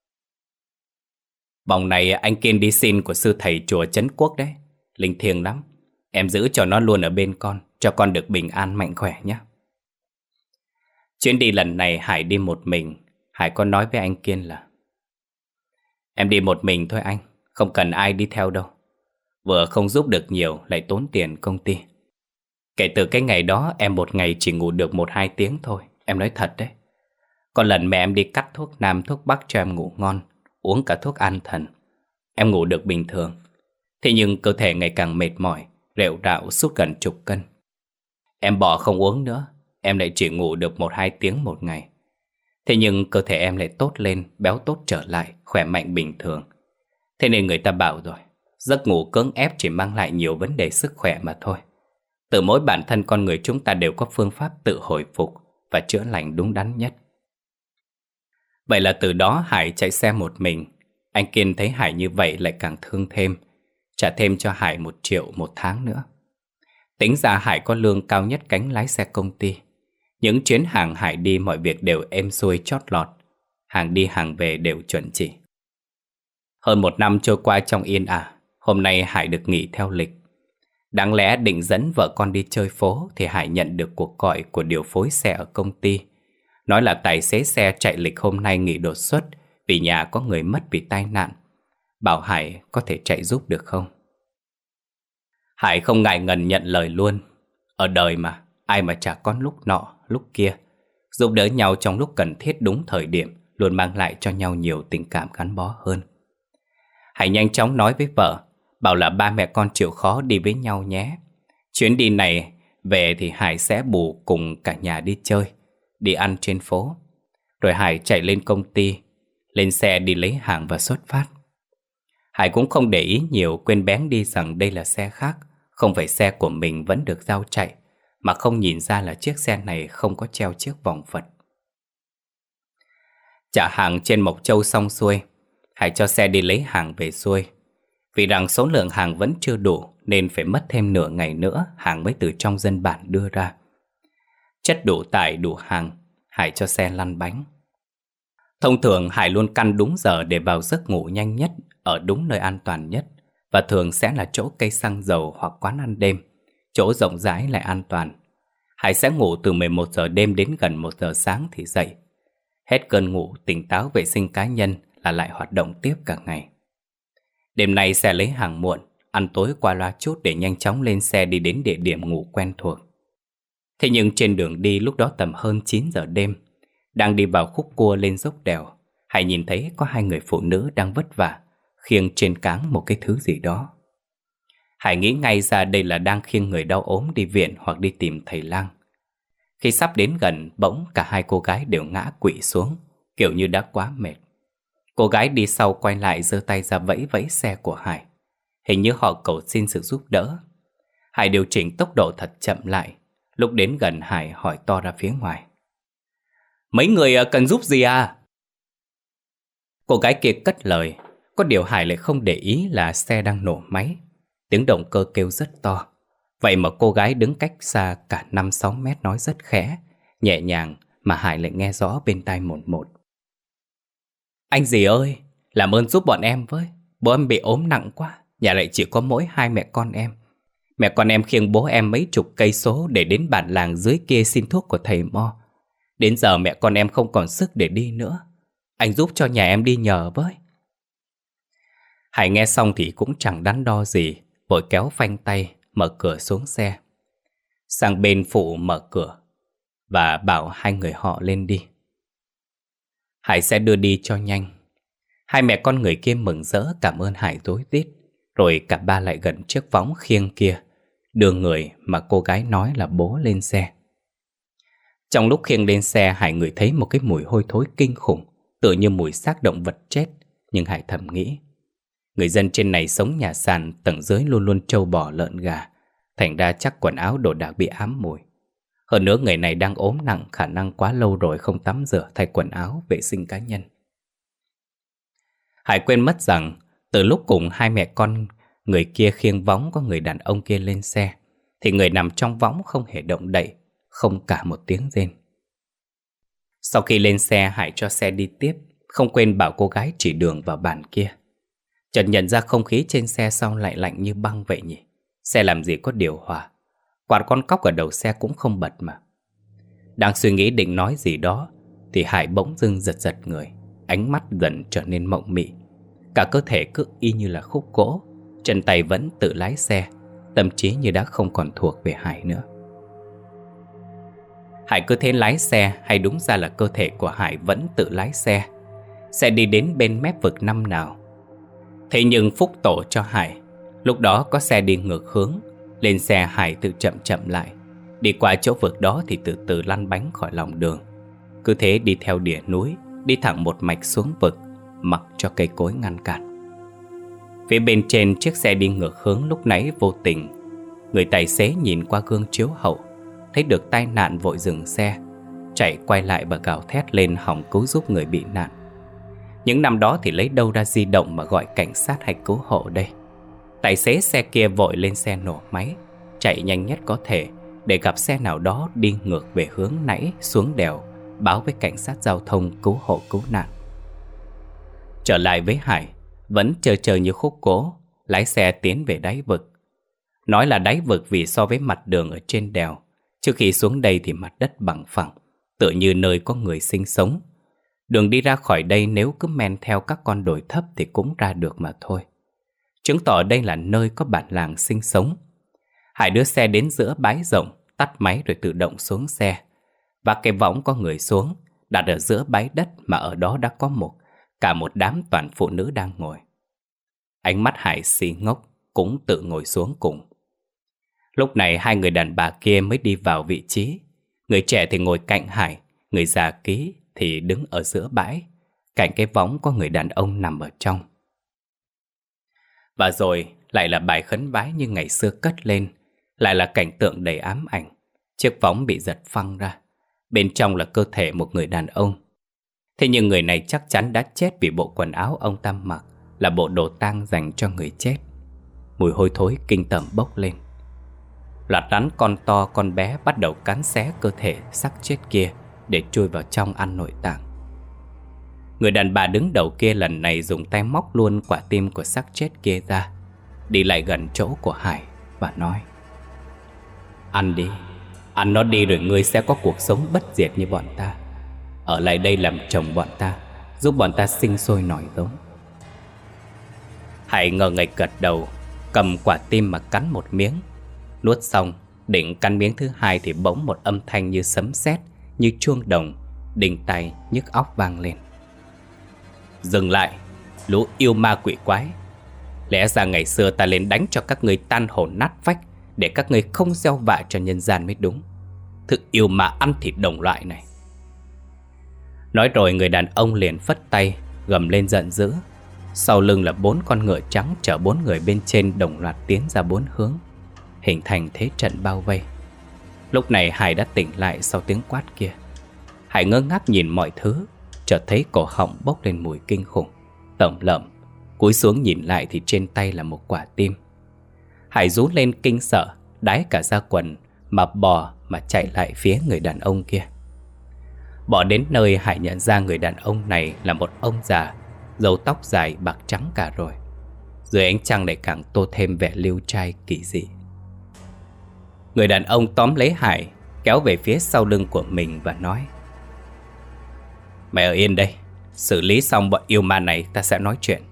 Vòng này anh Kiên đi xin của sư thầy chùa Trấn Quốc đấy, linh thiêng lắm. Em giữ cho nó luôn ở bên con, cho con được bình an mạnh khỏe nhé. Chuyến đi lần này Hải đi một mình. Hải có nói với anh Kiên là: Em đi một mình thôi anh, không cần ai đi theo đâu. Vừa không giúp được nhiều, lại tốn tiền công ty. Kể từ cái ngày đó em một ngày chỉ ngủ được một hai tiếng thôi. Em nói thật đấy. Có lần mẹ em đi cắt thuốc nam thuốc bắc cho em ngủ ngon, uống cả thuốc an thần. Em ngủ được bình thường. Thế nhưng cơ thể ngày càng mệt mỏi, rệu rạo sút gần chục cân. Em bỏ không uống nữa, em lại chỉ ngủ được một hai tiếng một ngày. Thế nhưng cơ thể em lại tốt lên, béo tốt trở lại, khỏe mạnh bình thường. Thế nên người ta bảo rồi, giấc ngủ cưỡng ép chỉ mang lại nhiều vấn đề sức khỏe mà thôi. Từ mỗi bản thân con người chúng ta đều có phương pháp tự hồi phục và chữa lành đúng đắn nhất. Vậy là từ đó Hải chạy xe một mình. Anh Kiên thấy Hải như vậy lại càng thương thêm, trả thêm cho Hải một triệu một tháng nữa. Tính ra Hải có lương cao nhất cánh lái xe công ty. Những chuyến hàng Hải đi mọi việc đều êm xuôi chót lọt. Hàng đi hàng về đều chuẩn chỉ. Hơn một năm trôi qua trong yên ả. Hôm nay Hải được nghỉ theo lịch. Đáng lẽ định dẫn vợ con đi chơi phố thì Hải nhận được cuộc gọi của điều phối xe ở công ty. Nói là tài xế xe chạy lịch hôm nay nghỉ đột xuất vì nhà có người mất vì tai nạn. bảo Hải có thể chạy giúp được không. Hải không ngại ngần nhận lời luôn. Ở đời mà, ai mà chả có lúc nọ, lúc kia. Giúp đỡ nhau trong lúc cần thiết đúng thời điểm luôn mang lại cho nhau nhiều tình cảm gắn bó hơn. Hải nhanh chóng nói với vợ, bảo là ba mẹ con chịu khó đi với nhau nhé. Chuyến đi này về thì Hải sẽ bù cùng cả nhà đi chơi, đi ăn trên phố. Rồi Hải chạy lên công ty, lên xe đi lấy hàng và xuất phát. Hải cũng không để ý nhiều, quên bén đi rằng đây là xe khác, không phải xe của mình vẫn được giao chạy, mà không nhìn ra là chiếc xe này không có treo chiếc vòng Phật. Trả hàng trên Mộc Châu xong xuôi, Hải cho xe đi lấy hàng về xuôi. Vì rằng số lượng hàng vẫn chưa đủ nên phải mất thêm nửa ngày nữa hàng mới từ trong dân bản đưa ra. Chất đủ tải đủ hàng, Hải cho xe lăn bánh. Thông thường Hải luôn căn đúng giờ để vào giấc ngủ nhanh nhất, ở đúng nơi an toàn nhất, và thường sẽ là chỗ cây xăng dầu hoặc quán ăn đêm, chỗ rộng rãi lại an toàn. Hải sẽ ngủ từ mười một giờ đêm đến gần một giờ sáng thì dậy. Hết cơn ngủ, tỉnh táo vệ sinh cá nhân là lại hoạt động tiếp cả ngày. Đêm nay xe lấy hàng muộn, ăn tối qua loa chút để nhanh chóng lên xe đi đến địa điểm ngủ quen thuộc. Thế nhưng trên đường đi lúc đó tầm hơn chín giờ đêm, đang đi vào khúc cua lên dốc đèo, Hải nhìn thấy có hai người phụ nữ đang vất vả khiêng trên cáng một cái thứ gì đó. Hải nghĩ ngay ra đây là đang khiêng người đau ốm đi viện hoặc đi tìm thầy lang. Khi sắp đến gần, bỗng cả hai cô gái đều ngã quỵ xuống, kiểu như đã quá mệt. Cô gái đi sau quay lại giơ tay ra vẫy vẫy xe của Hải. Hình như họ cầu xin sự giúp đỡ. Hải điều chỉnh tốc độ thật chậm lại. Lúc đến gần Hải hỏi to ra phía ngoài, mấy người cần giúp gì à? Cô gái kia cất lời. Có điều Hải lại không để ý là xe đang nổ máy. Tiếng động cơ kêu rất to. Vậy mà cô gái đứng cách xa cả năm sáu mét nói rất khẽ, nhẹ nhàng mà Hải lại nghe rõ bên tai một một. Anh dì ơi, làm ơn giúp bọn em với. Bố em bị ốm nặng quá, nhà lại chỉ có mỗi hai mẹ con em. Mẹ con em khiêng bố em mấy chục cây số để đến bản làng dưới kia xin thuốc của thầy Mo. Đến giờ mẹ con em không còn sức để đi nữa. Anh giúp cho nhà em đi nhờ với. Hải nghe xong thì cũng chẳng đắn đo gì, vội kéo phanh tay, mở cửa xuống xe. Sang bên phụ mở cửa và bảo hai người họ lên đi. Hải sẽ đưa đi cho nhanh. Hai mẹ con người kia mừng rỡ cảm ơn Hải rối rít. Rồi cả ba lại gần chiếc võng khiêng kia, đưa người mà cô gái nói là bố lên xe. Trong lúc khiêng lên xe, Hải ngửi thấy một cái mùi hôi thối kinh khủng, tựa như mùi xác động vật chết. Nhưng Hải thầm nghĩ, người dân trên này sống nhà sàn, tầng dưới luôn luôn trâu bò lợn gà, thành ra chắc quần áo đồ đạc bị ám mùi. Hơn nữa người này đang ốm nặng, khả năng quá lâu rồi không tắm rửa thay quần áo vệ sinh cá nhân. Hải quên mất rằng từ lúc cùng hai mẹ con người kia khiêng võng có người đàn ông kia lên xe, thì người nằm trong võng không hề động đậy, không cả một tiếng rên. Sau khi lên xe, Hải cho xe đi tiếp, không quên bảo cô gái chỉ đường vào bản kia. Chợt nhận ra không khí trên xe sao lại lạnh như băng vậy nhỉ? Xe làm gì có điều hòa, quạt con cóc ở đầu xe cũng không bật mà. Đang suy nghĩ định nói gì đó thì Hải bỗng dưng giật giật người, ánh mắt dần trở nên mộng mị. Cả cơ thể cứ y như là khúc gỗ, chân tay vẫn tự lái xe, tâm trí như đã không còn thuộc về Hải nữa. Hải cứ thế lái xe, hay đúng ra là cơ thể của Hải vẫn tự lái xe. Xe đi đến bên mép vực năm nào. Thế nhưng phúc tổ cho Hải, lúc đó có xe đi ngược hướng. Lên xe Hải tự chậm chậm lại, đi qua chỗ vực đó thì từ từ lăn bánh khỏi lòng đường. Cứ thế đi theo đỉa núi, đi thẳng một mạch xuống vực, mặc cho cây cối ngăn cản. Phía bên trên chiếc xe đi ngược hướng lúc nãy vô tình, người tài xế nhìn qua gương chiếu hậu, thấy được tai nạn vội dừng xe, chạy quay lại và gào thét lên hòng cứu giúp người bị nạn. Những năm đó thì lấy đâu ra di động mà gọi cảnh sát hay cứu hộ đây. Tài xế xe kia vội lên xe nổ máy, chạy nhanh nhất có thể để gặp xe nào đó đi ngược về hướng nãy xuống đèo, báo với cảnh sát giao thông cứu hộ cứu nạn. Trở lại với Hải, vẫn chờ chờ như khúc gỗ, lái xe tiến về đáy vực. Nói là đáy vực vì so với mặt đường ở trên đèo, trước khi xuống đây thì mặt đất bằng phẳng, tựa như nơi có người sinh sống. Đường đi ra khỏi đây nếu cứ men theo các con đồi thấp thì cũng ra được mà thôi. Chứng tỏ đây là nơi có bản làng sinh sống. Hải đưa xe đến giữa bãi rộng, tắt máy rồi tự động xuống xe. Và cái võng có người xuống, đặt ở giữa bãi đất mà ở đó đã có một cả một đám toàn phụ nữ đang ngồi. Ánh mắt Hải xì ngốc, cũng tự ngồi xuống cùng. Lúc này hai người đàn bà kia mới đi vào vị trí. Người trẻ thì ngồi cạnh Hải, người già ký thì đứng ở giữa bãi. Cạnh cái võng có người đàn ông nằm ở trong. Và rồi lại là bài khấn vái như ngày xưa cất lên. Lại là cảnh tượng đầy ám ảnh. Chiếc võng bị giật phăng ra. Bên trong là cơ thể một người đàn ông. Thế nhưng người này chắc chắn đã chết vì bộ quần áo ông ta mặc là bộ đồ tang dành cho người chết. Mùi hôi thối kinh tởm bốc lên. Loạt rắn con to con bé bắt đầu cắn xé cơ thể xác chết kia để chui vào trong ăn nội tạng. Người đàn bà đứng đầu kia lần này dùng tay móc luôn quả tim của xác chết kia ra, đi lại gần chỗ của Hải và nói: "Ăn đi, ăn nó đi rồi ngươi sẽ có cuộc sống bất diệt như bọn ta. Ở lại đây làm chồng bọn ta, giúp bọn ta sinh sôi nổi giống." Hải ngờ nghệch gật đầu, cầm quả tim mà cắn một miếng. Nuốt xong, định cắn miếng thứ hai thì bỗng một âm thanh như sấm sét, như chuông đồng, đinh tai nhức óc vang lên. "Dừng lại, lũ yêu ma quỷ quái! Lẽ ra ngày xưa ta lên đánh cho các ngươi tan hồn nát phách, để các ngươi không gieo vạ cho nhân gian mới đúng. Thứ yêu ma ăn thịt đồng loại này!" Nói rồi người đàn ông liền phất tay, gầm lên giận dữ. Sau lưng là bốn con ngựa trắng chở bốn người bên trên đồng loạt tiến ra bốn hướng, hình thành thế trận bao vây. Lúc này Hải đã tỉnh lại sau tiếng quát kia. Hải ngơ ngác nhìn mọi thứ, chợt thấy cổ họng bốc lên mùi kinh khủng, tởm lợm. Cúi xuống nhìn lại thì trên tay là một quả tim. Hải rú lên kinh sợ, đái cả da quần, mà bò mà chạy lại phía người đàn ông kia. Bỏ đến nơi, Hải nhận ra người đàn ông này là một ông già, râu tóc dài bạc trắng cả rồi. Dưới ánh trăng lại càng tô thêm vẻ liêu trai kỳ dị. Người đàn ông tóm lấy Hải, kéo về phía sau lưng của mình và nói: "Mày ở yên đây, xử lý xong bọn yêu ma này ta sẽ nói chuyện."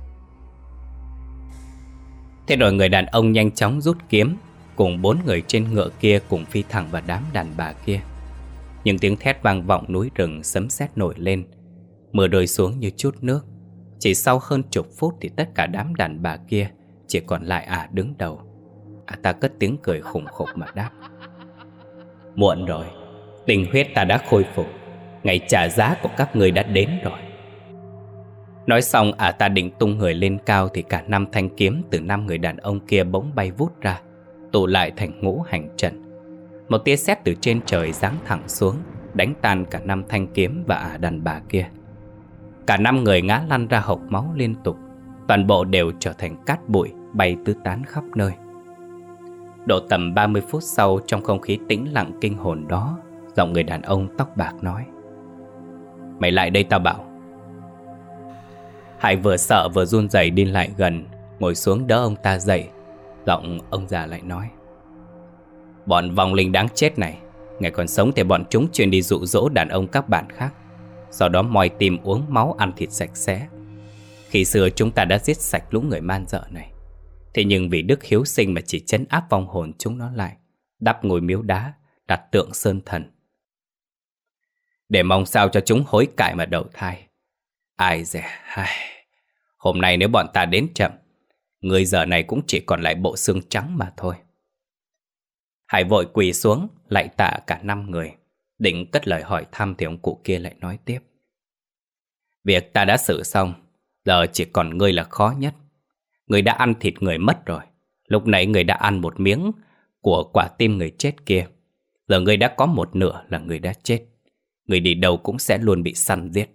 Thế rồi người đàn ông nhanh chóng rút kiếm, cùng bốn người trên ngựa kia cùng phi thẳng vào đám đàn bà kia. Những tiếng thét vang vọng núi rừng, sấm sét nổi lên, mưa rơi xuống như chút nước. Chỉ sau hơn chục phút thì tất cả đám đàn bà kia chỉ còn lại ả đứng đầu. Ả ta cất tiếng cười khủng khục mà đáp: "Muộn rồi, tình huyết ta đã khôi phục, ngày trả giá của các người đã đến rồi." Nói xong ả ta định tung người lên cao thì cả năm thanh kiếm từ năm người đàn ông kia bỗng bay vút ra, tụ lại thành ngũ hành trận. Một tia sét từ trên trời giáng thẳng xuống, đánh tan cả năm thanh kiếm và ả đàn bà kia. Cả năm người ngã lăn ra hộc máu liên tục, toàn bộ đều trở thành cát bụi bay tứ tán khắp nơi. Độ tầm ba mươi phút sau, trong không khí tĩnh lặng kinh hồn đó, giọng người đàn ông tóc bạc nói: "Mày lại đây tao bảo." Hải vừa sợ vừa run rẩy đi lại gần, ngồi xuống đỡ ông ta dậy. Giọng ông già lại nói: "Bọn vong linh đáng chết này, ngày còn sống thì bọn chúng chuyên đi dụ dỗ đàn ông các bạn khác, sau đó moi tim uống máu ăn thịt sạch sẽ. Khi xưa chúng ta đã giết sạch lũ người man dợ này. Thế nhưng vì đức hiếu sinh mà chỉ trấn áp vong hồn chúng nó lại, đắp ngôi miếu đá, đặt tượng sơn thần, để mong sao cho chúng hối cải mà đầu thai. Ai dè, ai... Hôm nay nếu bọn ta đến chậm, người giờ này cũng chỉ còn lại bộ xương trắng mà thôi." Hải vội quỳ xuống lạy tạ cả năm người, định cất lời hỏi thăm thì ông cụ kia lại nói tiếp: "Việc ta đã xử xong, giờ chỉ còn ngươi là khó nhất. Ngươi đã ăn thịt người mất rồi. Lúc nãy ngươi đã ăn một miếng của quả tim người chết kia. Giờ ngươi đã có một nửa là người đã chết. Ngươi đi đâu cũng sẽ luôn bị săn giết."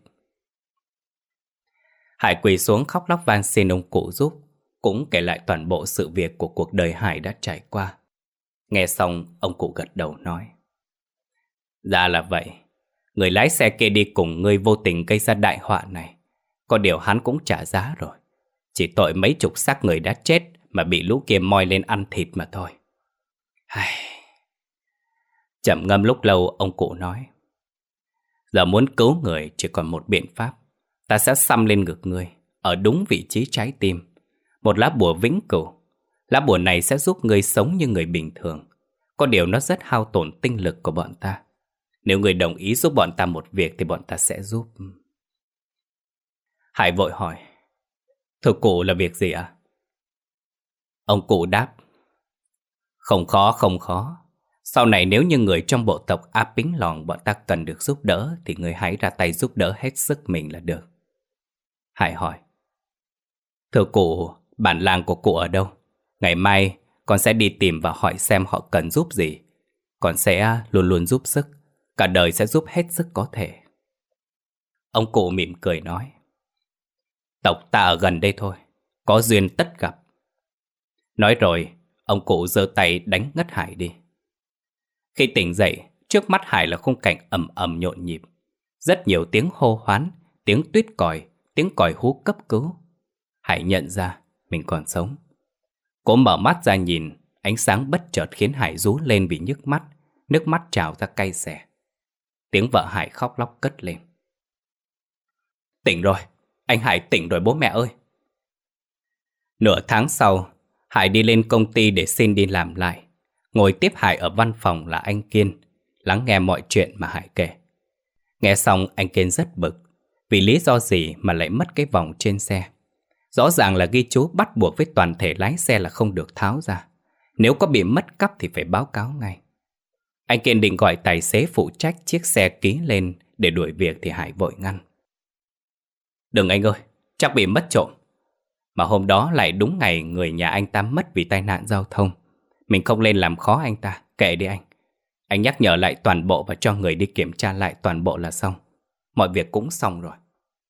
Hải quỳ xuống khóc lóc van xin ông cụ giúp, cũng kể lại toàn bộ sự việc của cuộc đời Hải đã trải qua. Nghe xong, ông cụ gật đầu nói: "Ra là vậy. Người lái xe kia đi cùng ngươi vô tình gây ra đại họa này. Có điều hắn cũng trả giá rồi. Chỉ tội mấy chục xác người đã chết mà bị lũ kia moi lên ăn thịt mà thôi." Trầm ngâm lúc lâu, ông cụ nói: Giờ muốn cứu người chỉ còn một biện pháp. Ta sẽ xăm lên ngực ngươi, ở đúng vị trí trái tim, một lá bùa vĩnh cửu. Lá bùa này sẽ giúp ngươi sống như người bình thường. Có điều nó rất hao tổn tinh lực của bọn ta. Nếu ngươi đồng ý giúp bọn ta một việc thì bọn ta sẽ giúp. Hải vội hỏi, thưa cụ là việc gì ạ? À? Ông cụ đáp, không khó không khó. Sau này nếu như người trong bộ tộc A Pính Lòn bọn ta cần được giúp đỡ thì người hãy ra tay giúp đỡ hết sức mình là được. Hải hỏi, thưa cụ, bản làng của cụ ở đâu? Ngày mai con sẽ đi tìm và hỏi xem họ cần giúp gì. Con sẽ luôn luôn giúp sức, cả đời sẽ giúp hết sức có thể. Ông cụ mỉm cười nói, tộc ta ở gần đây thôi, có duyên tất gặp. Nói rồi, ông cụ giơ tay đánh ngất Hải đi. Khi tỉnh dậy, trước mắt Hải là khung cảnh ầm ầm nhộn nhịp. Rất nhiều tiếng hô hoán, tiếng tuýt còi, tiếng còi hú cấp cứu. Hải nhận ra mình còn sống. Cố mở mắt ra nhìn, ánh sáng bất chợt khiến Hải rú lên vì nhức mắt, nước mắt trào ra cay xè. Tiếng vợ Hải khóc lóc cất lên. Tỉnh rồi, anh Hải tỉnh rồi bố mẹ ơi. Nửa tháng sau, Hải đi lên công ty để xin đi làm lại. Ngồi tiếp Hải ở văn phòng là anh Kiên, lắng nghe mọi chuyện mà Hải kể. Nghe xong anh Kiên rất bực. Vì lý do gì mà lại mất cái vòng trên xe? Rõ ràng là ghi chú bắt buộc với toàn thể lái xe là không được tháo ra. Nếu có bị mất cắp thì phải báo cáo ngay. Anh Kiên định gọi tài xế phụ trách chiếc xe ký lên để đuổi việc thì Hải vội ngăn. Đừng anh ơi, chắc bị mất trộm. Mà hôm đó lại đúng ngày người nhà anh ta mất vì tai nạn giao thông. Mình không lên làm khó anh ta, kệ đi anh. Anh nhắc nhở lại toàn bộ và cho người đi kiểm tra lại toàn bộ là xong. Mọi việc cũng xong rồi.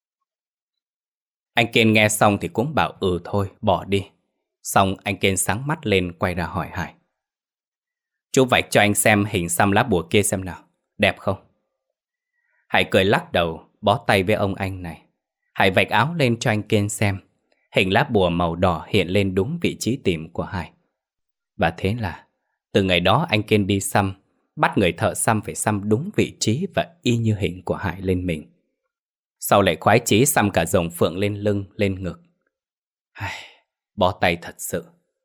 Anh Kiên nghe xong thì cũng bảo ừ thôi, bỏ đi. Xong anh Kiên sáng mắt lên quay ra hỏi Hải. Chú vạch cho anh xem hình xăm lá bùa kia xem nào, đẹp không? Hải cười lắc đầu, bó tay với ông anh này. Hải vạch áo lên cho anh Kiên xem. Hình lá bùa màu đỏ hiện lên đúng vị trí tìm của Hải. Và thế là từ ngày đó anh Kiên đi xăm, bắt người thợ xăm phải xăm đúng vị trí và y như hình của Hải lên mình. Sau lại khoái chí xăm cả rồng phượng lên lưng, lên ngực. Ai, bó tay thật sự.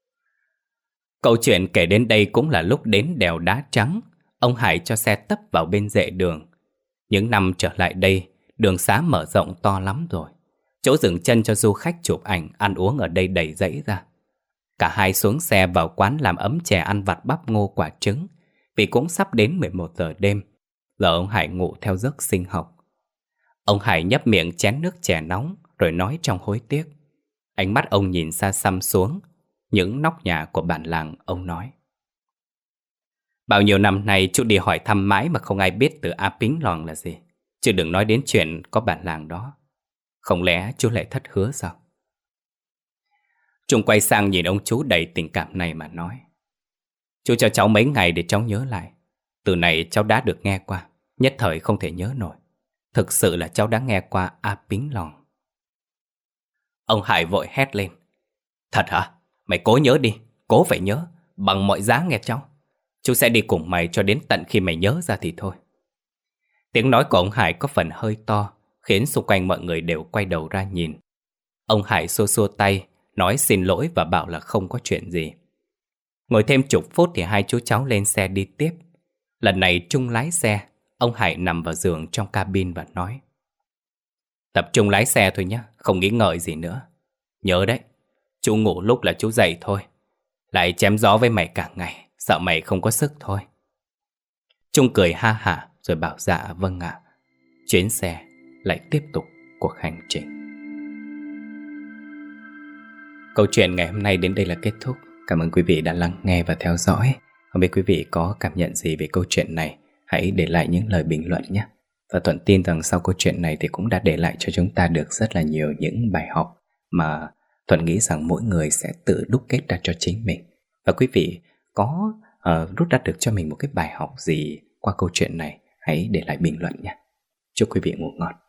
Câu chuyện kể đến đây cũng là lúc đến đèo Đá Trắng. Ông Hải cho xe tấp vào bên rẽ đường. Những năm trở lại đây, đường xá mở rộng to lắm rồi. Chỗ dừng chân cho du khách chụp ảnh, ăn uống ở đây đầy rẫy ra. Cả hai xuống xe vào quán làm ấm chè ăn vặt bắp ngô quả trứng. Vì cũng sắp đến mười một giờ đêm. Giờ ông Hải ngủ theo giấc sinh học. Ông Hải nhấp miệng chén nước chè nóng rồi nói trong hối tiếc. Ánh mắt ông nhìn xa xăm xuống những nóc nhà của bản làng. Ông nói, bao nhiêu năm nay chú đi hỏi thăm mãi mà không ai biết từ A Pính Lòn là gì. Chứ đừng nói đến chuyện có bản làng đó. Không lẽ chú lại thất hứa sao? Trung quay sang nhìn ông chú đầy tình cảm này mà nói, chú cho cháu mấy ngày để cháu nhớ lại. Từ này cháu đã được nghe qua, nhất thời không thể nhớ nổi. Thực sự là cháu đã nghe qua A Pính Lòn. Ông Hải vội hét lên, thật hả? Mày cố nhớ đi, cố phải nhớ, bằng mọi giá nghe cháu. Chú sẽ đi cùng mày cho đến tận khi mày nhớ ra thì thôi. Tiếng nói của ông Hải có phần hơi to, khiến xung quanh mọi người đều quay đầu ra nhìn. Ông Hải xua xua tay, nói xin lỗi và bảo là không có chuyện gì. Ngồi thêm chục phút thì hai chú cháu lên xe đi tiếp. Lần này Trung lái xe. Ông Hải nằm vào giường trong cabin và nói, tập trung lái xe thôi nhé, không nghĩ ngợi gì nữa. Nhớ đấy, chú ngủ lúc là chú dậy thôi. Lại chém gió với mày cả ngày, sợ mày không có sức thôi. Trung cười ha hả rồi bảo dạ vâng ạ. Chuyến xe lại tiếp tục cuộc hành trình. Câu chuyện ngày hôm nay đến đây là kết thúc. Cảm ơn quý vị đã lắng nghe và theo dõi. Không biết quý vị có cảm nhận gì về câu chuyện này, hãy để lại những lời bình luận nhé. Và Thuận tin rằng sau câu chuyện này thì cũng đã để lại cho chúng ta được rất là nhiều những bài học mà Thuận nghĩ rằng mỗi người sẽ tự đúc kết ra cho chính mình. Và quý vị có uh, rút ra được cho mình một cái bài học gì qua câu chuyện này, hãy để lại bình luận nhé. Chúc quý vị ngủ ngon.